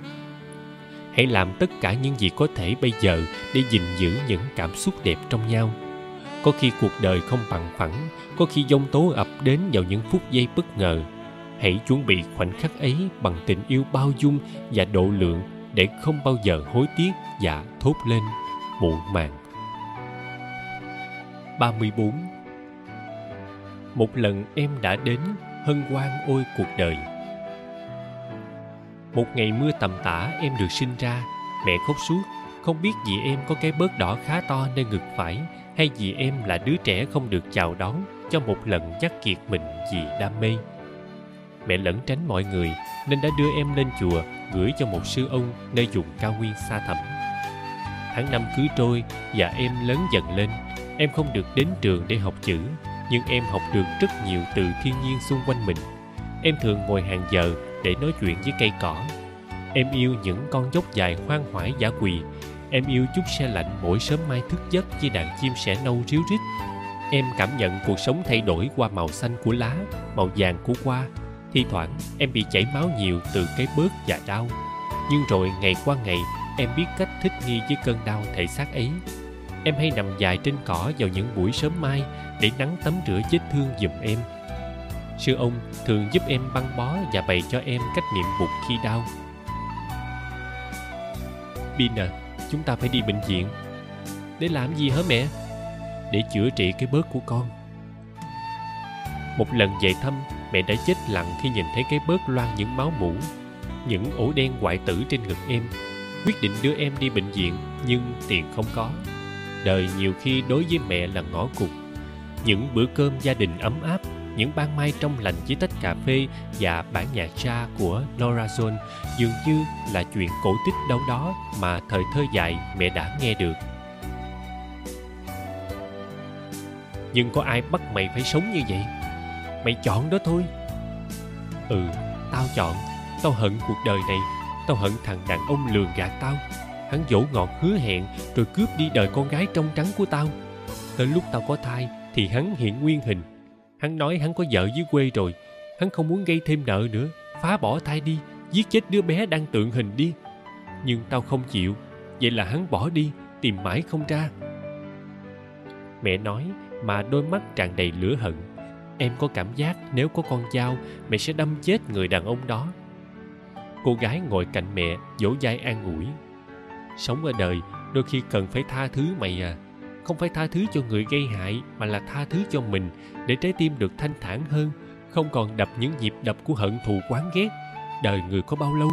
Hãy làm tất cả những gì có thể bây giờ để gìn giữ những cảm xúc đẹp trong nhau. Có khi cuộc đời không bằng phẳng, có khi giông tố ập đến vào những phút giây bất ngờ. Hãy chuẩn bị khoảnh khắc ấy bằng tình yêu bao dung và độ lượng để không bao giờ hối tiếc và thốt lên muộn màng. 34. Một lần em đã đến, hân hoan ôi cuộc đời. Một ngày mưa tầm tã em được sinh ra. Mẹ khóc suốt, không biết vì em có cái bớt đỏ khá to nơi ngực phải, hay vì em là đứa trẻ không được chào đón cho một lần dắt kiệt mình vì đam mê. Mẹ lẩn tránh mọi người nên đã đưa em lên chùa, gửi cho một sư ông nơi vùng cao nguyên xa thẳm. Tháng năm cứ trôi và em lớn dần lên. Em không được đến trường để học chữ, nhưng em học được rất nhiều từ thiên nhiên xung quanh mình. Em thường ngồi hàng giờ để nói chuyện với cây cỏ. Em yêu những con dốc dài hoang hoải dã quỳ. Em yêu chút se lạnh mỗi sớm mai thức giấc với đàn chim sẻ nâu ríu rít. Em cảm nhận cuộc sống thay đổi qua màu xanh của lá, màu vàng của hoa. Thi thoảng em bị chảy máu nhiều từ cái bớt và đau. Nhưng rồi ngày qua ngày em biết cách thích nghi với cơn đau thể xác ấy. Em hay nằm dài trên cỏ vào những buổi sớm mai để nắng tắm rửa vết thương giùm em. Sư ông thường giúp em băng bó và bày cho em cách niệm Phật khi đau. Bin à, chúng ta phải đi bệnh viện. Để làm gì hả mẹ? Để chữa trị cái bớt của con. Một lần về thăm, mẹ đã chết lặng khi nhìn thấy cái bớt loang những máu mủ, những ổ đen hoại tử trên ngực em. Quyết định đưa em đi bệnh viện, nhưng tiền không có. Đời nhiều khi đối với mẹ là ngõ cụt. Những bữa cơm gia đình ấm áp, những ban mai trong lành với tách cà phê và bản nhạc jazz của Nora Jones dường như là chuyện cổ tích đâu đó mà thời thơ dại mẹ đã nghe được. Nhưng có ai bắt mày phải sống như vậy? Mày chọn đó thôi. Ừ, tao chọn. Tao hận cuộc đời này. Tao hận thằng đàn ông lường gạt tao. Hắn dỗ ngọt hứa hẹn rồi cướp đi đời con gái trong trắng của tao. Tới lúc tao có thai thì hắn hiện nguyên hình. Hắn nói hắn có vợ dưới quê rồi. Hắn không muốn gây thêm nợ nữa. Phá bỏ thai đi, giết chết đứa bé đang tượng hình đi. Nhưng tao không chịu. Vậy là hắn bỏ đi, tìm mãi không ra. Mẹ nói mà đôi mắt tràn đầy lửa hận. Em có cảm giác nếu có con dao, mẹ sẽ đâm chết người đàn ông đó. Cô gái ngồi cạnh mẹ vỗ vai an ủi. Sống ở đời đôi khi cần phải tha thứ mày à. Không phải tha thứ cho người gây hại, mà là tha thứ cho mình, để trái tim được thanh thản hơn, không còn đập những nhịp đập của hận thù oán ghét. Đời người có bao lâu?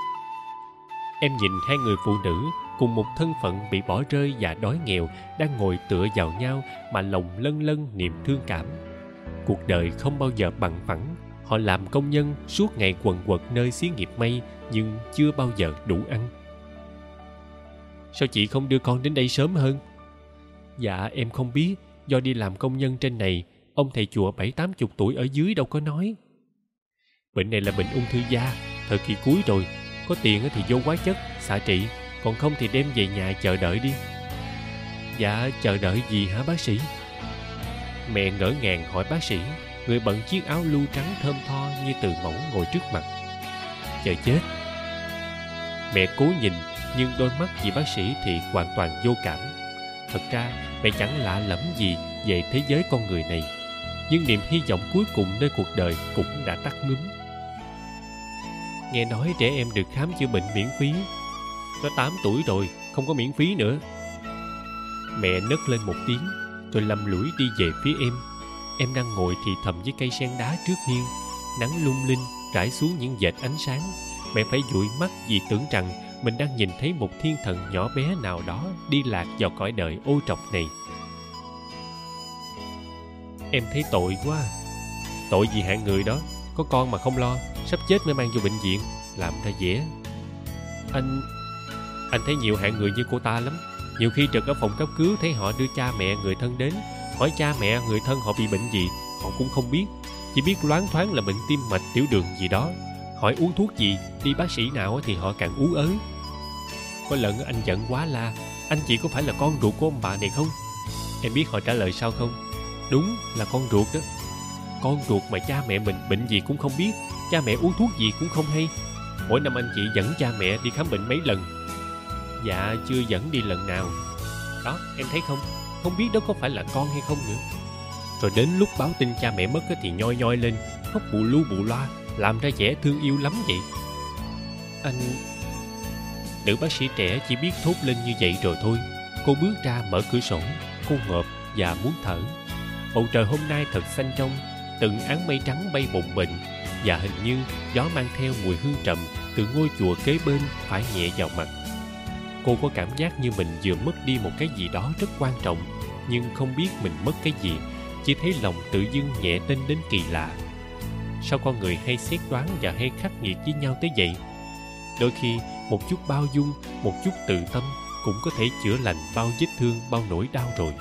Em nhìn hai người phụ nữ cùng một thân phận bị bỏ rơi và đói nghèo đang ngồi tựa vào nhau mà lòng lân lân niềm thương cảm. Cuộc đời không bao giờ bằng phẳng. Họ làm công nhân suốt ngày quần quật nơi xí nghiệp may, nhưng chưa bao giờ đủ ăn. Sao chị không đưa con đến đây sớm hơn? Dạ em không biết. Do đi làm công nhân trên này, ông thầy chùa 70-80 tuổi ở dưới đâu có nói. Bệnh này là bệnh ung thư da, thời kỳ cuối rồi. Có tiền thì vô hóa chất, xạ trị. Còn không thì đem về nhà chờ đợi đi. Dạ chờ đợi gì hả bác sĩ? Mẹ ngỡ ngàng hỏi bác sĩ, người bận chiếc áo lưu trắng thơm tho như từ mẫu ngồi trước mặt. Chờ chết. Mẹ cố nhìn, nhưng đôi mắt vì bác sĩ thì hoàn toàn vô cảm. Thật ra mẹ chẳng lạ lẫm gì về thế giới con người này, nhưng niềm hy vọng cuối cùng nơi cuộc đời cũng đã tắt ngúm. Nghe nói trẻ em được khám chữa bệnh miễn phí. Nó 8 tuổi rồi, không có miễn phí nữa. Mẹ nấc lên một tiếng, rồi lầm lũi đi về phía em. Em đang ngồi thì thầm với cây sen đá trước hiên. Nắng lung linh rải xuống những vệt ánh sáng. Mẹ phải dụi mắt vì tưởng rằng mình đang nhìn thấy một thiên thần nhỏ bé nào đó đi lạc vào cõi đời ô trọc này. Em thấy tội quá. Tội gì hạng người đó, có con mà không lo, sắp chết mới mang vô bệnh viện, làm ra vẻ. Anh thấy nhiều hạng người như cô ta lắm. Nhiều khi trực ở phòng cấp cứu thấy họ đưa cha mẹ người thân đến, hỏi cha mẹ người thân họ bị bệnh gì, họ cũng không biết. Chỉ biết loáng thoáng là bệnh tim mạch, tiểu đường gì đó. Hỏi uống thuốc gì, đi bác sĩ nào thì họ càng ú ớ. Có lần anh giận quá la, anh chị có phải là con ruột của ông bà này không? Em biết họ trả lời sao không? Đúng là con ruột đó. Con ruột mà cha mẹ mình bệnh gì cũng không biết, cha mẹ uống thuốc gì cũng không hay. Mỗi năm anh chị dẫn cha mẹ đi khám bệnh mấy lần? Dạ chưa dẫn đi lần nào. Đó em thấy không, không biết đó có phải là con hay không nữa. Rồi đến lúc báo tin cha mẹ mất thì nhoi nhoi lên, khóc bù lu bù loa, làm ra vẻ thương yêu lắm vậy. Nữ bác sĩ trẻ chỉ biết thốt lên như vậy rồi thôi. Cô bước ra mở cửa sổ. Cô ngợp và muốn thở. Bầu trời hôm nay thật xanh trong, từng áng mây trắng bay bồng bềnh, và hình như gió mang theo mùi hương trầm từ ngôi chùa kế bên phả nhẹ vào mặt. Cô có cảm giác như mình vừa mất đi một cái gì đó rất quan trọng, nhưng không biết mình mất cái gì, chỉ thấy lòng tự dưng nhẹ tênh đến kỳ lạ. Sao con người hay xét đoán và hay khắc nghiệt với nhau tới vậy? Đôi khi một chút bao dung, một chút từ tâm cũng có thể chữa lành bao vết thương, bao nỗi đau rồi.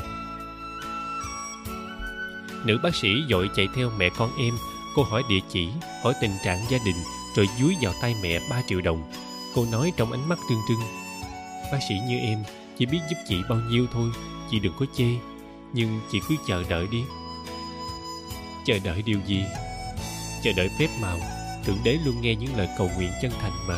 Nữ bác sĩ vội chạy theo mẹ con em. Cô hỏi địa chỉ, hỏi tình trạng gia đình, rồi dúi vào tay mẹ 3 triệu đồng. Cô nói trong ánh mắt rưng rưng, bác sĩ như em chỉ biết giúp chị bao nhiêu thôi, chị đừng có chê. Nhưng chị cứ chờ đợi đi. Chờ đợi điều gì? Chờ đợi phép màu. Thượng đế luôn nghe những lời cầu nguyện chân thành mà.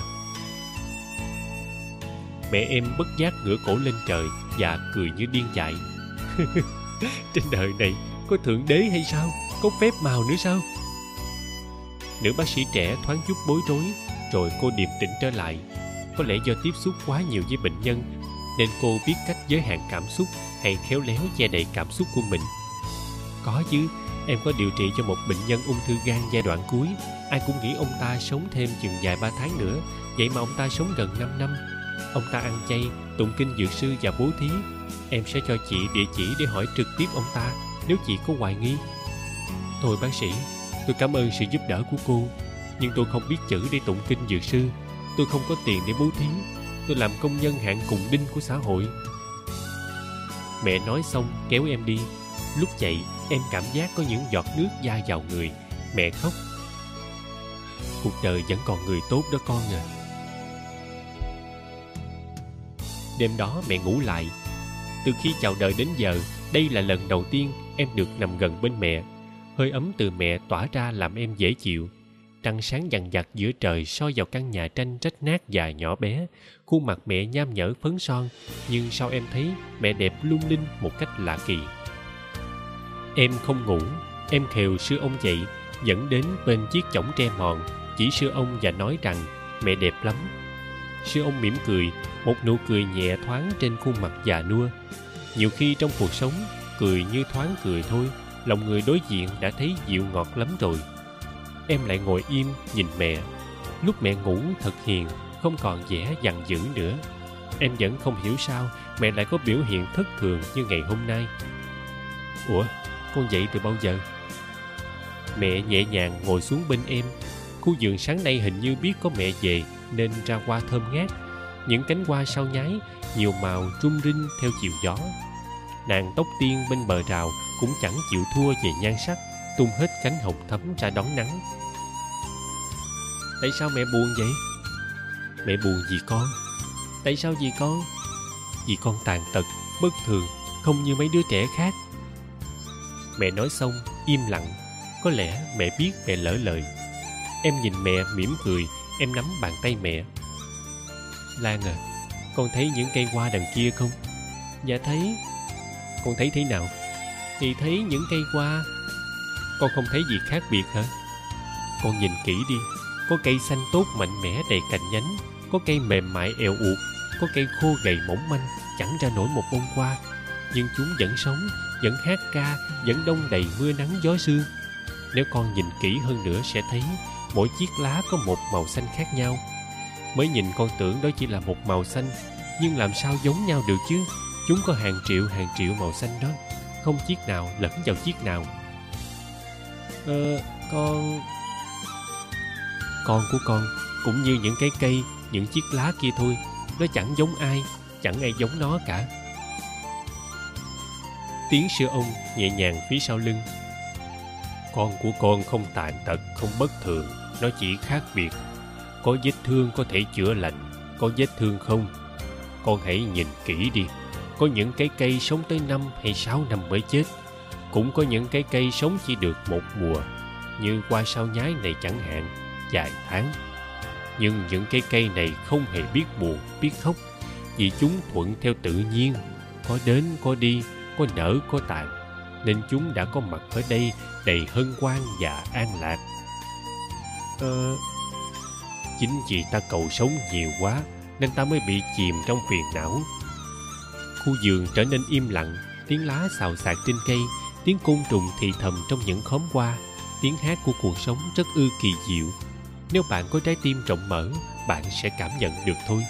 Mẹ em bất giác ngửa cổ lên trời và cười như điên dại. Trên đời này có thượng đế hay sao? Có phép màu nữa sao? Nữ bác sĩ trẻ thoáng chút bối rối, rồi cô điềm tĩnh trở lại. Có lẽ do tiếp xúc quá nhiều với bệnh nhân, nên cô biết cách giới hạn cảm xúc hay khéo léo che đậy cảm xúc của mình. Có chứ, em có điều trị cho một bệnh nhân ung thư gan giai đoạn cuối. Ai cũng nghĩ ông ta sống thêm chừng vài 3 tháng nữa, vậy mà ông ta sống gần 5 năm. Ông ta ăn chay, tụng kinh dược sư và bố thí. Em sẽ cho chị địa chỉ để hỏi trực tiếp ông ta nếu chị có hoài nghi. Thôi bác sĩ, tôi cảm ơn sự giúp đỡ của cô, nhưng tôi không biết chữ để tụng kinh dược sư. Tôi không có tiền để bố thí. Tôi làm công nhân hạng cùng đinh của xã hội. Mẹ nói xong kéo em đi. Lúc chạy, em cảm giác có những giọt nước da vào người. Mẹ khóc. Cuộc đời vẫn còn người tốt đó con à. Đêm đó mẹ ngủ lại. Từ khi chào đời đến giờ, đây là lần đầu tiên em được nằm gần bên mẹ. Hơi ấm từ mẹ tỏa ra làm em dễ chịu. Trăng sáng dằn vặt giữa trời soi vào căn nhà tranh rách nát và nhỏ bé. Khuôn mặt mẹ nham nhở phấn son, nhưng sao em thấy mẹ đẹp lung linh một cách lạ kỳ. Em không ngủ. Em khều sư ông dậy, dẫn đến bên chiếc chõng tre mòn, chỉ sư ông và nói rằng mẹ đẹp lắm. Sư ông mỉm cười, một nụ cười nhẹ thoáng trên khuôn mặt già nua. Nhiều khi trong cuộc sống, cười như thoáng cười thôi, lòng người đối diện đã thấy dịu ngọt lắm rồi. Em lại ngồi im nhìn mẹ. Lúc mẹ ngủ thật hiền, không còn vẻ giận dữ nữa. Em vẫn không hiểu sao mẹ lại có biểu hiện thất thường như ngày hôm nay. Ủa, con dậy từ bao giờ? Mẹ nhẹ nhàng ngồi xuống bên em. Khu vườn sáng nay hình như biết có mẹ về nên ra hoa thơm ngát. Những cánh hoa sao nhái, nhiều màu rung rinh theo chiều gió. Nàng tóc tiên bên bờ rào cũng chẳng chịu thua về nhan sắc, tung hết cánh hồng thắm ra đón nắng. Tại sao mẹ buồn vậy? Mẹ buồn vì con. Tại sao vì con? Vì con tàn tật, bất thường, không như mấy đứa trẻ khác. Mẹ nói xong, im lặng. Có lẽ mẹ biết mẹ lỡ lời. Em nhìn mẹ mỉm cười, em nắm bàn tay mẹ. Lan à, con thấy những cây hoa đằng kia không? Dạ thấy. Con thấy thế nào? Thì thấy những cây hoa. Con không thấy gì khác biệt hả? Con nhìn kỹ đi. Có cây xanh tốt mạnh mẽ đầy cành nhánh, có cây mềm mại èo uột, có cây khô gầy mỏng manh, chẳng ra nổi một bông hoa. Nhưng chúng vẫn sống, vẫn hát ca, vẫn đông đầy mưa nắng gió sương. Nếu con nhìn kỹ hơn nữa sẽ thấy mỗi chiếc lá có một màu xanh khác nhau. Mới nhìn con tưởng đó chỉ là một màu xanh, nhưng làm sao giống nhau được chứ? Chúng có hàng triệu màu xanh đó, không chiếc nào lẫn vào chiếc nào. Con của con cũng như những cái cây, những chiếc lá kia thôi. Nó chẳng giống ai, chẳng ai giống nó cả. Tiếng sư ông nhẹ nhàng phía sau lưng. Con của con không tàn tật, không bất thường. Nó chỉ khác biệt. Có vết thương có thể chữa lành, có vết thương không. Con hãy nhìn kỹ đi. Có những cái cây sống tới 5 hay 6 năm mới chết. Cũng có những cái cây sống chỉ được một mùa, như hoa sao nhái này chẳng hạn, vài tháng. Nhưng những cái cây này không hề biết buồn, biết khóc, vì chúng thuận theo tự nhiên, có đến có đi, có nở có tàn, nên chúng đã có mặt ở đây đầy hân hoan và an lạc. Chính vì ta cầu sống nhiều quá nên ta mới bị chìm trong phiền não. Khu vườn trở nên im lặng, tiếng lá xào xạc trên cây, tiếng côn trùng thì thầm trong những khóm hoa, tiếng hát của cuộc sống rất ư kỳ diệu. Nếu bạn có trái tim rộng mở, bạn sẽ cảm nhận được thôi.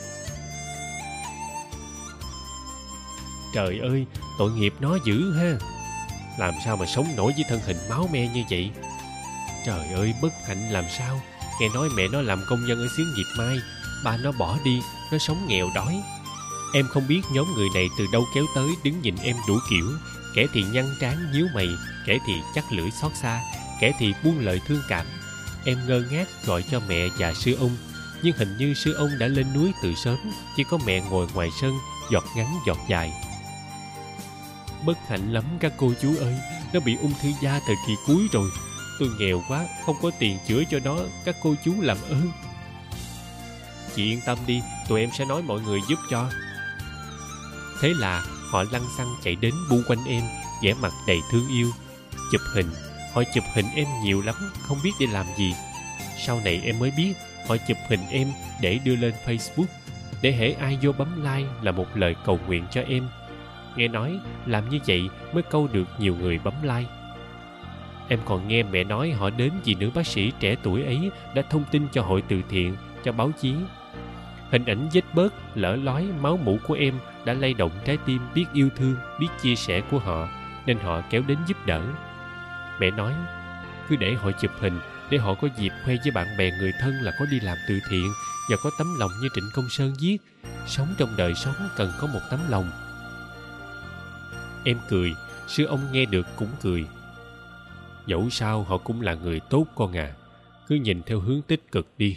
Trời ơi, tội nghiệp nó dữ ha. Làm sao mà sống nổi với thân hình máu me như vậy? Trời ơi, bất hạnh làm sao. Nghe nói mẹ nó làm công nhân ở xứ Nhiệt Mai, ba nó bỏ đi, nó sống nghèo đói. Em không biết nhóm người này từ đâu kéo tới đứng nhìn em đủ kiểu. Kẻ thì nhăn trán nhíu mày, kẻ thì chắc lưỡi xót xa, kẻ thì buông lời thương cảm. Em ngơ ngác gọi cho mẹ và sư ông, nhưng hình như sư ông đã lên núi từ sớm, chỉ có mẹ ngồi ngoài sân, giọt ngắn giọt dài. Bất hạnh lắm các cô chú ơi, nó bị ung thư da thời kỳ cuối rồi. Tôi nghèo quá, không có tiền chữa cho nó, các cô chú làm ơn. Chị yên tâm đi, tụi em sẽ nói mọi người giúp cho. Thế là họ lăng xăng chạy đến bu quanh em, vẻ mặt đầy thương yêu. Chụp hình, họ chụp hình em nhiều lắm, không biết để làm gì. Sau này em mới biết, họ chụp hình em để đưa lên Facebook, để hễ ai vô bấm like là một lời cầu nguyện cho em. Nghe nói làm như vậy mới câu được nhiều người bấm like. Em còn nghe mẹ nói họ đến vì nữ bác sĩ trẻ tuổi ấy đã thông tin cho hội từ thiện, cho báo chí. Hình ảnh vết bớt, lở lói, máu mủ của em đã lay động trái tim biết yêu thương, biết chia sẻ của họ, nên họ kéo đến giúp đỡ. Mẹ nói, cứ để họ chụp hình, để họ có dịp khoe với bạn bè người thân là có đi làm từ thiện và có tấm lòng như Trịnh Công Sơn viết, sống trong đời sống cần có một tấm lòng. Em cười, Sư ông nghe được cũng cười. Dẫu sao họ cũng là người tốt con à, cứ nhìn theo hướng tích cực đi.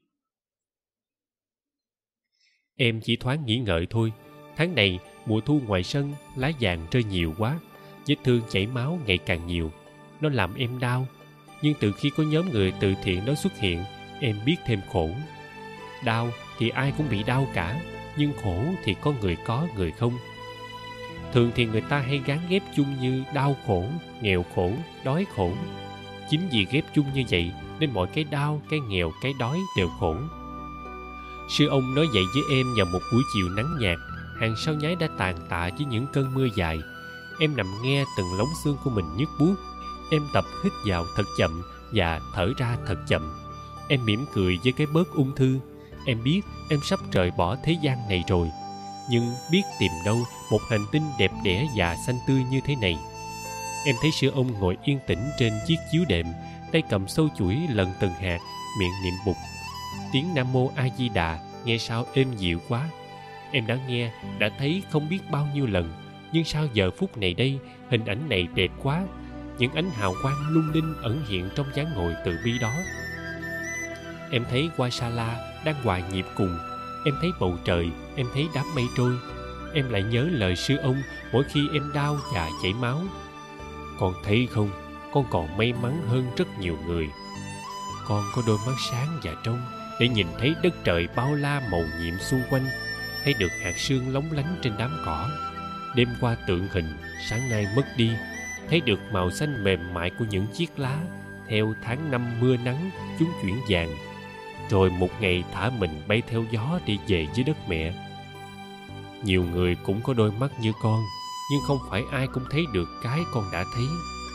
Em chỉ thoáng nghĩ ngợi thôi. Tháng này mùa thu ngoài sân lá vàng rơi nhiều quá, vết thương chảy máu ngày càng nhiều. Nó làm em đau. Nhưng từ khi có nhóm người từ thiện đó xuất hiện, em biết thêm khổ. Đau thì ai cũng bị đau cả, nhưng khổ thì có người không. Thường thì người ta hay gán ghép chung như đau khổ, nghèo khổ, đói khổ. Chính vì ghép chung như vậy nên mọi cái đau, cái nghèo, cái đói đều khổ. Sư ông nói vậy với em vào một buổi chiều nắng nhạt. Hàng sao nhái đã tàn tạ với những cơn mưa dài. Em nằm nghe từng lóng xương của mình nhức buốt. Em tập hít vào thật chậm và thở ra thật chậm. Em mỉm cười với cái bớt ung thư. Em biết em sắp rời bỏ thế gian này rồi, nhưng biết tìm đâu một hành tinh đẹp đẽ và xanh tươi như thế này. Em thấy sư ông ngồi yên tĩnh trên chiếc chiếu đệm, tay cầm sâu chuỗi lần từng hạt, miệng niệm Bụt. Tiếng Nam Mô A Di Đà nghe sao êm dịu quá. Em đã nghe, đã thấy không biết bao nhiêu lần, nhưng sao giờ phút này đây, hình ảnh này đẹp quá. Những ánh hào quang lung linh ẩn hiện trong dáng ngồi từ bi đó. Em thấy Wasala đang hòa nhịp cùng. Em thấy bầu trời, em thấy đám mây trôi. Em lại nhớ lời sư ông mỗi khi em đau và chảy máu. Con thấy không, con còn may mắn hơn rất nhiều người. Con có đôi mắt sáng và trong để nhìn thấy đất trời bao la màu nhiệm xung quanh, thấy được hạt sương lóng lánh trên đám cỏ. Đêm qua tượng hình, sáng nay mất đi, thấy được màu xanh mềm mại của những chiếc lá. Theo tháng năm mưa nắng, chúng chuyển vàng. Rồi một ngày thả mình bay theo gió đi về với đất mẹ. Nhiều người cũng có đôi mắt như con, nhưng không phải ai cũng thấy được cái con đã thấy.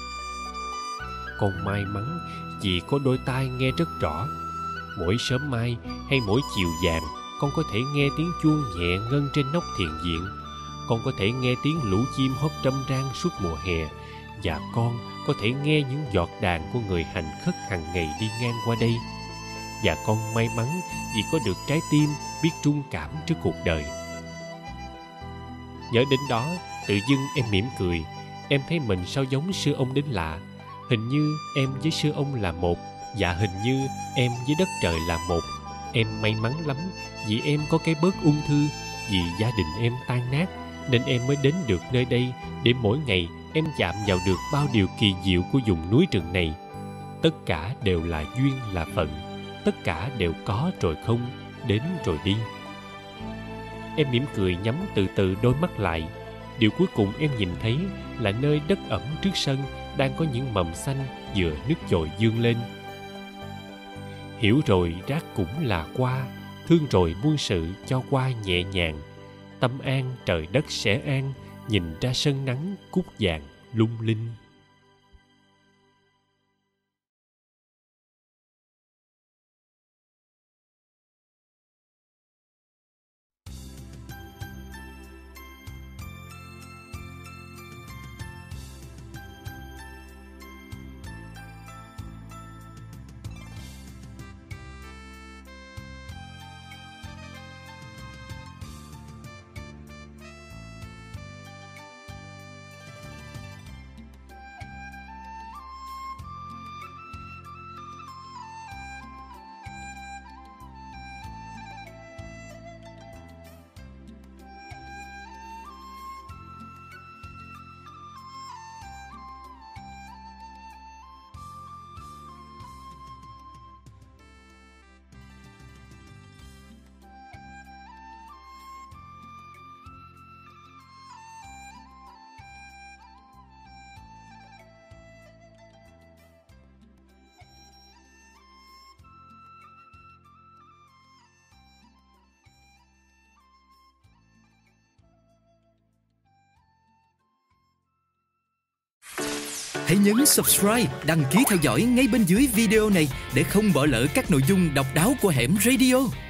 Con may mắn vì có đôi tai nghe rất rõ. Mỗi sớm mai hay mỗi chiều vàng, con có thể nghe tiếng chuông nhẹ ngân trên nóc thiền viện. Con có thể nghe tiếng lũ chim hót râm ran suốt mùa hè. Và con có thể nghe những giọt đàn của người hành khất hàng ngày đi ngang qua đây. Và con may mắn vì có được trái tim biết trung cảm trước cuộc đời. Nhớ đến đó, tự dưng em mỉm cười. Em thấy mình sao giống sư ông đến lạ. Hình như em với sư ông là một, và hình như em với đất trời là một. Em may mắn lắm vì em có cái bớt ung thư, vì gia đình em tan nát, nên em mới đến được nơi đây để mỗi ngày em chạm vào được bao điều kỳ diệu của vùng núi rừng này. Tất cả đều là duyên là phận. Tất cả đều có rồi không, đến rồi đi. Em mỉm cười nhắm từ từ đôi mắt lại. Điều cuối cùng em nhìn thấy là nơi đất ẩm trước sân đang có những mầm xanh vừa nức chồi vươn lên. Hiểu rồi rác cũng là qua, thương rồi muôn sự cho qua nhẹ nhàng. Tâm an trời đất sẽ an, nhìn ra sân nắng cúc vàng lung linh. Hãy nhấn subscribe, đăng ký theo dõi ngay bên dưới video này để không bỏ lỡ các nội dung độc đáo của Hẻm Radio.